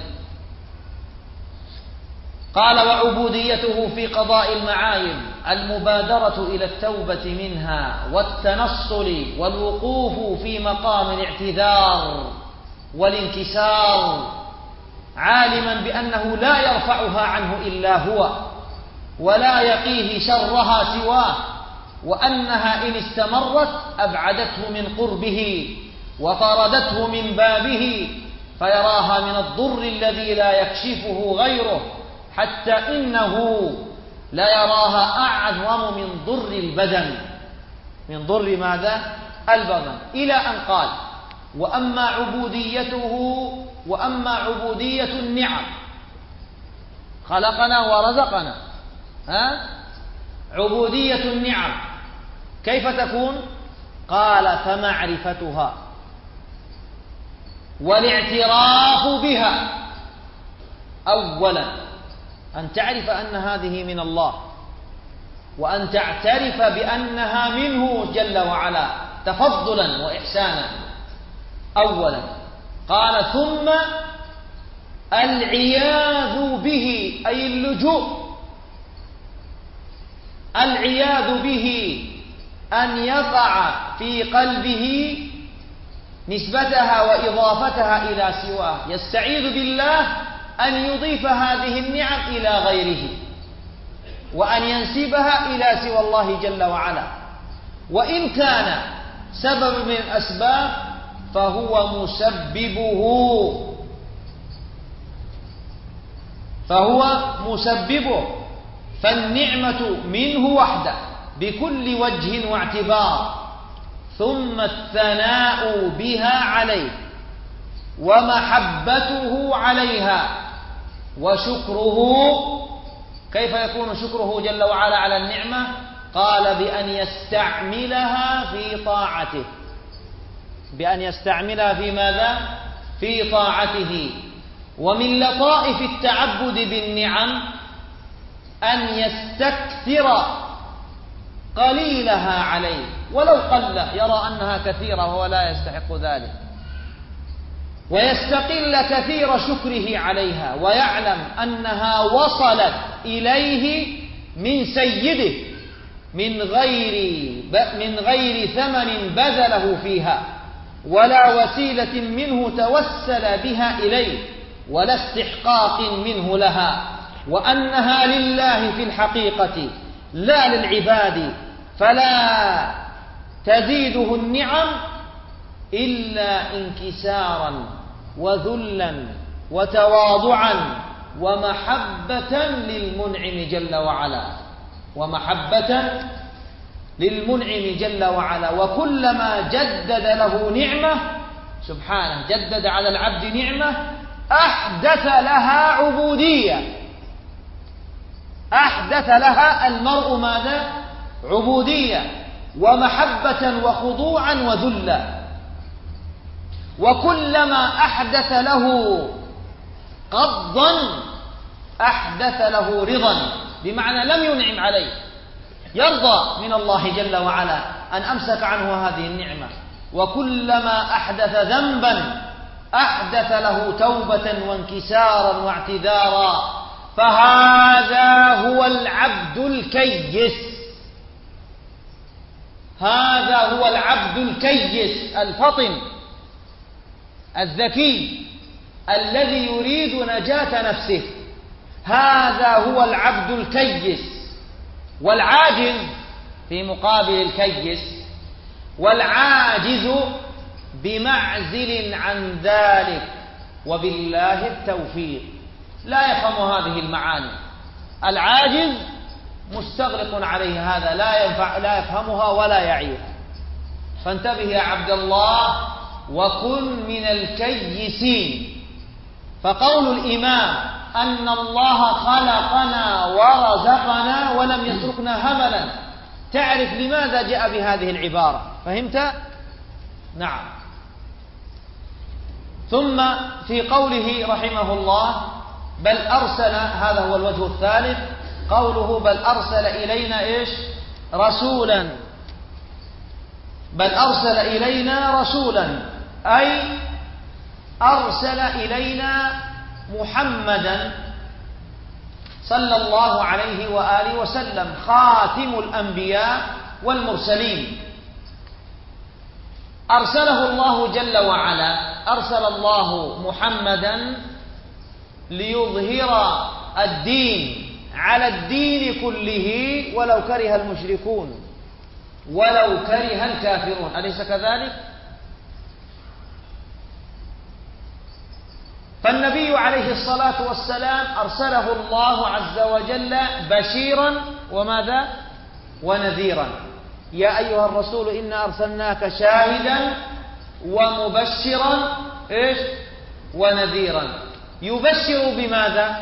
قال: وعبوديته في قضاء المعايب المبادرة إلى التوبة منها والتنصل والوقوف في مقام الاعتذار والانكسار، عالما بأنه لا يرفعها عنه إلا هو ولا يقيه شرها سواه، وأنها إن استمرت أبعدته من قربه وطردته من بابه، فيراها من الضر الذي لا يكشفه غيره، حتى إنه لا يراها أعظم من ضر البدن، من ضر ماذا؟ البدن. إلى أن قال: وأما عبوديته وأما عبودية النعم، خلقنا ورزقنا، عبودية النعم كيف تكون؟ قال فمعرفتها والاعتراف بها. أولا أن تعرف أن هذه من الله، وأن تعترف بأنها منه جل وعلا تفضلا وإحسانا أولا. قال ثم العياذ به، أي اللجوء، العياذ به أن يقع في قلبه نسبتها وإضافتها إلى سواه، يستعيذ بالله أن يضيف هذه النعم إلى غيره، وأن ينسبها إلى سوى الله جل وعلا. وإن كان سبب من الأسباب فهو مسببه، فالنعمة منه وحده بكل وجه واعتبار، ثم الثناء بها عليه ومحبته عليها وشكره. كيف يكون شكره جل وعلا على النعمة؟ قال بأن يستعملها في طاعته. بأن يستعملها في ماذا؟ في طاعته. ومن لطائف التعبد بالنعم أن يستكثر قليلها عليه، ولو قل يرى أنها كثيرة وهو لا يستحق ذلك، ويستقل كثير شكره عليها، ويعلم أنها وصلت إليه من سيده من غير ثمن بذله فيها، ولا وسيلة منه توسل بها إليه، ولا استحقاق منه لها، وأنها لله في الحقيقة لا للعباد، فلا تزيده النعم إلا انكسارا وذلا وتواضعا ومحبة للمنعم جل وعلا، وكلما جدد له نعمة سبحانه، جدد على العبد نعمة، أحدث لها عبودية، أحدث لها المرء ماذا؟ عبودية ومحبة وخضوعا وذلا. وكلما أحدث له قبضا أحدث له رضا، بمعنى لم ينعم عليه، يرضى من الله جل وعلا أن أمسك عنه هذه النعمة. وكلما أحدث ذنبا أحدث له توبة وانكسارا واعتذارا. فهذا هو العبد الكيس، هذا هو العبد الكيس الفطن الذكي الذي يريد نجاة نفسه، هذا هو العبد الكيس. والعاجز في مقابل الكيس، والعاجز بمعزل عن ذلك، وبالله التوفيق. لا يفهم هذه المعاني، العاجز مستغرق عليه هذا، لا يفهمها ولا يعيها. فانتبه يا عبد الله وكن من الكيسين. فقول الإمام أن الله خلقنا ورزقنا ولم يتركنا هملا، تعرف لماذا جاء بهذه العبارة؟ فهمت؟ نعم. ثم في قوله رحمه الله بل أرسل، هذا هو الوجه الثالث، قوله بل أرسل إلينا إيش؟ رسولا. بل أرسل إلينا رسولا، أي أرسل إلينا محمدا صلى الله عليه وآله وسلم خاتم الأنبياء والمرسلين. أرسله الله جل وعلا، أرسل الله محمدا ليظهر الدين على الدين كله ولو كره المشركون ولو كره الكافرون، أليس كذلك؟ فالنبي عليه الصلاة والسلام أرسله الله عز وجل بشيرا وماذا؟ ونذيرا. يا أيها الرسول إنا أرسلناك شاهدا ومبشرا إيش؟ ونذيرا. يبشر بماذا؟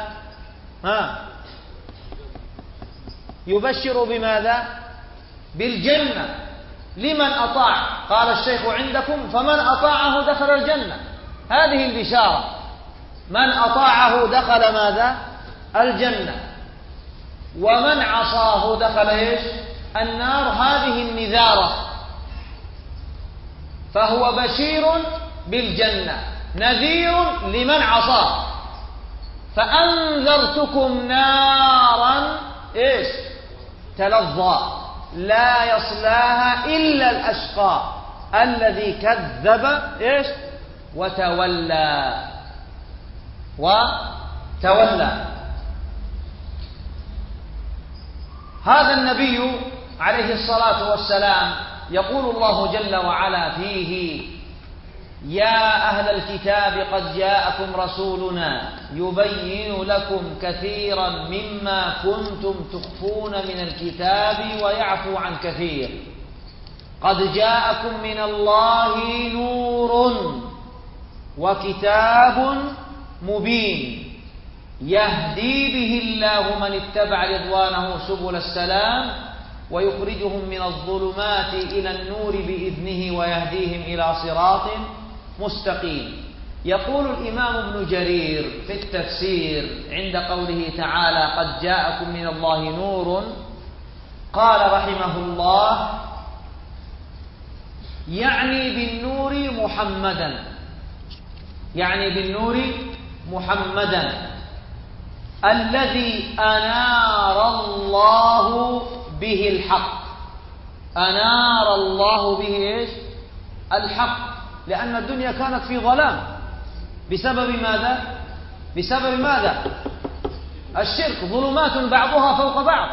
يبشر بماذا؟ بالجنة لمن أطاع. قال الشيخ عندكم فمن أطاعه دخل الجنة، هذه البشارة. من أطاعه دخل ماذا؟ الجنة. ومن عصاه دخل إيش؟ النار. هذه النذارة. فهو بشير بالجنة، نذير لمن عصاه. فأنذرتكم نارا إيش؟ تلظى لا يصلاها إلا الأشقى الذي كذب إيش؟ وتولى. هذا النبي عليه الصلاة والسلام يقول الله جل وعلا فيه: يا أهل الكتاب قد جاءكم رسولنا يبين لكم كثيرا مما كنتم تخفون من الكتاب ويعفو عن كثير. قد جاءكم من الله نور وكتاب مبين يهدي به الله من اتبع رضوانه سبل السلام ويخرجهم من الظلمات إلى النور بإذنه ويهديهم إلى صراط مستقيم. يقول الإمام ابن جرير في التفسير عند قوله تعالى: قد جاءكم من الله نور، قال رحمه الله: يعني بالنور محمدا، يعني بالنور محمدا الذي أنار الله به الحق. أنار الله به إيش؟ الحق. لأن الدنيا كانت في ظلام بسبب ماذا؟ بسبب ماذا؟ الشرك. ظلمات بعضها فوق بعض.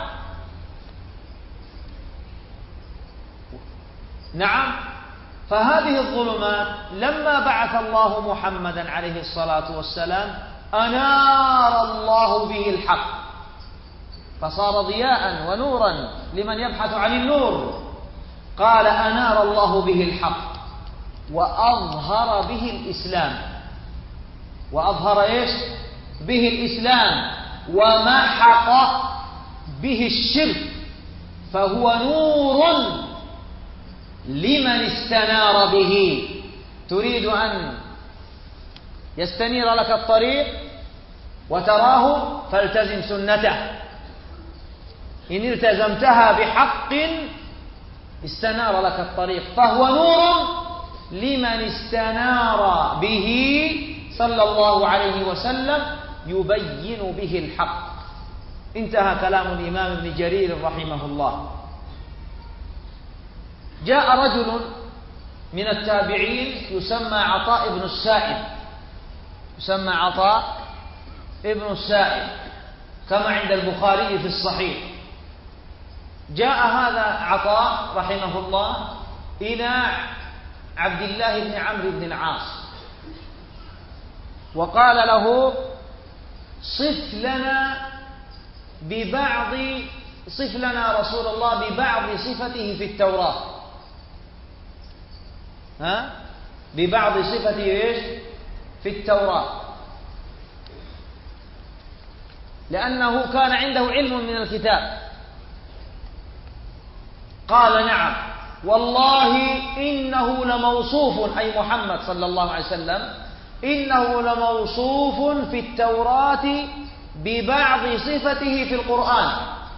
نعم. فهذه الظلمات لما بعث الله محمدا عليه الصلاة والسلام أنار الله به الحق، فصار ضياء ونورا لمن يبحث عن النور. قال: أنار الله به الحق وأظهر به الإسلام. وأظهر إيش؟ به الإسلام. ومحق به الشرك، فهو نور لمن استنار به. تريد أن يستنير لك الطريق وتراه فالتزم سنته. إن التزمتها بحق استنار لك الطريق، فهو نور لمن استنار به صلى الله عليه وسلم يبين به الحق. انتهى كلام الإمام ابن جرير رحمه الله. جاء رجل من التابعين يسمى عطاء بن السائب، يسمى عطاء ابن السائب كما عند البخاري في الصحيح. جاء هذا عطاء رحمه الله إلى عبد الله بن عمرو بن العاص وقال له: صف لنا رسول الله ببعض صفته في التوراة. ببعض صفته إيش؟ في التوراة. لأنه كان عنده علم من الكتاب. قال: نعم والله إنه لموصوف، أي محمد صلى الله عليه وسلم، إنه لموصوف في التوراة ببعض صفته في القرآن.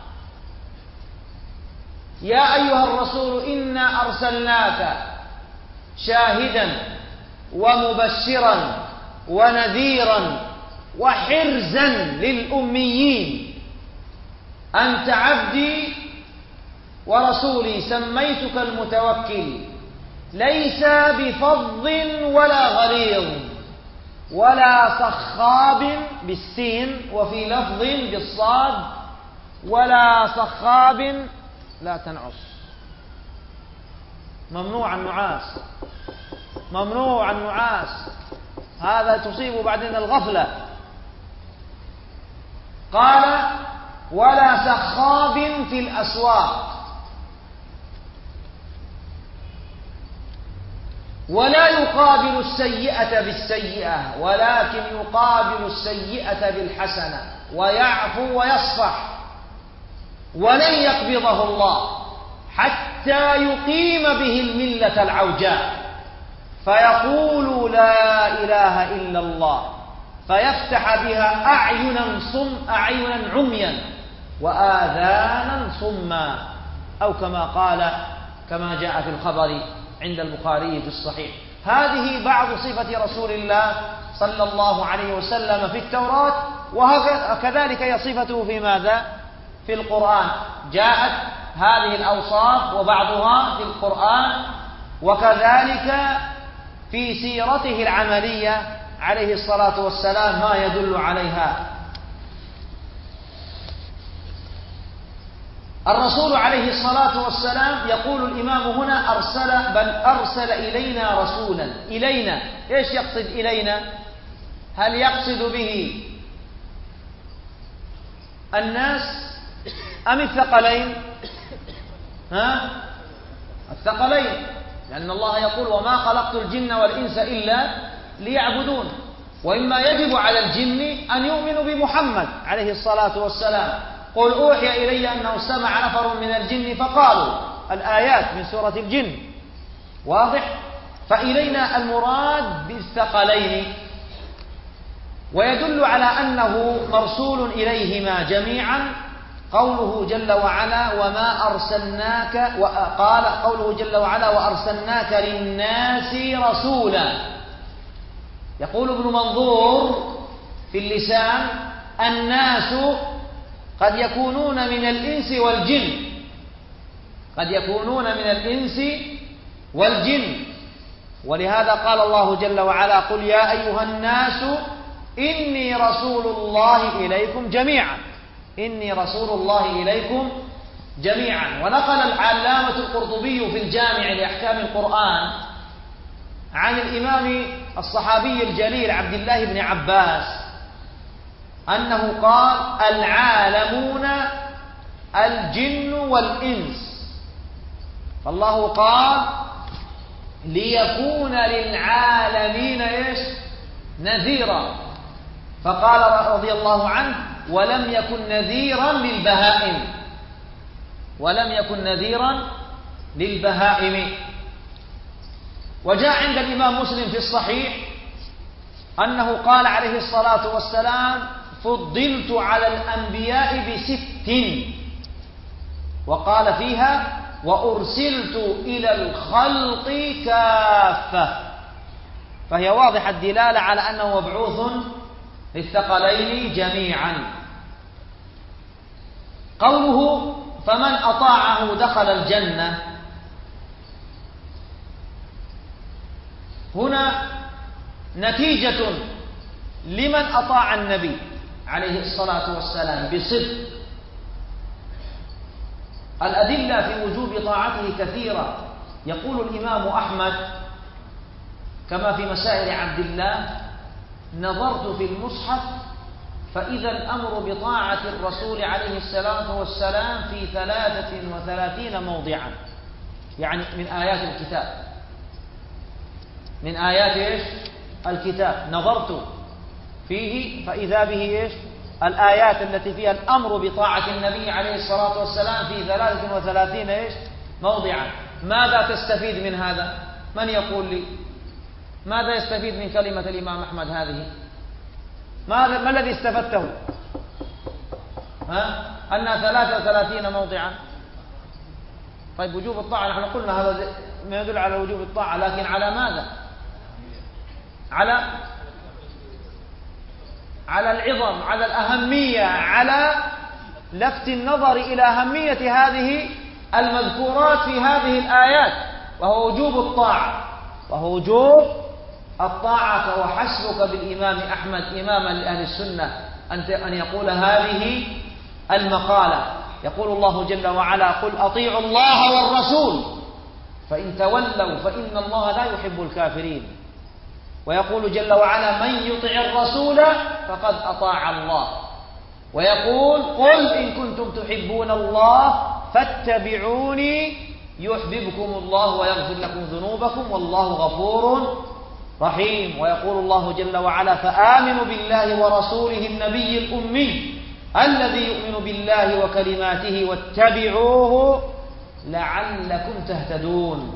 يا أيها الرسول إنا أرسلناك شاهدا ومبشرا ونذيرا وحرزا للأميين. أنت عبدي ورسولي سميتك المتوكل، ليس بفظ ولا غليظ ولا صخاب بالسين، وفي لفظ بالصاد ولا صخاب لا تنعس. ممنوع النعاس، ممنوع النعاس، هذا تصيب بعدين الغفلة. قال: ولا سخاب في الأسواق. ولا يقابل السيئة بالسيئة، ولكن يقابل السيئة بالحسنة، ويعفو ويصفح، ولن يقبضه الله حتى يقيم به الملة العوجاء، فيقول لا إله إلا الله، فيفتح بها أعينا عميا وآذانا صما، أو كما قال كما جاء في الخبر عند البخاري في الصحيح. هذه بعض صفة رسول الله صلى الله عليه وسلم في التوراة، وكذلك هي صفته في ماذا؟ في القرآن. جاءت هذه الأوصاف وبعضها في القرآن، وكذلك في سيرته العملية عليه الصلاة والسلام ما يدل عليها. الرسول عليه الصلاة والسلام يقول الإمام هنا أرسل إلينا رسولا. إلينا، إيش يقصد إلينا؟ هل يقصد به الناس أم الثقلين؟ الثقلين، لأن الله يقول وما خلقت الجن والإنس إلا ليعبدون. وإما يجب على الجن أن يؤمنوا بمحمد عليه الصلاة والسلام. قل أوحي إلي أنه استمع نفر من الجن فقالوا، الآيات من سورة الجن واضح. فإلينا المراد بالثقلين، ويدل على أنه مرسول إليهما جميعا قوله جل وعلا وما أرسلناك، وقال قوله جل وعلا وأرسلناك للناس رسولا. يقول ابن منظور في اللسان الناس قد يكونون من الإنس والجن، قد يكونون من الإنس والجن، ولهذا قال الله جل وعلا قل يا أيها الناس إني رسول الله إليكم جميعا، إني رسول الله إليكم جميعا. ونقل العلامة القرطبي في الجامع لأحكام القرآن عن الإمام الصحابي الجليل عبد الله بن عباس أنه قال العالمون الجن والإنس، فالله قال ليكون للعالمين إيش؟ نذيرا. فقال رضي الله عنه ولم يكن نذيرا للبهائم، ولم يكن نذيرا للبهائم. وجاء عند الإمام مسلم في الصحيح أنه قال عليه الصلاة والسلام فضلت على الأنبياء ب6، وقال فيها وأرسلت إلى الخلق كافة. فهي واضحة الدلالة على أنه مبعوث للثقلين جميعا. قوله فمن أطاعه دخل الجنة، هنا نتيجة لمن أطاع النبي عليه الصلاة والسلام بصدق. الأدلة في وجوب طاعته كثيرة. يقول الإمام أحمد كما في مسائل عبد الله نظرت في المصحف فإذا الأمر بطاعة الرسول عليه الصلاة والسلام في 33 موضعا، يعني من آيات الكتاب، من آيات إيش؟ الكتاب. نظرت فيه فإذا به إيش؟ الآيات التي فيها الأمر بطاعة النبي عليه الصلاة والسلام في 33 إيش؟ موضعا. ماذا تستفيد من هذا؟ من يقول لي ماذا يستفيد من كلمة الإمام أحمد هذه؟ ما الذي استفدته؟ أنها 33 موضعا. طيب وجوب الطاعة، نحن قلنا هذا ما يدل على وجوب الطاعة، لكن على ماذا؟ على العظم، على الأهمية، على لفت النظر إلى أهمية هذه المذكورات في هذه الآيات، وهو وجوب الطاعة، وهو وجوب الطاعة. وحسبك بالإمام أحمد إماما لأهل السنة أن يقول هذه المقالة. يقول الله جل وعلا قل أطيعوا الله والرسول فإن تولوا فإن الله لا يحب الكافرين. ويقول جل وعلا من يطع الرسول فقد أطاع الله. ويقول قل إن كنتم تحبون الله فاتبعوني يحببكم الله ويغفر لكم ذنوبكم والله غفور رحيم. ويقول الله جل وعلا: فآمنوا بالله ورسوله النبي الأمي الذي يؤمن بالله وكلماته واتبعوه لعلكم تهتدون.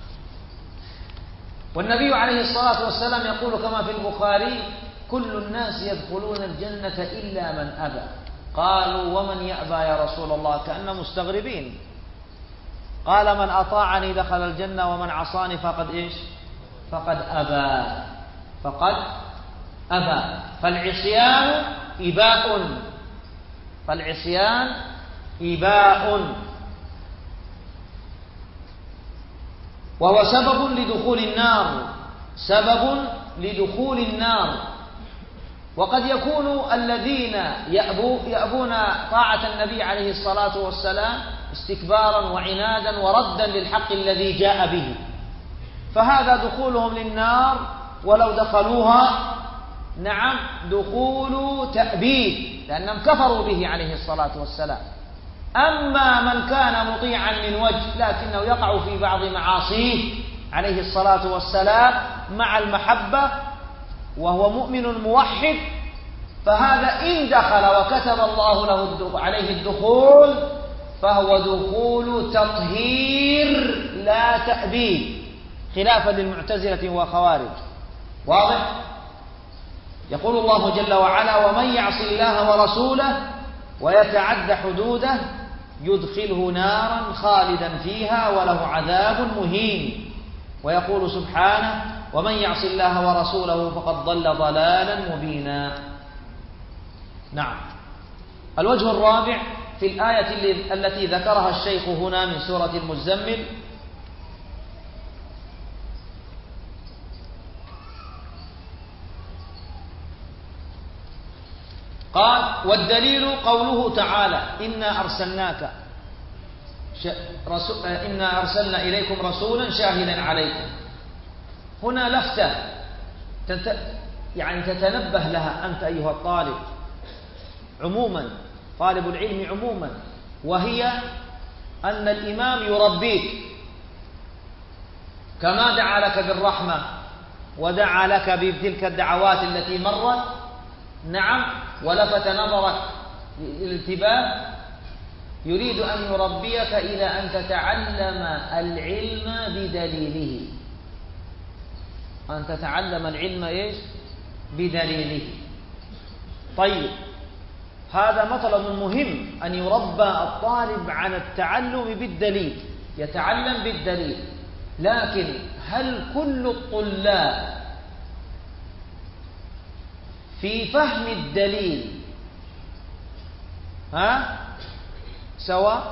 والنبي عليه الصلاة والسلام يقول كما في البخاري: كل الناس يدخلون الجنة إلا من أبى. قالوا: ومن يأبى يا رسول الله؟ كأنهم مستغربين. قال: من أطاعني دخل الجنة ومن عصاني فقد إيش؟ فقد أبى. فقد أبى. فالعصيان إباء. فالعصيان إباء، وهو سبب لدخول النار. سبب لدخول النار. وقد يكون الذين يأبون طاعة النبي عليه الصلاة والسلام استكبارا وعنادا وردا للحق الذي جاء به، فهذا دخولهم للنار ولو دخلوها نعم دخول تأبيد، لأنهم كفروا به عليه الصلاة والسلام. أما من كان مطيعا من وجه لكنه يقع في بعض معاصيه عليه الصلاة والسلام مع المحبة وهو مؤمن موحد، فهذا إن دخل وكتب الله له عليه الدخول فهو دخول تطهير لا تأبيد، خلافا للمعتزلة وخوارج. واضح؟ يقول الله جل وعلا: ومن يعص الله ورسوله ويتعد حدوده يدخله نارا خالدا فيها وله عذاب مهين. ويقول سبحانه: ومن يعص الله ورسوله فقد ضل ضلالا مبينا. نعم. الوجه الرابع في الآية التي ذكرها الشيخ هنا من سورة المزمل: قال: والدليل قوله تعالى: إنا أرسلنا إليكم رسولا شاهدا عليكم. هنا لفتة يعني تتنبه لها أنت أيها الطالب عموما، طالب العلم عموما، وهي أن الإمام يربيك كما دعا لك بالرحمة ودعا لك بتلك الدعوات التي مرت، نعم، ولفت نظرك للالتباس، يريد أن يربيك إلى أن تتعلم العلم بدليله. أن تتعلم العلم إيش؟ بدليله. طيب، هذا مطلب مهم، أن يربى الطالب عن التعلم بالدليل، يتعلم بالدليل. لكن هل كل الطلاب في فهم الدليل سواء،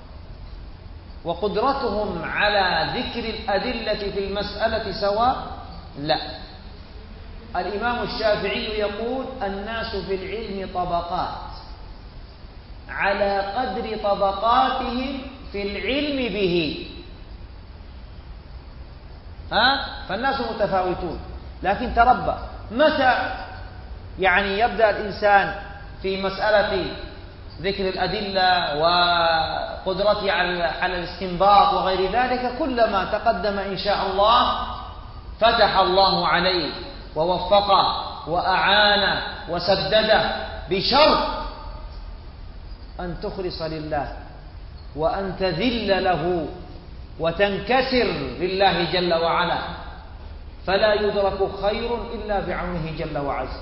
وقدرتهم على ذكر الأدلة في المسألة سواء؟ لا. الإمام الشافعي يقول: الناس في العلم طبقات على قدر طبقاتهم في العلم به. فالناس متفاوتون، لكن تربى. متى يعني يبدأ الإنسان في مسألة ذكر الأدلة وقدرته على الاستنباط وغير ذلك؟ كلما تقدم إن شاء الله فتح الله عليه ووفقه وأعانه وسدده، بشرط أن تخلص لله وأن تذل له وتنكسر لله جل وعلا، فلا يدرك خير إلا بعونه جل وعز.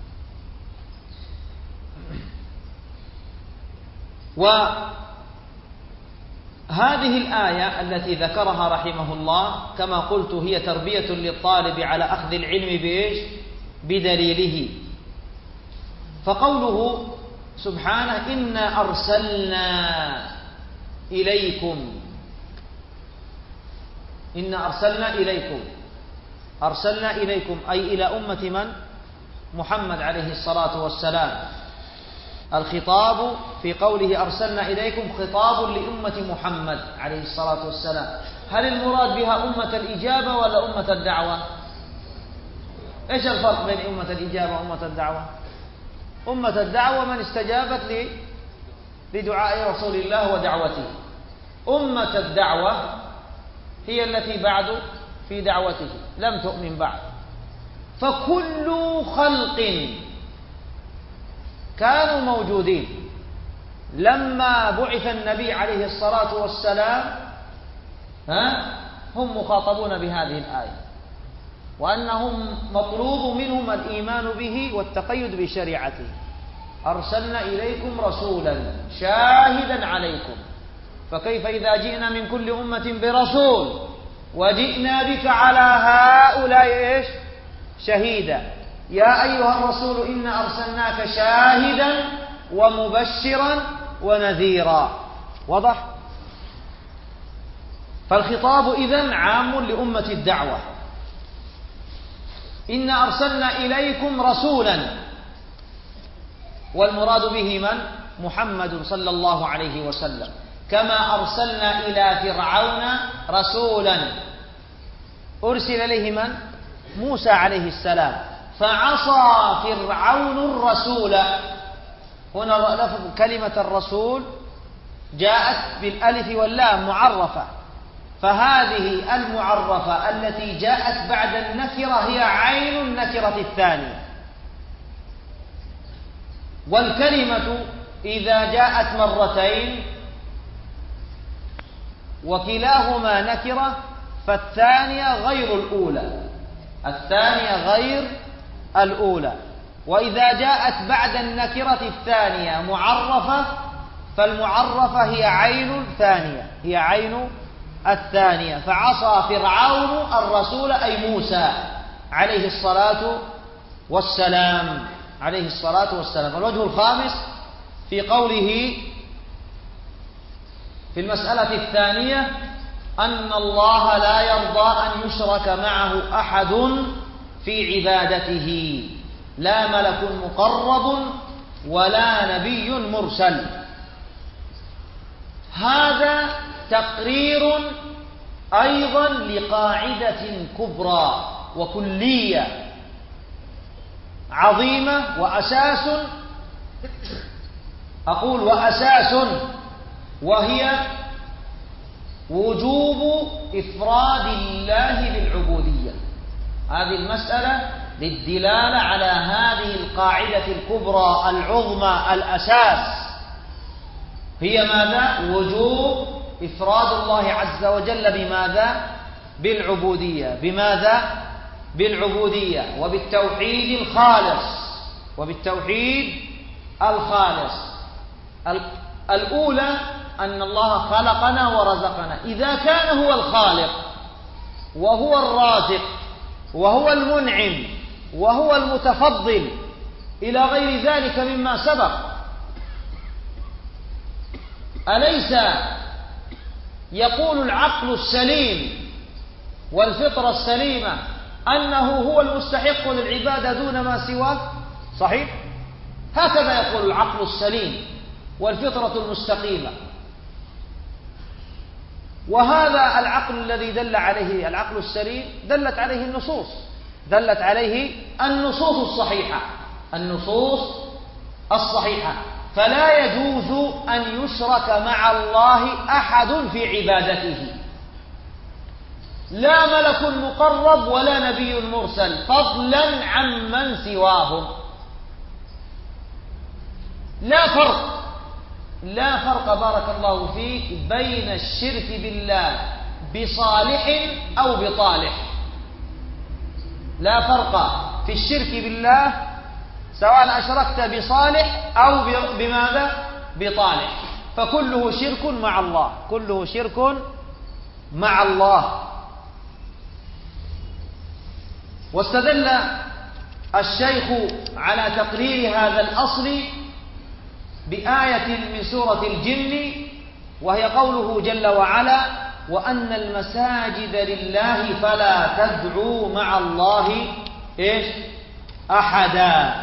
وهذه الآية التي ذكرها رحمه الله كما قلت هي تربية للطالب على أخذ العلم بإيش؟ بدليله. فقوله سبحانه: إنا أرسلنا إليكم. إنا أرسلنا إليكم أي إلى أمة من؟ محمد عليه الصلاة والسلام. الخطاب في قوله أرسلنا إليكم خطاب لأمة محمد عليه الصلاة والسلام. هل المراد بها أمة الإجابة ولا أمة الدعوة؟ إيش الفرق بين أمة الإجابة وأمة الدعوة؟ أمة الدعوة من استجابت لدعاء رسول الله ودعوته. أمة الدعوة هي التي بعد في دعوته لم تؤمن بعد. فكل خلق كانوا موجودين لما بعث النبي عليه الصلاة والسلام هم مخاطبون بهذه الآية، وأنهم مطلوب منهم الإيمان به والتقيد بشريعته. أرسلنا إليكم رسولا شاهدا عليكم، فكيف إذا جئنا من كل أمة برسول وجئنا بك على هؤلاء شهيدا. يا أيها الرسول إنا أرسلناك شاهدا ومبشرا ونذيرا. واضح؟ فالخطاب إذن عام لأمة الدعوة. إنا أرسلنا إليكم رسولا، والمراد به من؟ محمد صلى الله عليه وسلم. كما أرسلنا إلى فرعون رسولا أرسل إليه من؟ موسى عليه السلام، فعصى فرعون الرسول. هنا لفظ كلمة الرسول جاءت بالألف واللام معرفة، فهذه المعرفة التي جاءت بعد النكرة هي عين النكرة الثانية. والكلمة إذا جاءت مرتين وكلاهما نكرة فالثانية غير الأولى، الثانية غير الأولى. وإذا جاءت بعد النكرة الثانية معرفة فالمعرفة هي عين الثانية، هي عين الثانية. فعصى فرعون الرسول أي موسى عليه الصلاة والسلام، عليه الصلاة والسلام. الوجه الخامس في قوله في المسألة الثانية أن الله لا يرضى أن يشرك معه أحد في عبادته، لا ملك مقرب ولا نبي مرسل. هذا تقرير أيضا لقاعدة كبرى وكلية عظيمة وأساس، أقول وأساس، وهي وجوب إفراد الله بالعبودية. هذه المسألة للدلالة على هذه القاعدة الكبرى العظمى الأساس، هي ماذا؟ وجوب إفراد الله عز وجل بماذا؟ بالعبودية. بماذا؟ بالعبودية وبالتوحيد الخالص، وبالتوحيد الخالص. الأولى أن الله خلقنا ورزقنا. إذا كان هو الخالق وهو الرازق وهو المنعم وهو المتفضل إلى غير ذلك مما سبق، أليس يقول العقل السليم والفطرة السليمة أنه هو المستحق للعبادة دون ما سواه؟ صحيح؟ هكذا يقول العقل السليم والفطرة المستقيمة. وهذا العقل الذي دل عليه العقل السليم دلت عليه النصوص، دلت عليه النصوص الصحيحة، النصوص الصحيحة. فلا يجوز أن يشرك مع الله أحد في عبادته، لا ملك مقرب ولا نبي مرسل، فضلا عمن سواهم. لا فرق بارك الله فيك بين الشرك بالله بصالح أو بطالح. لا فرق في الشرك بالله سواء أشركت بصالح أو بماذا؟ بطالح، فكله شرك مع الله، كله شرك مع الله. واستدل الشيخ على تقرير هذا الأصل بآية من سورة الجن، وهي قوله جل وعلا: وأن المساجد لله فلا تدعوا مع الله أحدا.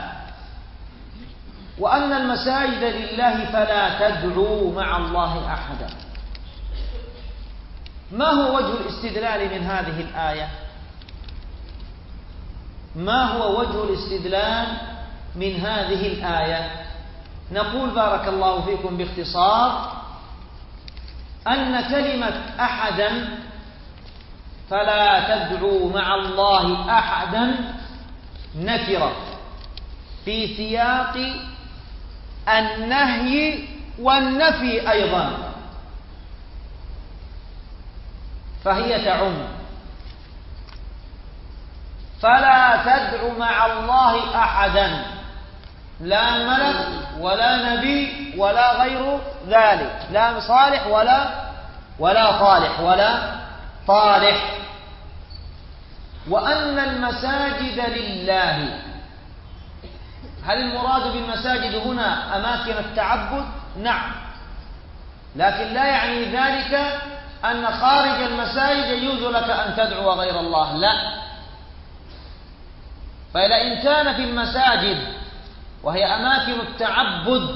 وأن المساجد لله فلا تدعوا مع الله أحدا. ما هو وجه الاستدلال من هذه الآية؟ ما هو وجه الاستدلال من هذه الآية؟ نقول بارك الله فيكم باختصار أن كلمة أحدا فلا تدعوا مع الله أحدا نكرة في سياق النهي والنفي أيضا، فهي تعم. فلا تدع مع الله أحدا، لا ملك ولا نبي ولا غير ذلك، لا صالح ولا صالح ولا طالح. وأن المساجد لله، هل المراد بالمساجد هنا أماكن التعبد؟ نعم، لكن لا يعني ذلك أن خارج المساجد يجوز لك أن تدعو غير الله، لا. فإن كان في المساجد وهي أماكن التعبد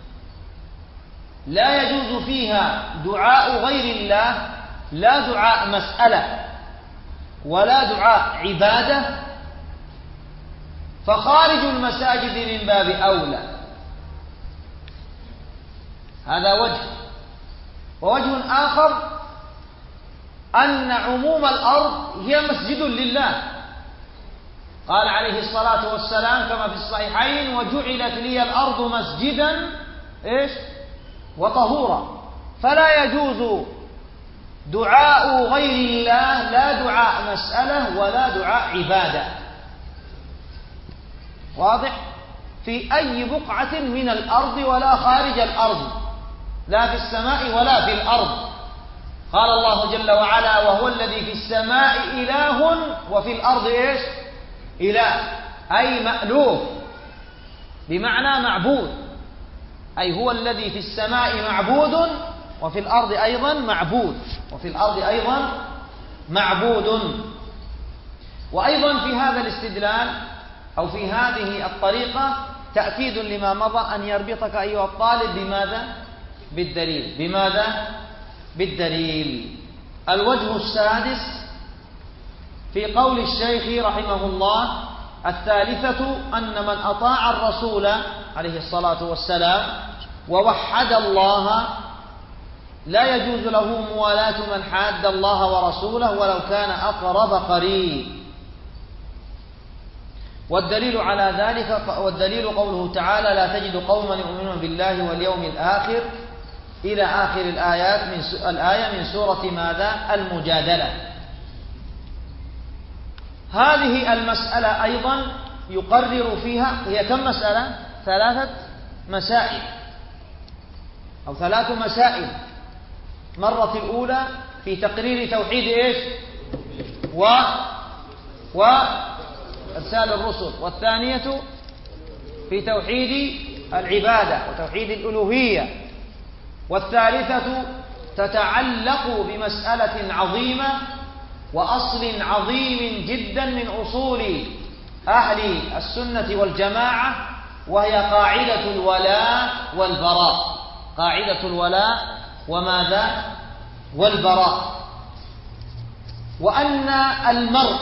لا يجوز فيها دعاء غير الله، لا دعاء مسألة ولا دعاء عبادة، فخارج المساجد من باب أولى. هذا وجه. ووجه آخر أن عموم الأرض هي مسجد لله، قال عليه الصلاة والسلام كما في الصحيحين: وجعلت لي الأرض مسجدا وطهورا. فلا يجوز دعاء غير الله، لا دعاء مسألة ولا دعاء عبادة. واضح؟ في أي بقعة من الأرض ولا خارج الأرض، لا في السماء ولا في الأرض. قال الله جل وعلا: وهو الذي في السماء إله وفي الأرض إله، أي مألوف، بمعنى معبود، أي هو الذي في السماء معبود وفي الأرض أيضا معبود، وفي الأرض أيضا معبود. وأيضا في هذا الاستدلال أو في هذه الطريقة تأكيد لما مضى أن يربطك أيها الطالب بماذا؟ بالدليل. بماذا؟ بالدليل. الوجه السادس في قول الشيخ رحمه الله: الثالثة أن من أطاع الرسول عليه الصلاة والسلام ووحد الله لا يجوز له موالاة من حاد الله ورسوله ولو كان أقرب قريب. والدليل على ذلك، والدليل قوله تعالى: لا تجد قوما يؤمنون بالله واليوم الآخر، إلى آخر الآية من سورة ماذا؟ المجادلة. هذه المسألة أيضا يقرر فيها، هي كم مسألة؟ 3 مسائل أو 3 مسائل. مرة الأولى في تقرير توحيد وإرسال الرسل، والثانية في توحيد العبادة وتوحيد الألوهية، والثالثة تتعلق بمسألة عظيمة وأصل عظيم جدا من أصول أهل السنة والجماعة، وهي قاعدة الولاء والبراء. قاعدة الولاء وماذا؟ والبراء. وأن المرء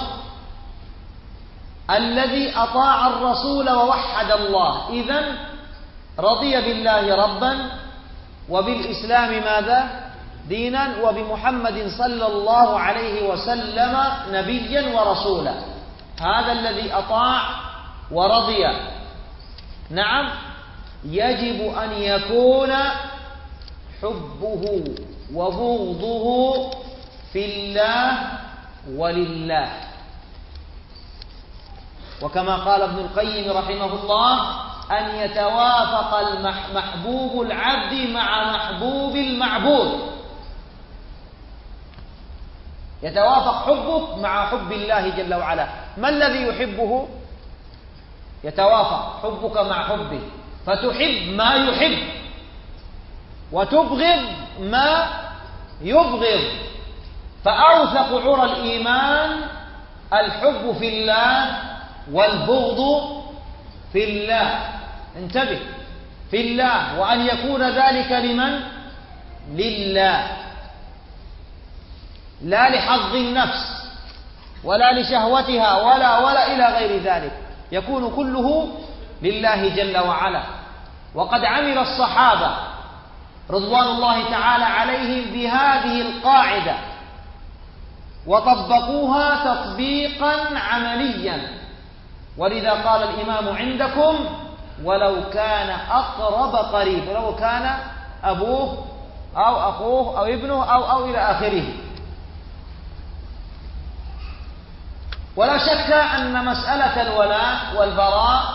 الذي أطاع الرسول ووحد الله إذن رضي بالله ربا وبالإسلام ماذا؟ دينا، وبمحمد صلى الله عليه وسلم نبيا ورسولا. هذا الذي أطاع ورضي، نعم، يجب أن يكون حبه وبغضه في الله ولله. وكما قال ابن القيم رحمه الله: أن يتوافق محبوب العبد مع محبوب المعبود. يتوافق حبك مع حب الله جل وعلا. ما الذي يحبه؟ يتوافق حبك مع حبه، فتحب ما يحب وتبغض ما يبغض. فأوثق عرى الإيمان الحب في الله والبغض في الله. انتبه، في الله، وأن يكون ذلك لمن؟ لله، لا لحظ النفس ولا لشهوتها ولا إلى غير ذلك، يكون كله لله جل وعلا. وقد عمل الصحابة رضوان الله تعالى عليهم بهذه القاعدة، وطبقوها تطبيقا عمليا. ولذا قال الإمام عندكم ولو كان أقرب قريب، ولو كان أبوه أو أخوه أو ابنه أو إلى آخره. ولا شك أن مسألة الولاء والبراء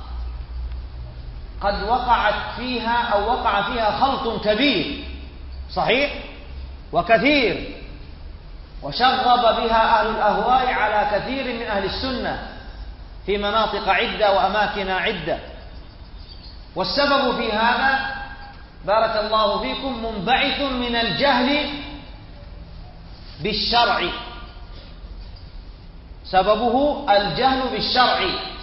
قد وقع فيها خلط كبير صحيح وكثير، وشغب بها أهل الأهواء على كثير من أهل السنة في مناطق عدة وأماكن عدة. والسبب في هذا بارك الله فيكم منبعث من الجهل بالشرع، سببه الجهل بالشرع،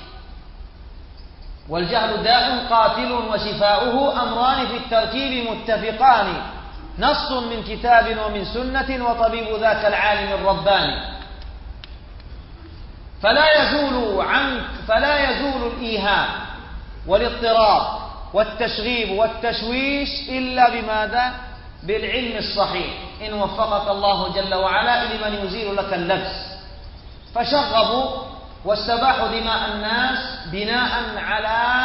والجهل داء قاتل وشفاؤه أمران في التركيب متفقان، نص من كتاب ومن سنة وطبيب ذاك العالم الرباني. فلا يزول الإيهام والاضطراب والتشغيب والتشويش إلا بماذا؟ بالعلم الصحيح، إن وفقك الله جل وعلا لمن يزيل لك اللبس. فشغبوا واستباحوا دماء الناس بناء على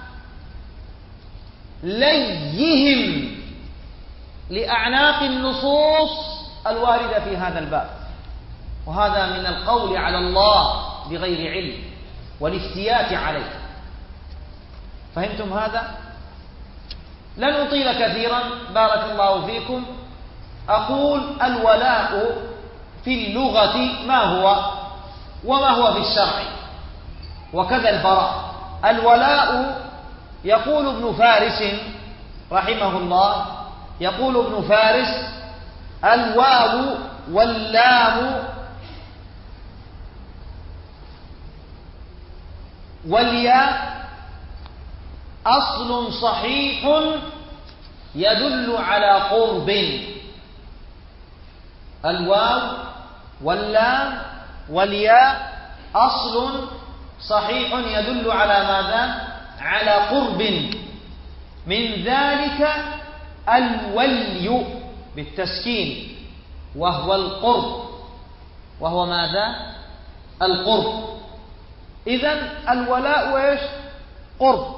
ليهم لأعناق النصوص الواردة في هذا الباب، وهذا من القول على الله بغير علم والافتيات عليه. فهمتم هذا؟ لن أطيل كثيرا بارك الله فيكم. أقول الولاء في اللغة ما هو وما هو في الشرع، وكذا البراء. الولاء يقول ابن فارس رحمه الله، يقول ابن فارس: الواو واللام والياء أصل صحيح يدل على قرب. الواو واللام والياء أصل صحيح يدل على ماذا؟ على قرب. من ذلك الولي بالتسكين، وهو القرب، وهو ماذا؟ القرب. إذن الولاء إيش؟ قرب.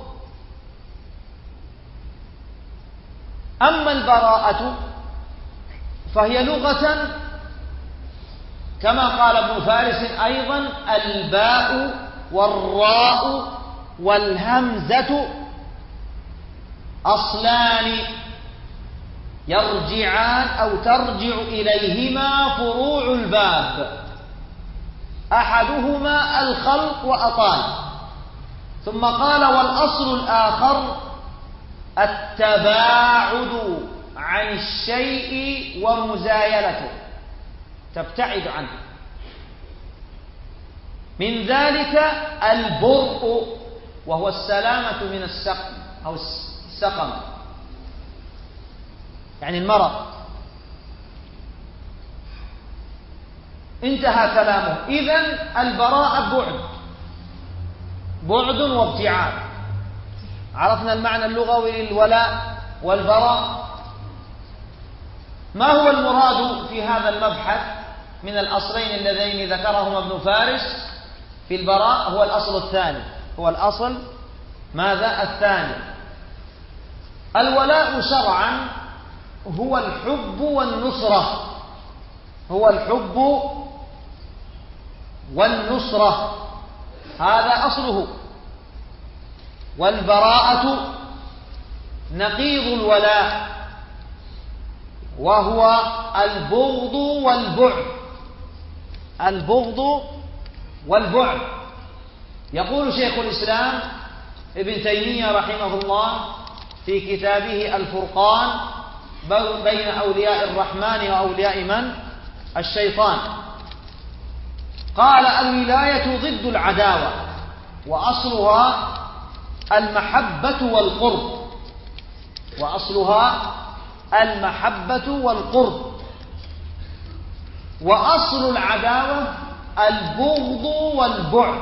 أما البراءة فهي لغة كما قال ابن فارس أيضا: الباء والراء والهمزة أصلان يرجعان أو ترجع إليهما فروع الباب، أحدهما الخلق وأطال. ثم قال: والأصل الآخر التباعد عن الشيء ومزايلته، تبتعد عنه. من ذلك البرء، وهو السلامة من السقم أو السقم، يعني المرض. انتهى كلامه. إذن البراءة بعد وابتعاد. عرفنا المعنى اللغوي للولاء والبراء. ما هو المراد في هذا المبحث من الأصلين اللذين ذكرهما ابن فارس في البراء؟ هو الأصل الثاني، هو الأصل ماذا؟ الثاني. الولاء شرعا هو الحب والنصرة، هو الحب والنصرة، هذا أصله. والبراءة نقيض الولاء، وهو البغض والبعد. البغض والبعد. يقول شيخ الإسلام ابن تيمية رحمه الله في كتابه الفرقان بين أولياء الرحمن وأولياء من؟ الشيطان. قال: الولاية ضد العداوة، وأصلها المحبة والقرب، وأصلها المحبة والقرب. وأصل العداوة البغض والبعد،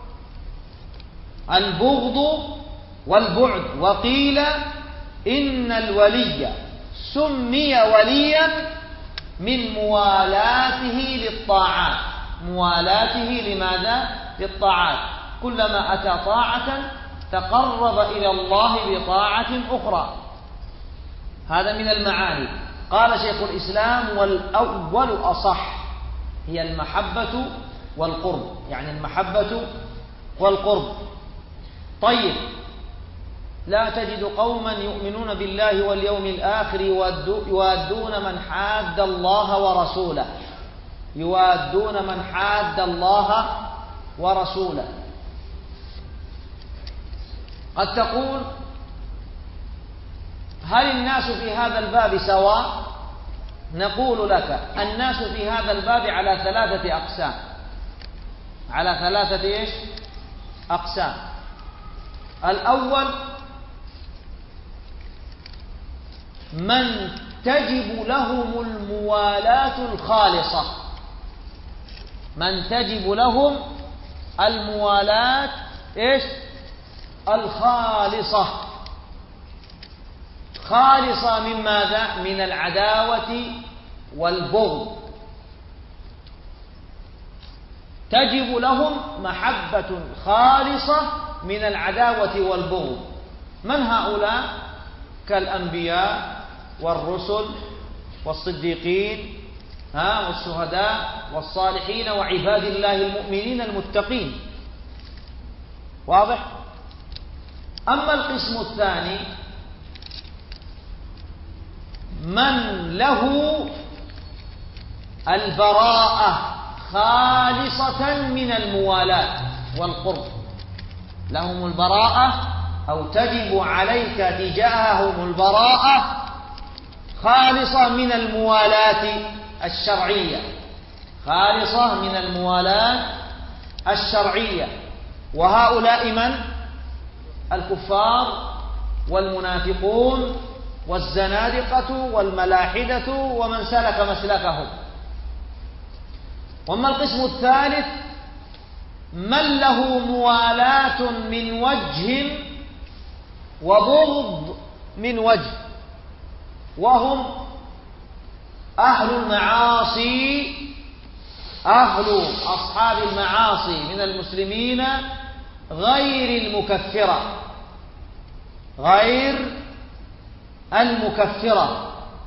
البغض والبعد. وقيل إن الولي سمي وليا من موالاته للطاعات. موالاته لماذا؟ للطاعات. كلما أتى طاعة تقرب إلى الله بطاعة أخرى. هذا من المعاني. قال شيخ الإسلام: والأول أصح، هي المحبة والقرب، يعني المحبة والقرب. طيب، لا تجد قوما يؤمنون بالله واليوم الآخر يوادون من حاد الله ورسوله، يوادون من حاد الله ورسوله. قد تقول: هل الناس في هذا الباب سواء؟ نقول لك: الناس في هذا الباب على 3 أقسام. على 3 أقسام. الأول: من تجب لهم الموالاة الخالصة. من تجب لهم الموالاة الخالصة. خالصة من ماذا؟ من العداوة والبغض. تجب لهم محبة خالصة من العداوة والبغض. من هؤلاء؟ كالأنبياء والرسل والصديقين والشهداء والصالحين وعباد الله المؤمنين المتقين. واضح؟ أما القسم الثاني: من له البراءة خالصة من الموالاة والقرب. لهم البراءة، أو تجب عليك تجاههم البراءة خالصة من الموالاة الشرعية. خالصة من الموالاة الشرعية. وهؤلاء من؟ الكفار والمنافقون والزنادقة والملاحدة ومن سلك مسلكهم. وأما القسم الثالث: من له موالاة من وجه وبغض من وجه، وهم أهل المعاصي، أهل أصحاب المعاصي من المسلمين غير المكفرة، غير المكفرة.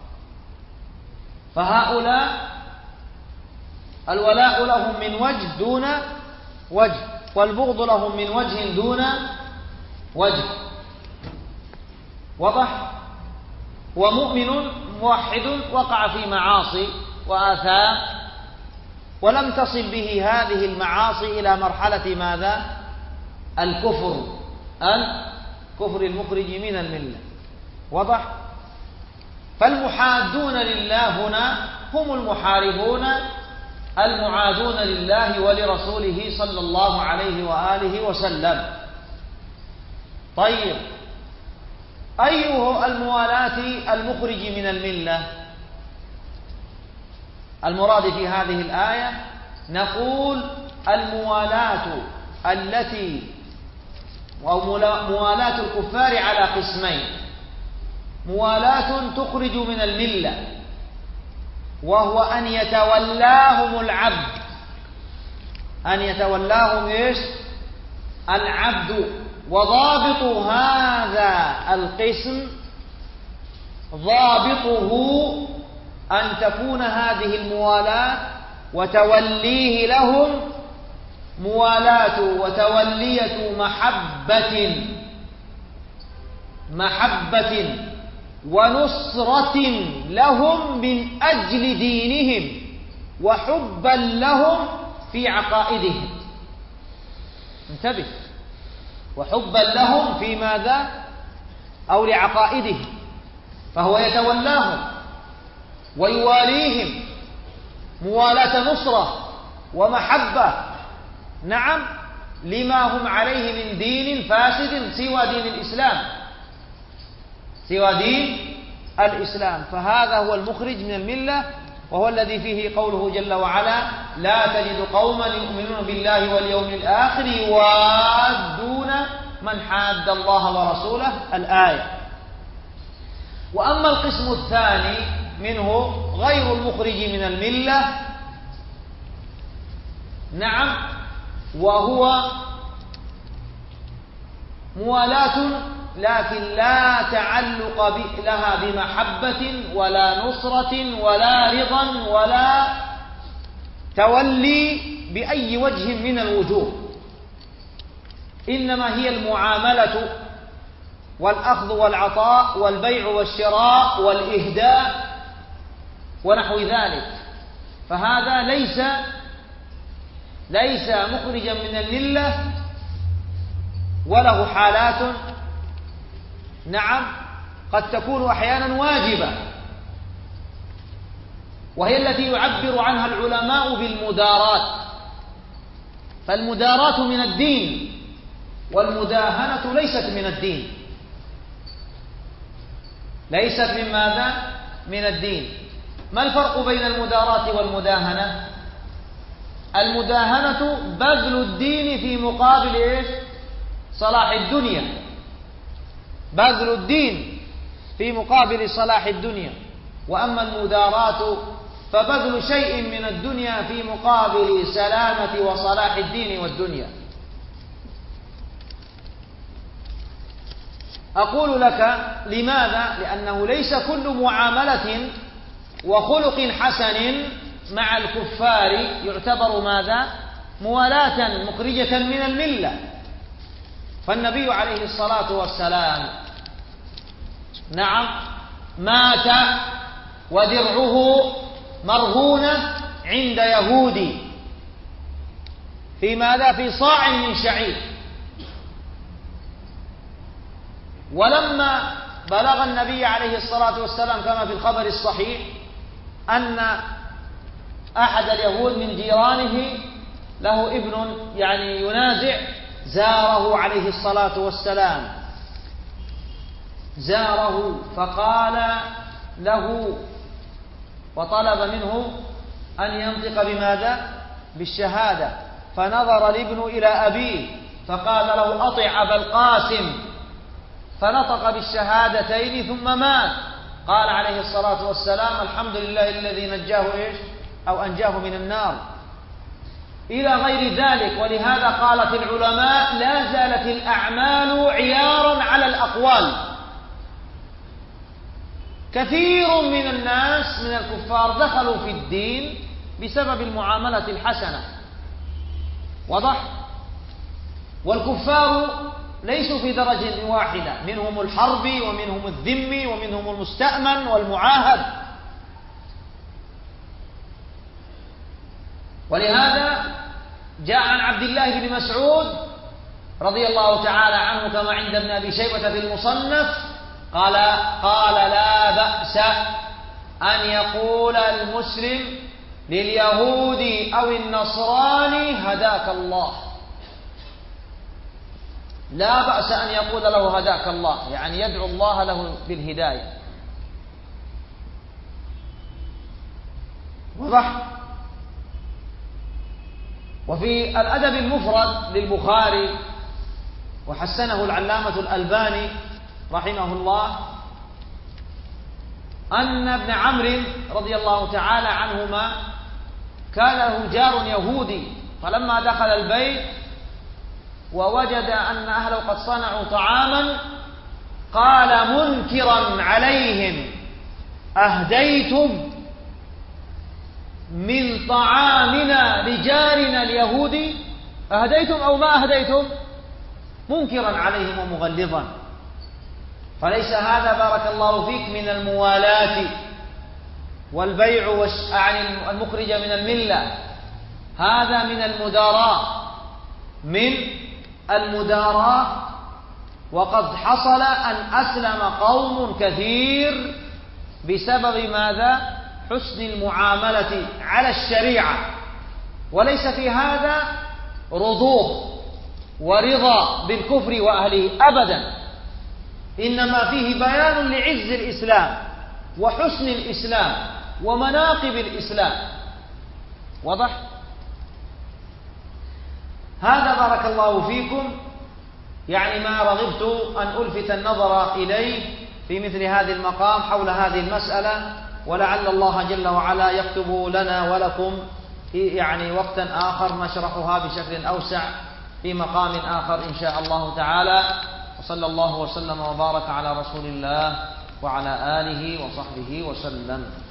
فهؤلاء الولاء لهم من وجه دون وجه، والبغض لهم من وجه دون وجه. وضح؟ ومؤمن موحد وقع في معاصي وآثام ولم تصل به هذه المعاصي إلى مرحلة ماذا؟ الكفر، الكفر المخرج من الملة. وضح؟ فالمحادون لله هنا هم المحاربون المعادون لله ولرسوله صلى الله عليه وآله وسلم. طيب، أيه الموالاة المخرج من الملة؟ المراد في هذه الآية نقول الموالاة التي موالاة الكفار على قسمين: موالاة تخرج من الملة، وهو أن يتولاهم العبد، أن يتولاهم العبد. وضابط هذا القسم، ضابطه أن تكون هذه الموالاة وتوليه لهم موالاة وتولية محبة ونصرة لهم من أجل دينهم، وحبا لهم في عقائدهم. انتبه، وحبا لهم في ماذا؟ أو لعقائدهم. فهو يتولاهم ويواليهم موالاة نصرة ومحبة، نعم، لما هم عليه من دين فاسد سوى دين الإسلام، سوى دين الإسلام. فهذا هو المخرج من الملة، وهو الذي فيه قوله جل وعلا: لا تجد قوما يؤمنون بالله واليوم الآخر يوادون من حاد الله ورسوله، الآية. وأما القسم الثاني منه غير المخرج من الملة، نعم، وهو موالاة لكن لا تعلق لها بمحبة ولا نصرة ولا رضا ولا تولي بأي وجه من الوجوه، إنما هي المعاملة والأخذ والعطاء والبيع والشراء والإهداء ونحو ذلك. فهذا ليس مخرجا من الملة، وله حالات نعم قد تكون أحيانا واجبة، وهي التي يعبر عنها العلماء بالمدارات. فالمدارات من الدين والمداهنة ليست من الدين، ليست من ماذا؟ من الدين. ما الفرق بين المدارات والمداهنة؟ المداهنة بذل الدين في مقابل إيش؟ صلاح الدنيا، بذل الدين في مقابل صلاح الدنيا. وأما المدارات فبذل شيء من الدنيا في مقابل سلامة وصلاح الدين والدنيا. أقول لك لماذا؟ لأنه ليس كل معاملة وخلق حسن مع الكفار يعتبر ماذا؟ موالاة مخرجة من الملة. فالنبي عليه الصلاة والسلام نعم مات ودرعه مرهونة عند يهودي في ماذا؟ في صاع من شعير. ولما بلغ النبي عليه الصلاة والسلام كما في الخبر الصحيح أن أحد اليهود من جيرانه له ابن يعني ينازع، زاره عليه الصلاة والسلام، زاره فقال له وطلب منه أن ينطق بماذا؟ بالشهادة. فنظر الابن إلى أبيه فقال له أطع أبا القاسم، فنطق بالشهادتين ثم مات. قال عليه الصلاة والسلام الحمد لله الذي نجاه إيش؟ أو أنجاه من النار، إلى غير ذلك. ولهذا قالت العلماء لا زالت الأعمال عيارا على الأقوال. كثير من الناس من الكفار دخلوا في الدين بسبب المعاملة الحسنة، واضح؟ والكفار ليسوا في درجة واحدة، منهم الحرب ومنهم الذم ومنهم المستأمن والمعاهد. ولهذا جاء عن عبد الله بن مسعود رضي الله تعالى عنه كما عند ابن أبي شيبة في المصنف قال لا بأس أن يقول المسلم لليهود أو النصراني هداك الله. لا بأس أن يقول له هداك الله، يعني يدعو الله له بالهداية. واضح؟ وفي الأدب المفرد للبخاري وحسنه العلامة الألباني رحمه الله أن ابن عمرو رضي الله تعالى عنهما كان له جار يهودي، فلما دخل البيت ووجد أن أهله قد صنعوا طعاما قال منكرا عليهم أهديتم من طعامنا لجارنا اليهودي؟ أهديتم أو ما أهديتم؟ منكرا عليهم ومغلظا. فليس هذا بارك الله فيك من الموالاة والبيع يعني المخرجة من الملة، هذا من المداراة. وقد حصل أن أسلم قوم كثير بسبب ماذا؟ حسن المعاملة على الشريعة. وليس في هذا رضوخ ورضا بالكفر وأهله أبدا، إنما فيه بيان لعز الإسلام وحسن الإسلام ومناقب الإسلام. واضح؟ هذا بارك الله فيكم يعني ما رغبت أن ألفت النظر إليه في مثل هذه المقام حول هذه المسألة، ولعل الله جل وعلا يكتب لنا ولكم يعني وقتا آخر نشرحها بشكل أوسع في مقام آخر إن شاء الله تعالى. وصلى الله وسلم وبارك على رسول الله وعلى آله وصحبه وسلم.